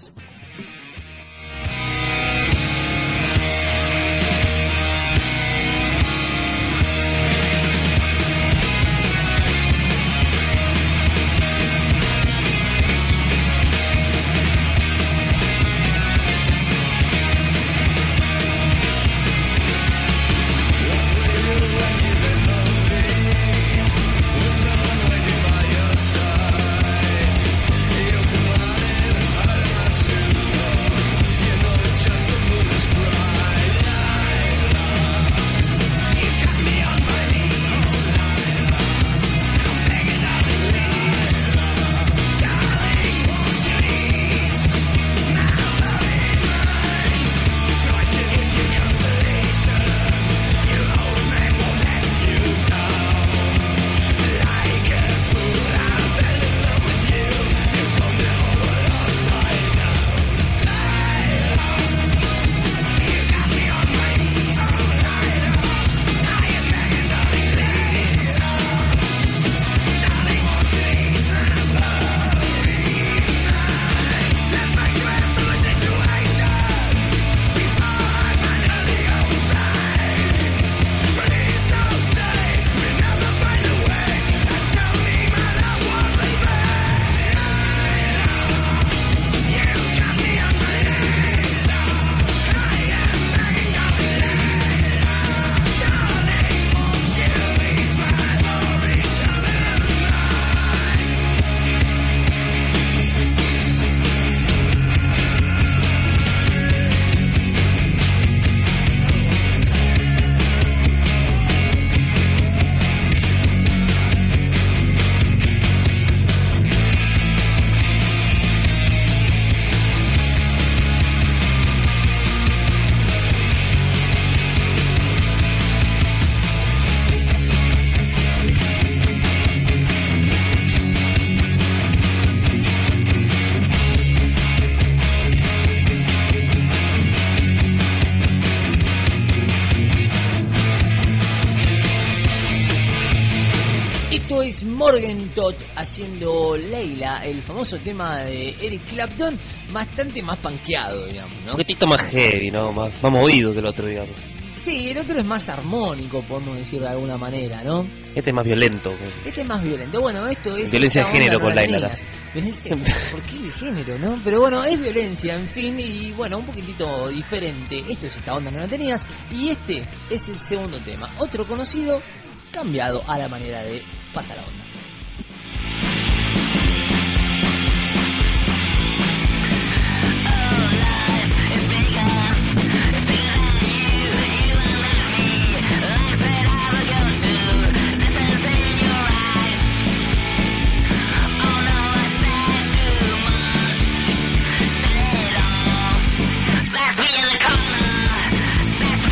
Es Morgenthau haciendo Leila, el famoso tema de Eric Clapton, bastante más panqueado, digamos, ¿no? Un poquitito más heavy, ¿no? Más, más movido que el otro, digamos. Sí, el otro es más armónico, podemos decir de alguna manera, ¿no? Este es más violento. Este es más violento. Bueno, esto es... Violencia de género con Leila. Violencia, ¿por qué de género, no? Pero bueno, es violencia, en fin, y bueno, un poquitito diferente. Esto es Esta Onda No La Tenías, y este es el segundo tema. Otro conocido, cambiado a la manera de Pasar la Onda.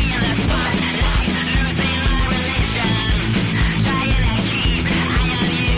Trying to keep, I am you.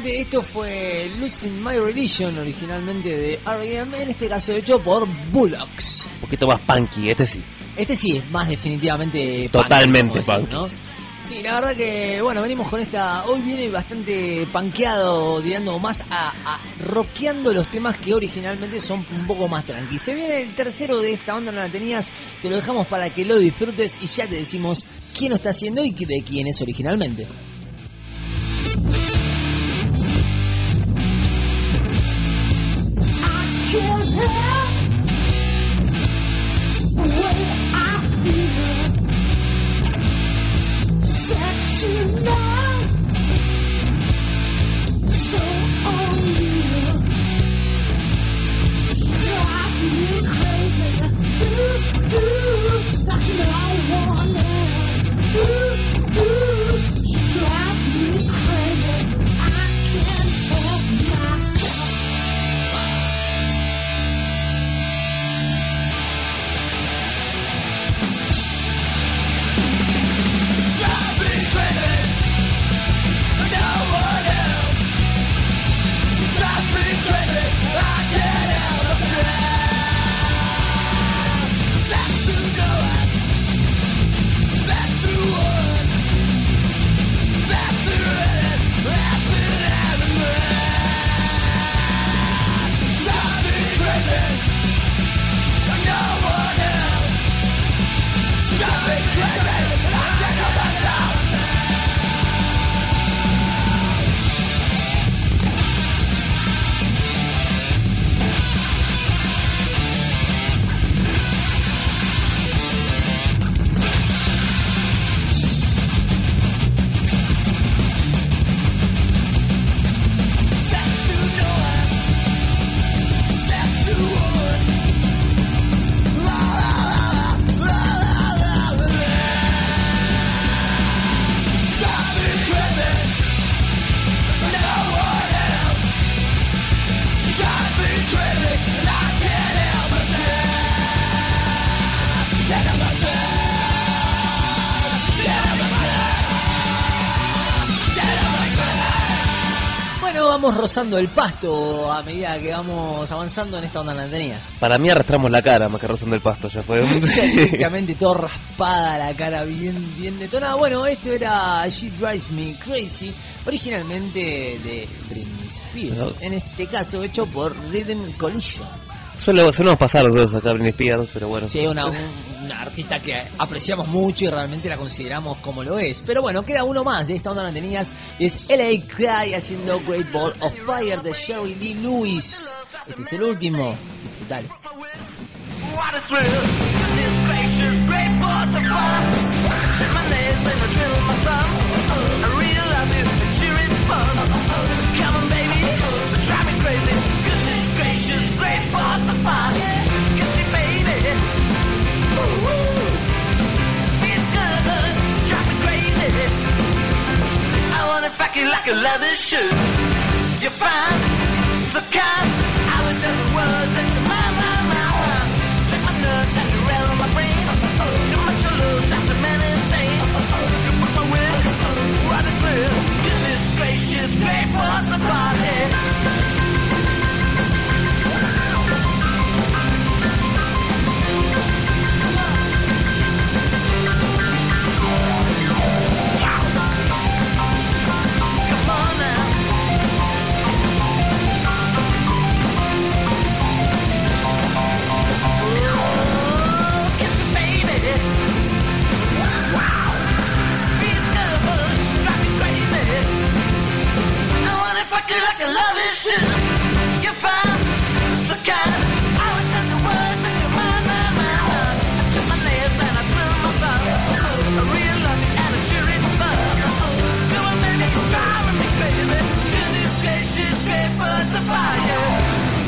gente, esto fue Losing My Religion, originalmente de R E M, en este caso hecho por Bullocks. Un poquito más punky, este sí. Este sí es más definitivamente Totalmente punk, como punky. decir, ¿no? Sí, la verdad que, bueno, venimos con esta... Hoy viene bastante punkeado, tirando más a, a rockeando los temas que originalmente son un poco más tranqui. Se viene el tercero de esta onda, no la tenías, te lo dejamos para que lo disfrutes y ya te decimos quién lo está haciendo y de quién es originalmente. Vamos rozando el pasto a medida que vamos avanzando en esta onda de tenías. Para mí arrastramos la cara más que rozando el pasto, ya fue. Prácticamente todo raspada, la cara bien, bien detonada. Bueno, esto era She Drives Me Crazy, originalmente de Britney Spears, en este caso hecho por Rhythm Collision. Suele, solemos pasar los dos acá, Britney Spears, pero bueno. Sí, una, un, una artista que apreciamos mucho y realmente la consideramos como lo es. Pero bueno, queda uno más de esta onda no tenías. Es L A Cry haciendo Great Ball of Fire de Jerry Lee Lewis. Este es el último. Disfrutalo. What a thrill, goodness gracious, great ball of fire. Turn my legs and I drill my thumb. I really love you, it's sure it's fun. Come on baby, drive me crazy. Goodness gracious, great ball of fire. Get me baby. Ooh, it's good, drive me crazy. I wanna fuck you like a leather shoe. You're fine, so kind. I wish there were words that you mind, mind, mind. That you rattle my brain. Too much to lose, that's a many thing. You push my will, what a thrill. Goodness gracious, great for the party. Like a love is true. You're fine, so kind. I would tell the words that you're mine, mine, mine. I took my nails and I threw my thumb. A real love and a cheery fun. Come on, baby, you're driving me crazy. Goodness gracious, great for the fire.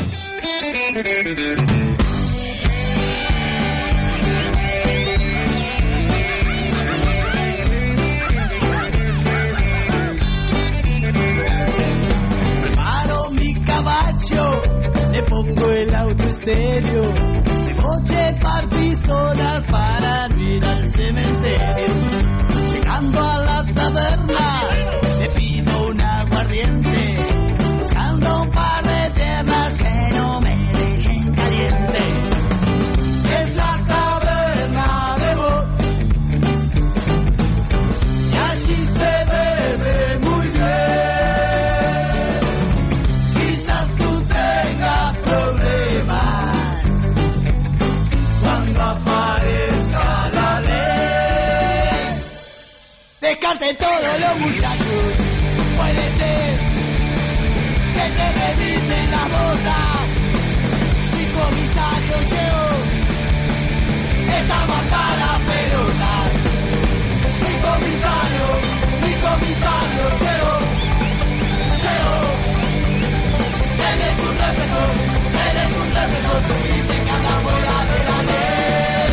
Le pongo el auto estéreo, de coche par pistolas para no ir al cementerio. Llegando a la taberna, me pido un aguardiente. descarten todos los muchachos. Puede ser que te revisen las botas. Mi comisario llegó, estamos hasta las pelotas. Mi comisario, mi comisario llegó, llegó. Él es un represor, él es un represor, dice que anda fuera de la ley.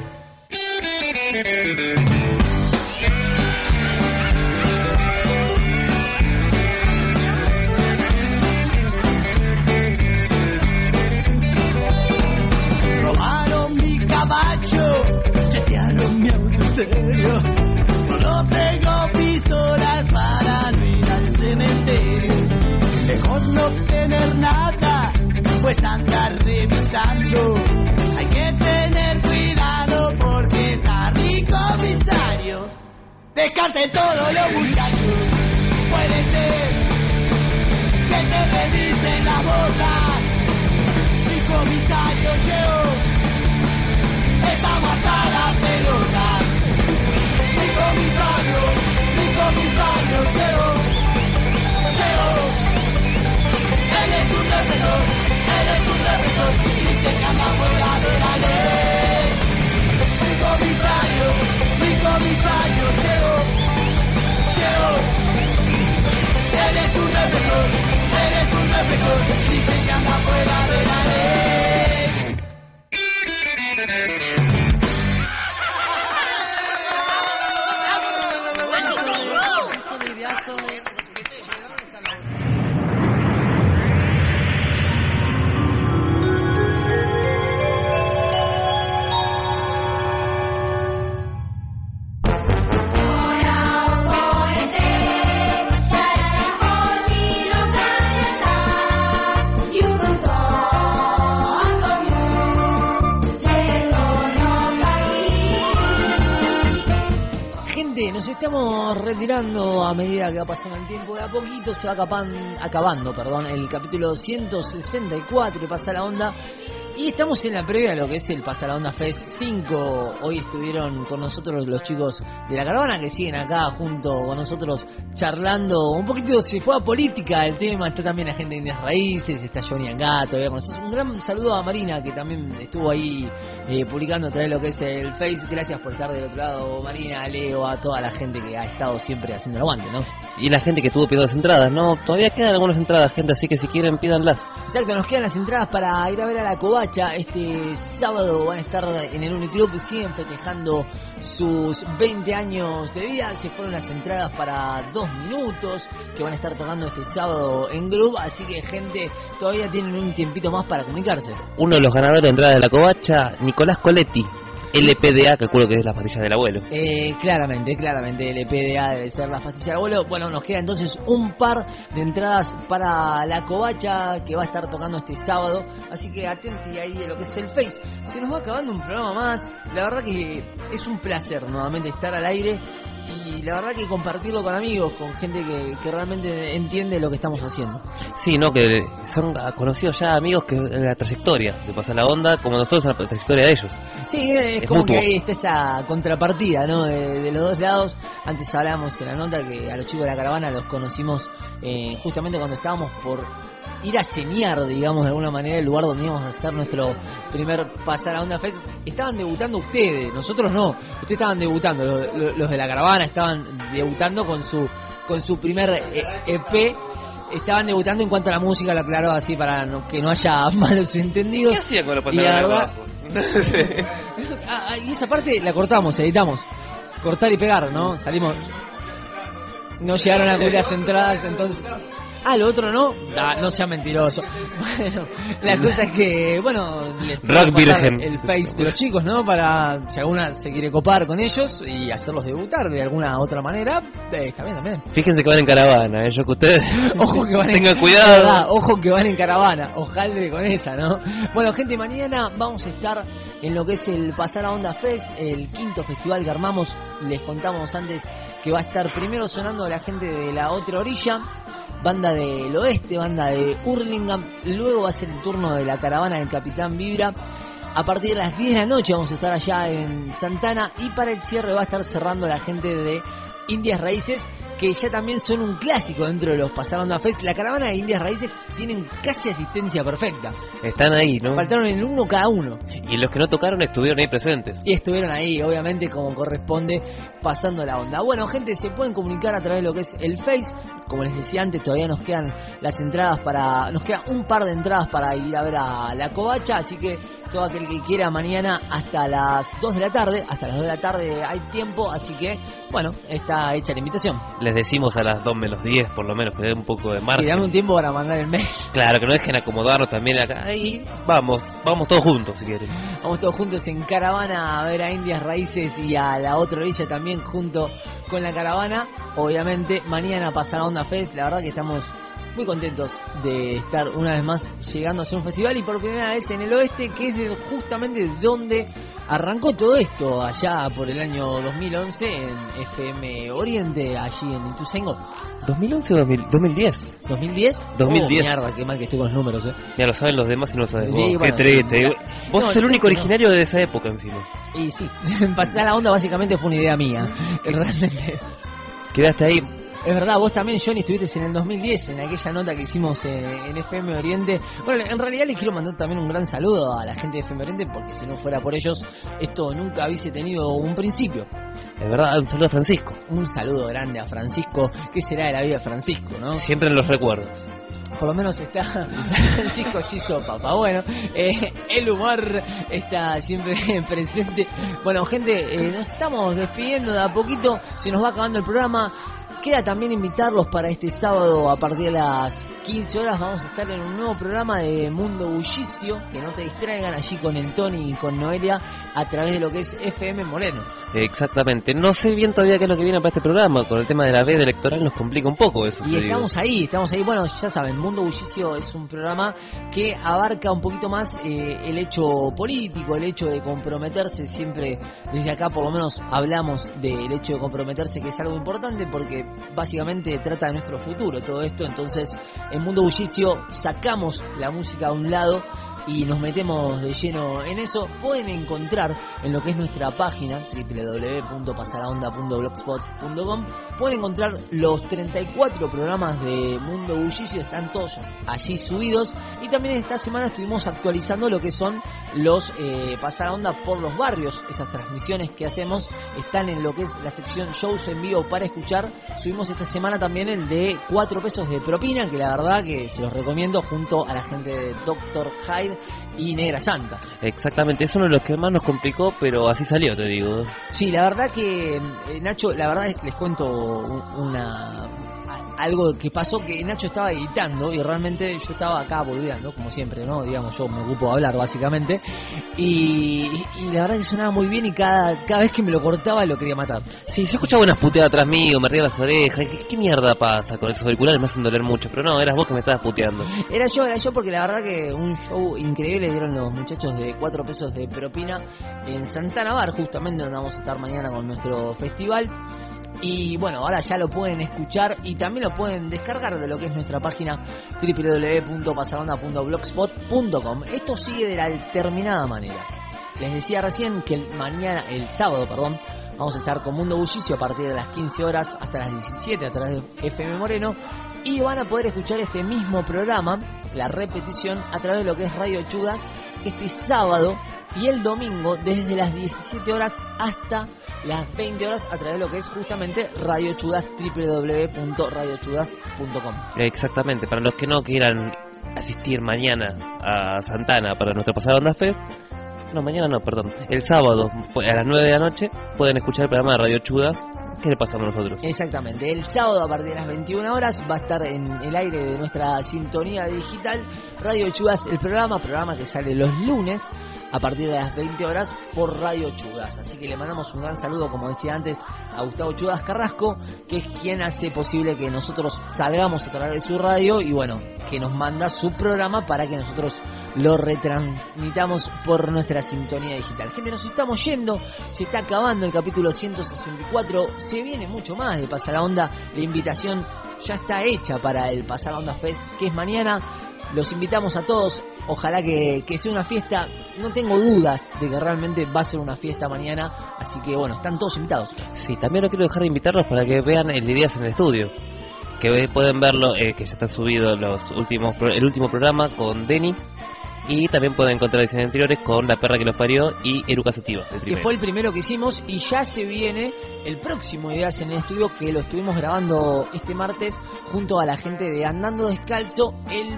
Robaron mi caballo, chetearon mi auto estéreo. Solo tengo pistolas para no ir al cementerio. Mejor no tener nada, pues andar revisando. Hay que tener cuidado por si está mi comisario. Descarten todos los muchachos. Puede ser que te revisen las botas. Mi comisario llegó, estamos hasta las pelotas. Mi comisario, mi comisario llegó, llegó. Él es un represor, él es un represor, dice que anda fuera de la ley. Mi comisario, mi comisario llegó, llegó. Él es un represor, él es un represor, dice que anda fuera de la ley. Nos estamos retirando a medida que va pasando el tiempo. De a poquito se va acapan, acabando perdón, el capítulo ciento sesenta y cuatro de Pasa la Onda. Y estamos en la previa de lo que es el Pasa la Onda Fest cinco. Hoy estuvieron con nosotros los chicos de la caravana que siguen acá junto con nosotros charlando. Un poquito se fue a política el tema. Está también la gente de Indias Raíces, está Johnny acá, todavía conoces. Un gran saludo a Marina, que también estuvo ahí eh, publicando a través de lo que es el Face. Gracias por estar del otro lado, Marina, a Leo, a toda la gente que ha estado siempre haciendo el aguante, ¿no? Y la gente que tuvo pidiendo las entradas, ¿no? Todavía quedan algunas entradas, gente, así que si quieren, pídanlas. Exacto, nos quedan las entradas para ir a ver a la Covacha. Este sábado van a estar en el Uniclub, siguen festejando sus veinte años de vida. Se fueron las entradas para dos minutos, que van a estar tocando este sábado en Groove. Así que, gente, todavía tienen un tiempito más para comunicarse. Uno de los ganadores de entradas de la Covacha, Nicolás Coletti. L P D A, calculo que es la pastilla del abuelo. Eh, claramente, claramente, L P D A debe ser la pastilla del abuelo. Bueno, nos queda entonces un par de entradas para la Covacha, que va a estar tocando este sábado. Así que atente ahí a lo que es el Face. Se nos va acabando un programa más. La verdad que es un placer nuevamente estar al aire. Y la verdad que compartirlo con amigos, con gente que, que realmente entiende lo que estamos haciendo. Sí, no, que son conocidos ya amigos que en la trayectoria de Pasa la Onda, como nosotros en la trayectoria de ellos. Sí, es, es como mutuo. Que ahí está esa contrapartida, ¿no? De, de los dos lados. Antes hablábamos en la nota que a los chicos de la caravana los conocimos eh, justamente cuando estábamos por ir a señar, digamos, de alguna manera el lugar donde íbamos a hacer nuestro primer Pasar a Onda Fest. Estaban debutando ustedes, nosotros no. Ustedes estaban debutando, los, los de la caravana estaban debutando con su con su primer E P. Estaban debutando en cuanto a la música, lo aclaro así para no, que no haya malos entendidos. ¿Qué hacía con los y la pantalones verdad, abajo? ah, y esa parte la cortamos, editamos. Cortar y pegar, ¿no? Salimos. No llegaron a cubrir las entradas, entonces... Ah, lo otro no, ah, no sea mentiroso. Bueno, la cosa es que, bueno, les Rock virgen. El face de los chicos, ¿no? Para si alguna se quiere copar con ellos y hacerlos debutar de alguna otra manera, eh, está bien también. Fíjense que van en caravana, ¿eh? Yo que ustedes ojo que van tengan en, cuidado. Verdad, ojo que van en caravana, ojalá con esa, ¿no? Bueno, gente, mañana vamos a estar en lo que es el Pasar a Onda Fest, el quinto festival que armamos. Les contamos antes que va a estar primero sonando la gente de La Otra Orilla, banda del oeste, banda de Hurlingham. Luego va a ser el turno de la caravana del Capitán Vibra. A partir de las diez de la noche vamos a estar allá en Santana. Y para el cierre va a estar cerrando la gente de Indias Raíces, que ya también son un clásico dentro de los Pasar Onda Fest. La caravana de Indias Raíces tienen casi asistencia perfecta. Están ahí, ¿no? Faltaron el uno cada uno. Y los que no tocaron estuvieron ahí presentes. Y estuvieron ahí, obviamente, como corresponde, pasando la onda. Bueno, gente, se pueden comunicar a través de lo que es el Face. Como les decía antes, todavía nos quedan las entradas para... Nos queda un par de entradas para ir a ver a La Covacha, así que todo aquel que quiera mañana hasta las dos de la tarde, hasta las dos de la tarde hay tiempo, así que, bueno, está hecha la invitación. Les decimos a las dos menos diez, por lo menos, que den un poco de margen. Sí, dame un tiempo para mandar el mail. Claro, que no dejen acomodarnos también acá. Ahí vamos, vamos todos juntos, si quieren. Vamos todos juntos en caravana a ver a Indias Raíces y a la otra orilla también junto con la caravana. Obviamente, mañana pasará Onda Fest. La verdad que estamos muy contentos de estar una vez más llegando a hacer un festival y por primera vez en el oeste, que es de justamente donde arrancó todo esto, allá por el año dos mil once en F M Oriente, allí en Ituzaingó. ¿dos mil once o dos mil, dos mil diez? ¿dos mil diez? dos mil diez. Oh, mierda, qué mal que estoy con los números, eh. Ya lo saben los demás y no lo sabes. Sí, vos, bueno, qué triste. sí, vos no, sos el único no. originario de esa época encima. Y sí, pasar la onda básicamente fue una idea mía, realmente. Quedaste ahí. Es verdad, vos también, Johnny, estuviste en el dos mil diez, en aquella nota que hicimos eh, en F M Oriente. Bueno, en realidad les quiero mandar también un gran saludo a la gente de F M Oriente, porque si no fuera por ellos, esto nunca hubiese tenido un principio. Es verdad, un saludo a Francisco. Un saludo grande a Francisco. ¿Qué será de la vida de Francisco, no? Siempre en los recuerdos. Por lo menos está Francisco se hizo papá. Bueno, eh, el humor está siempre presente. Bueno, gente, eh, nos estamos despidiendo de a poquito. Se nos va acabando el programa. Queda también invitarlos para este sábado a partir de las quince horas. Vamos a estar en un nuevo programa de Mundo Bullicio. Que no te distraigan, allí con el Tony y con Noelia a través de lo que es F M Moreno. Exactamente. No sé bien todavía qué es lo que viene para este programa. Con el tema de la veda electoral nos complica un poco eso. Y estamos digo. ahí, estamos ahí. Bueno, ya saben, Mundo Bullicio es un programa que abarca un poquito más eh, el hecho político, el hecho de comprometerse. Siempre desde acá por lo menos hablamos del hecho de comprometerse, que es algo importante porque básicamente trata de nuestro futuro todo esto. Entonces, en Mundo Bullicio sacamos la música a un lado y nos metemos de lleno en eso. Pueden encontrar en lo que es nuestra página doble u doble u doble u punto pasaraonda punto blogspot punto com, pueden encontrar los treinta y cuatro programas de Mundo Bullicio, están todos allí subidos. Y también esta semana estuvimos actualizando lo que son los eh, Pasaraonda por los barrios. Esas transmisiones que hacemos están en lo que es la sección shows en vivo para escuchar. Subimos esta semana también el de cuatro pesos de propina, que la verdad que se los recomiendo, junto a la gente de Doctor Hyde y Negra Santa. Exactamente, es uno de los que más nos complicó, pero así salió, te digo. Sí, la verdad que eh, Nacho, la verdad les cuento una algo que pasó, que Nacho estaba editando y realmente yo estaba acá boludeando, como siempre, ¿no? Digamos, yo me ocupo de hablar básicamente, y, y la verdad que sonaba muy bien y cada, cada vez que me lo cortaba lo quería matar. Sí, yo escuchaba unas puteadas atrás mío, me ría las orejas. ¿Qué, ¿Qué mierda pasa con esos auriculares? Me hacen doler mucho, pero no, eras vos que me estabas puteando. Era yo, era yo, porque la verdad que un show increíble dieron los muchachos de cuatro pesos de propina en Santana Bar, justamente donde vamos a estar mañana con nuestro festival. Y bueno, ahora ya lo pueden escuchar y también lo pueden descargar de lo que es nuestra página doble u doble u doble u punto pasaraonda punto blogspot punto com. Esto sigue de la determinada manera. Les decía recién que el mañana, el sábado, perdón, vamos a estar con Mundo Bullicio a partir de las quince horas hasta las diecisiete a través de F M Moreno. Y van a poder escuchar este mismo programa, la repetición, a través de lo que es Radio Chudas, este sábado y el domingo desde las diecisiete horas hasta las veinte horas a través de lo que es justamente Radio Chudas, doble u doble u doble u punto radio chudas punto com. Exactamente, para los que no quieran asistir mañana a Santana para nuestro Pasaraonda Fest, no, mañana no, perdón, el sábado a las nueve de la noche pueden escuchar el programa de Radio Chudas. ¿Qué le pasa a nosotros? Exactamente, el sábado a partir de las veintiuna horas va a estar en el aire de nuestra sintonía digital Radio Chudas, el programa, programa que sale los lunes a partir de las veinte horas por Radio Chudas. Así que le mandamos un gran saludo, como decía antes, a Gustavo Chudas Carrasco, que es quien hace posible que nosotros salgamos a través de su radio y bueno, que nos manda su programa para que nosotros lo retransmitamos por nuestra sintonía digital. Gente, nos estamos yendo, se está acabando el capítulo ciento sesenta y cuatro, se viene mucho más de Pasar la Onda, la invitación ya está hecha para el Pasar la Onda Fest, que es mañana. los invitamos a todos, ojalá que, que sea una fiesta, no tengo dudas de que realmente va a ser una fiesta mañana, así que bueno, están todos invitados. Sí, también no quiero dejar de invitarlos para que vean el de Ideas en el Estudio, que pueden verlo, eh, que ya está subido los últimos el último programa con Denny, y también pueden encontrar ediciones anteriores con La Perra que los parió y Eruca Sativa, que fue el primero que hicimos, y ya se viene el próximo Ideas en el Estudio, que lo estuvimos grabando este martes junto a la gente de Andando Descalzo. El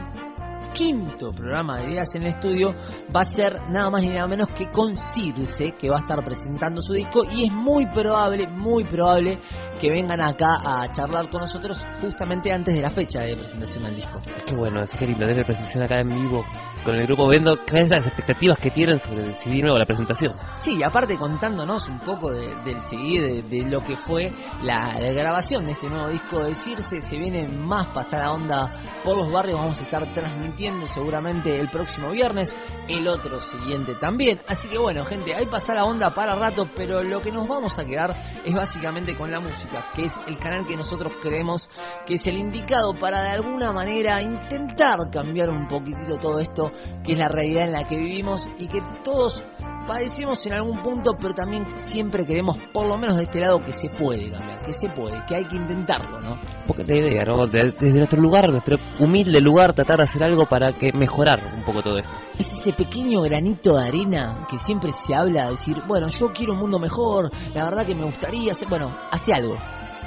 quinto programa de Ideas en el Estudio va a ser nada más ni nada menos que con Circe, que va a estar presentando su disco, y es muy probable, muy probable que vengan acá a charlar con nosotros justamente antes de la fecha de presentación del disco. Qué bueno, es que lindo, desde presentación acá en vivo con el grupo, viendo cuáles son las expectativas que tienen sobre el C D nuevo, la presentación. Sí, y aparte contándonos un poco de, del C D, de, de lo que fue la, la grabación de este nuevo disco de Circe. Se viene más pasada onda por los barrios, vamos a estar transmitiendo seguramente el próximo viernes, el otro siguiente también, así que bueno gente, hay pasada onda para rato, pero lo que nos vamos a quedar es básicamente con la música, que es el canal que nosotros creemos que es el indicado para de alguna manera intentar cambiar un poquitito todo esto, que es la realidad en la que vivimos y que todos padecemos en algún punto, pero también siempre queremos, por lo menos de este lado, que se puede cambiar, que se puede, que hay que intentarlo, ¿no? Porque es la idea, ¿no? Desde nuestro lugar, nuestro humilde lugar, tratar de hacer algo para que mejorar un poco todo esto. Es ese pequeño granito de arena que siempre se habla, de decir, bueno, yo quiero un mundo mejor, la verdad que me gustaría hacer, bueno, hace algo.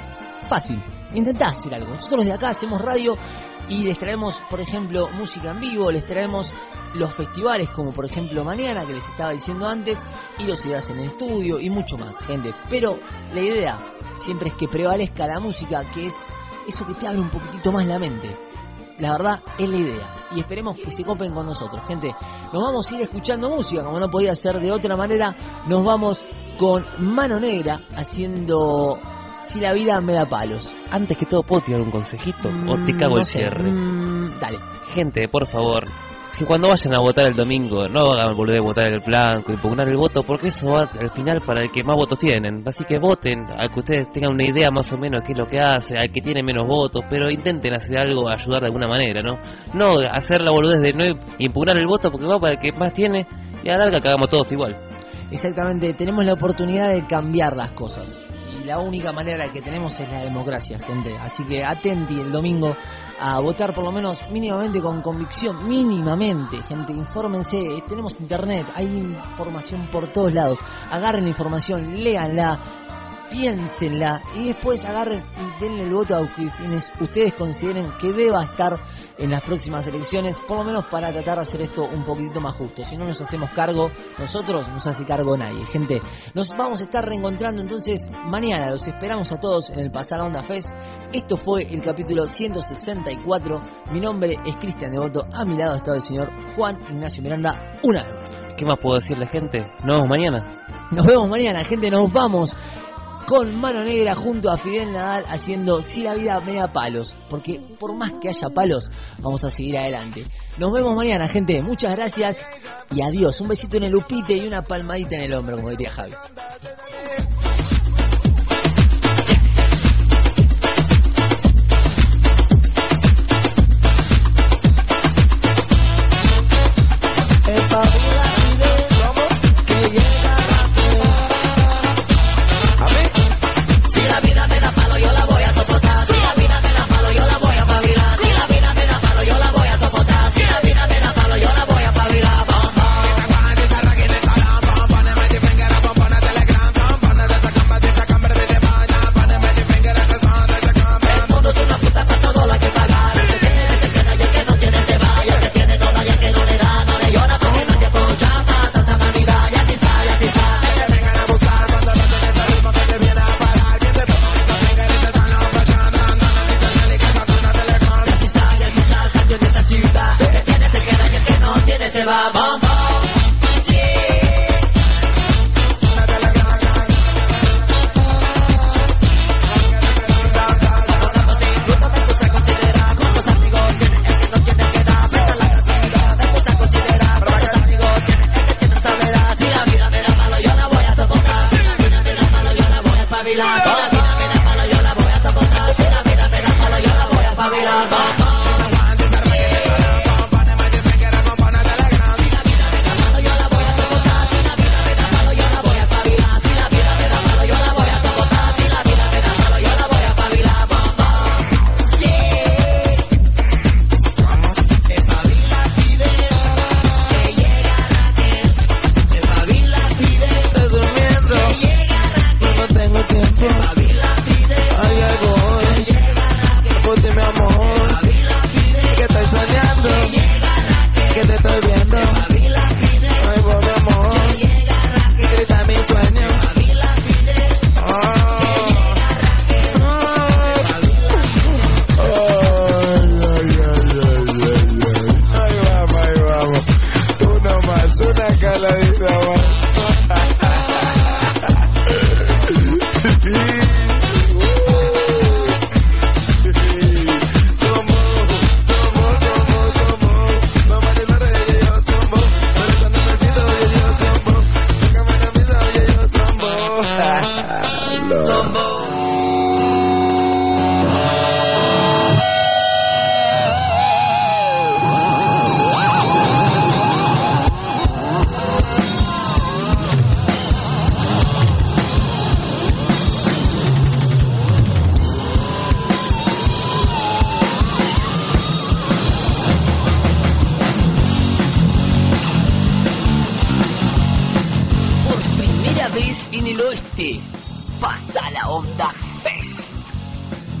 Fácil, intentá hacer algo. Nosotros de acá hacemos radio y les traemos, por ejemplo, música en vivo, les traemos los festivales como por ejemplo mañana, que les estaba diciendo antes, y los Ideas en el Estudio y mucho más, gente. Pero la idea siempre es que prevalezca la música, que es eso que te abre un poquitito más la mente. La verdad es la idea, y esperemos que se copen con nosotros, gente. Nos vamos a ir escuchando música, como no podía ser de otra manera. Nos vamos con Mano Negra haciendo Si la vida me da palos. Antes que todo, ¿puedo tirar un consejito? Mm, ¿O te cago no el sé. cierre? Mm, dale. Gente, por favor, si cuando vayan a votar el domingo no hagan volver a votar el blanco, impugnar el voto, porque eso va al final para el que más votos tienen. Así que voten al que ustedes tengan una idea más o menos de qué es lo que hace, al que tiene menos votos, pero intenten hacer algo, ayudar de alguna manera, ¿no? No hacer la boludez de no impugnar el voto porque va para el que más tiene, y a la larga que hagamos todos igual. Exactamente, tenemos la oportunidad de cambiar las cosas. Y la única manera que tenemos es la democracia, gente. Así que atenti el domingo a votar, por lo menos mínimamente con convicción, mínimamente, gente. Infórmense, tenemos internet, hay información por todos lados. Agarren la información, léanla, piénsenla y después agarren y denle el voto a quienes ustedes consideren que deba estar en las próximas elecciones, por lo menos para tratar de hacer esto un poquitito más justo. Si no nos hacemos cargo nosotros, no se hace cargo nadie, gente. Nos vamos a estar reencontrando entonces mañana, los esperamos a todos en el Pasar Onda Fest. Esto fue el capítulo ciento sesenta y cuatro. Mi nombre es Cristian Devoto, a mi lado está el señor Juan Ignacio Miranda, una vez más. ¿Qué más puedo decirle, gente? Nos vemos mañana. Nos vemos mañana, gente, nos vamos con Mano Negra junto a Fidel Nadal haciendo Si la vida me da palos, porque por más que haya palos, vamos a seguir adelante. Nos vemos mañana, gente, muchas gracias y adiós. Un besito en el upite y una palmadita en el hombro, como diría Javi. Telegram.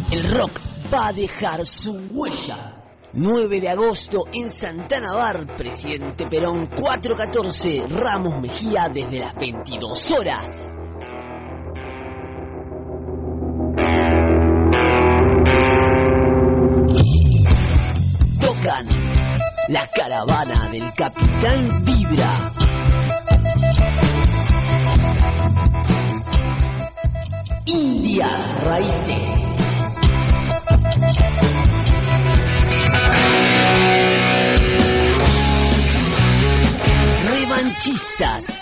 El rock va a dejar su huella. nueve de agosto en Santana Bar, Presidente Perón cuatrocientos catorce, Ramos Mejía, desde las veintidós horas. Tocan La Caravana del Capitán Vibra, Indias Raíces, Revanchistas,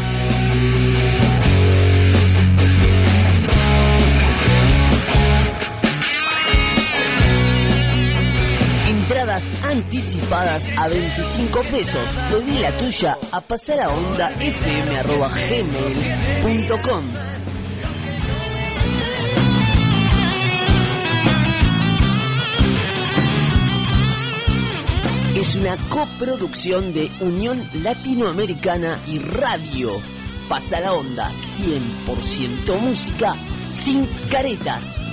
entradas anticipadas a veinticinco pesos. Pedí la tuya a pasar a onda fm arroba gmail punto com. Es una coproducción de Unión Latinoamericana y Radio. Pasa la onda, cien por ciento música sin caretas.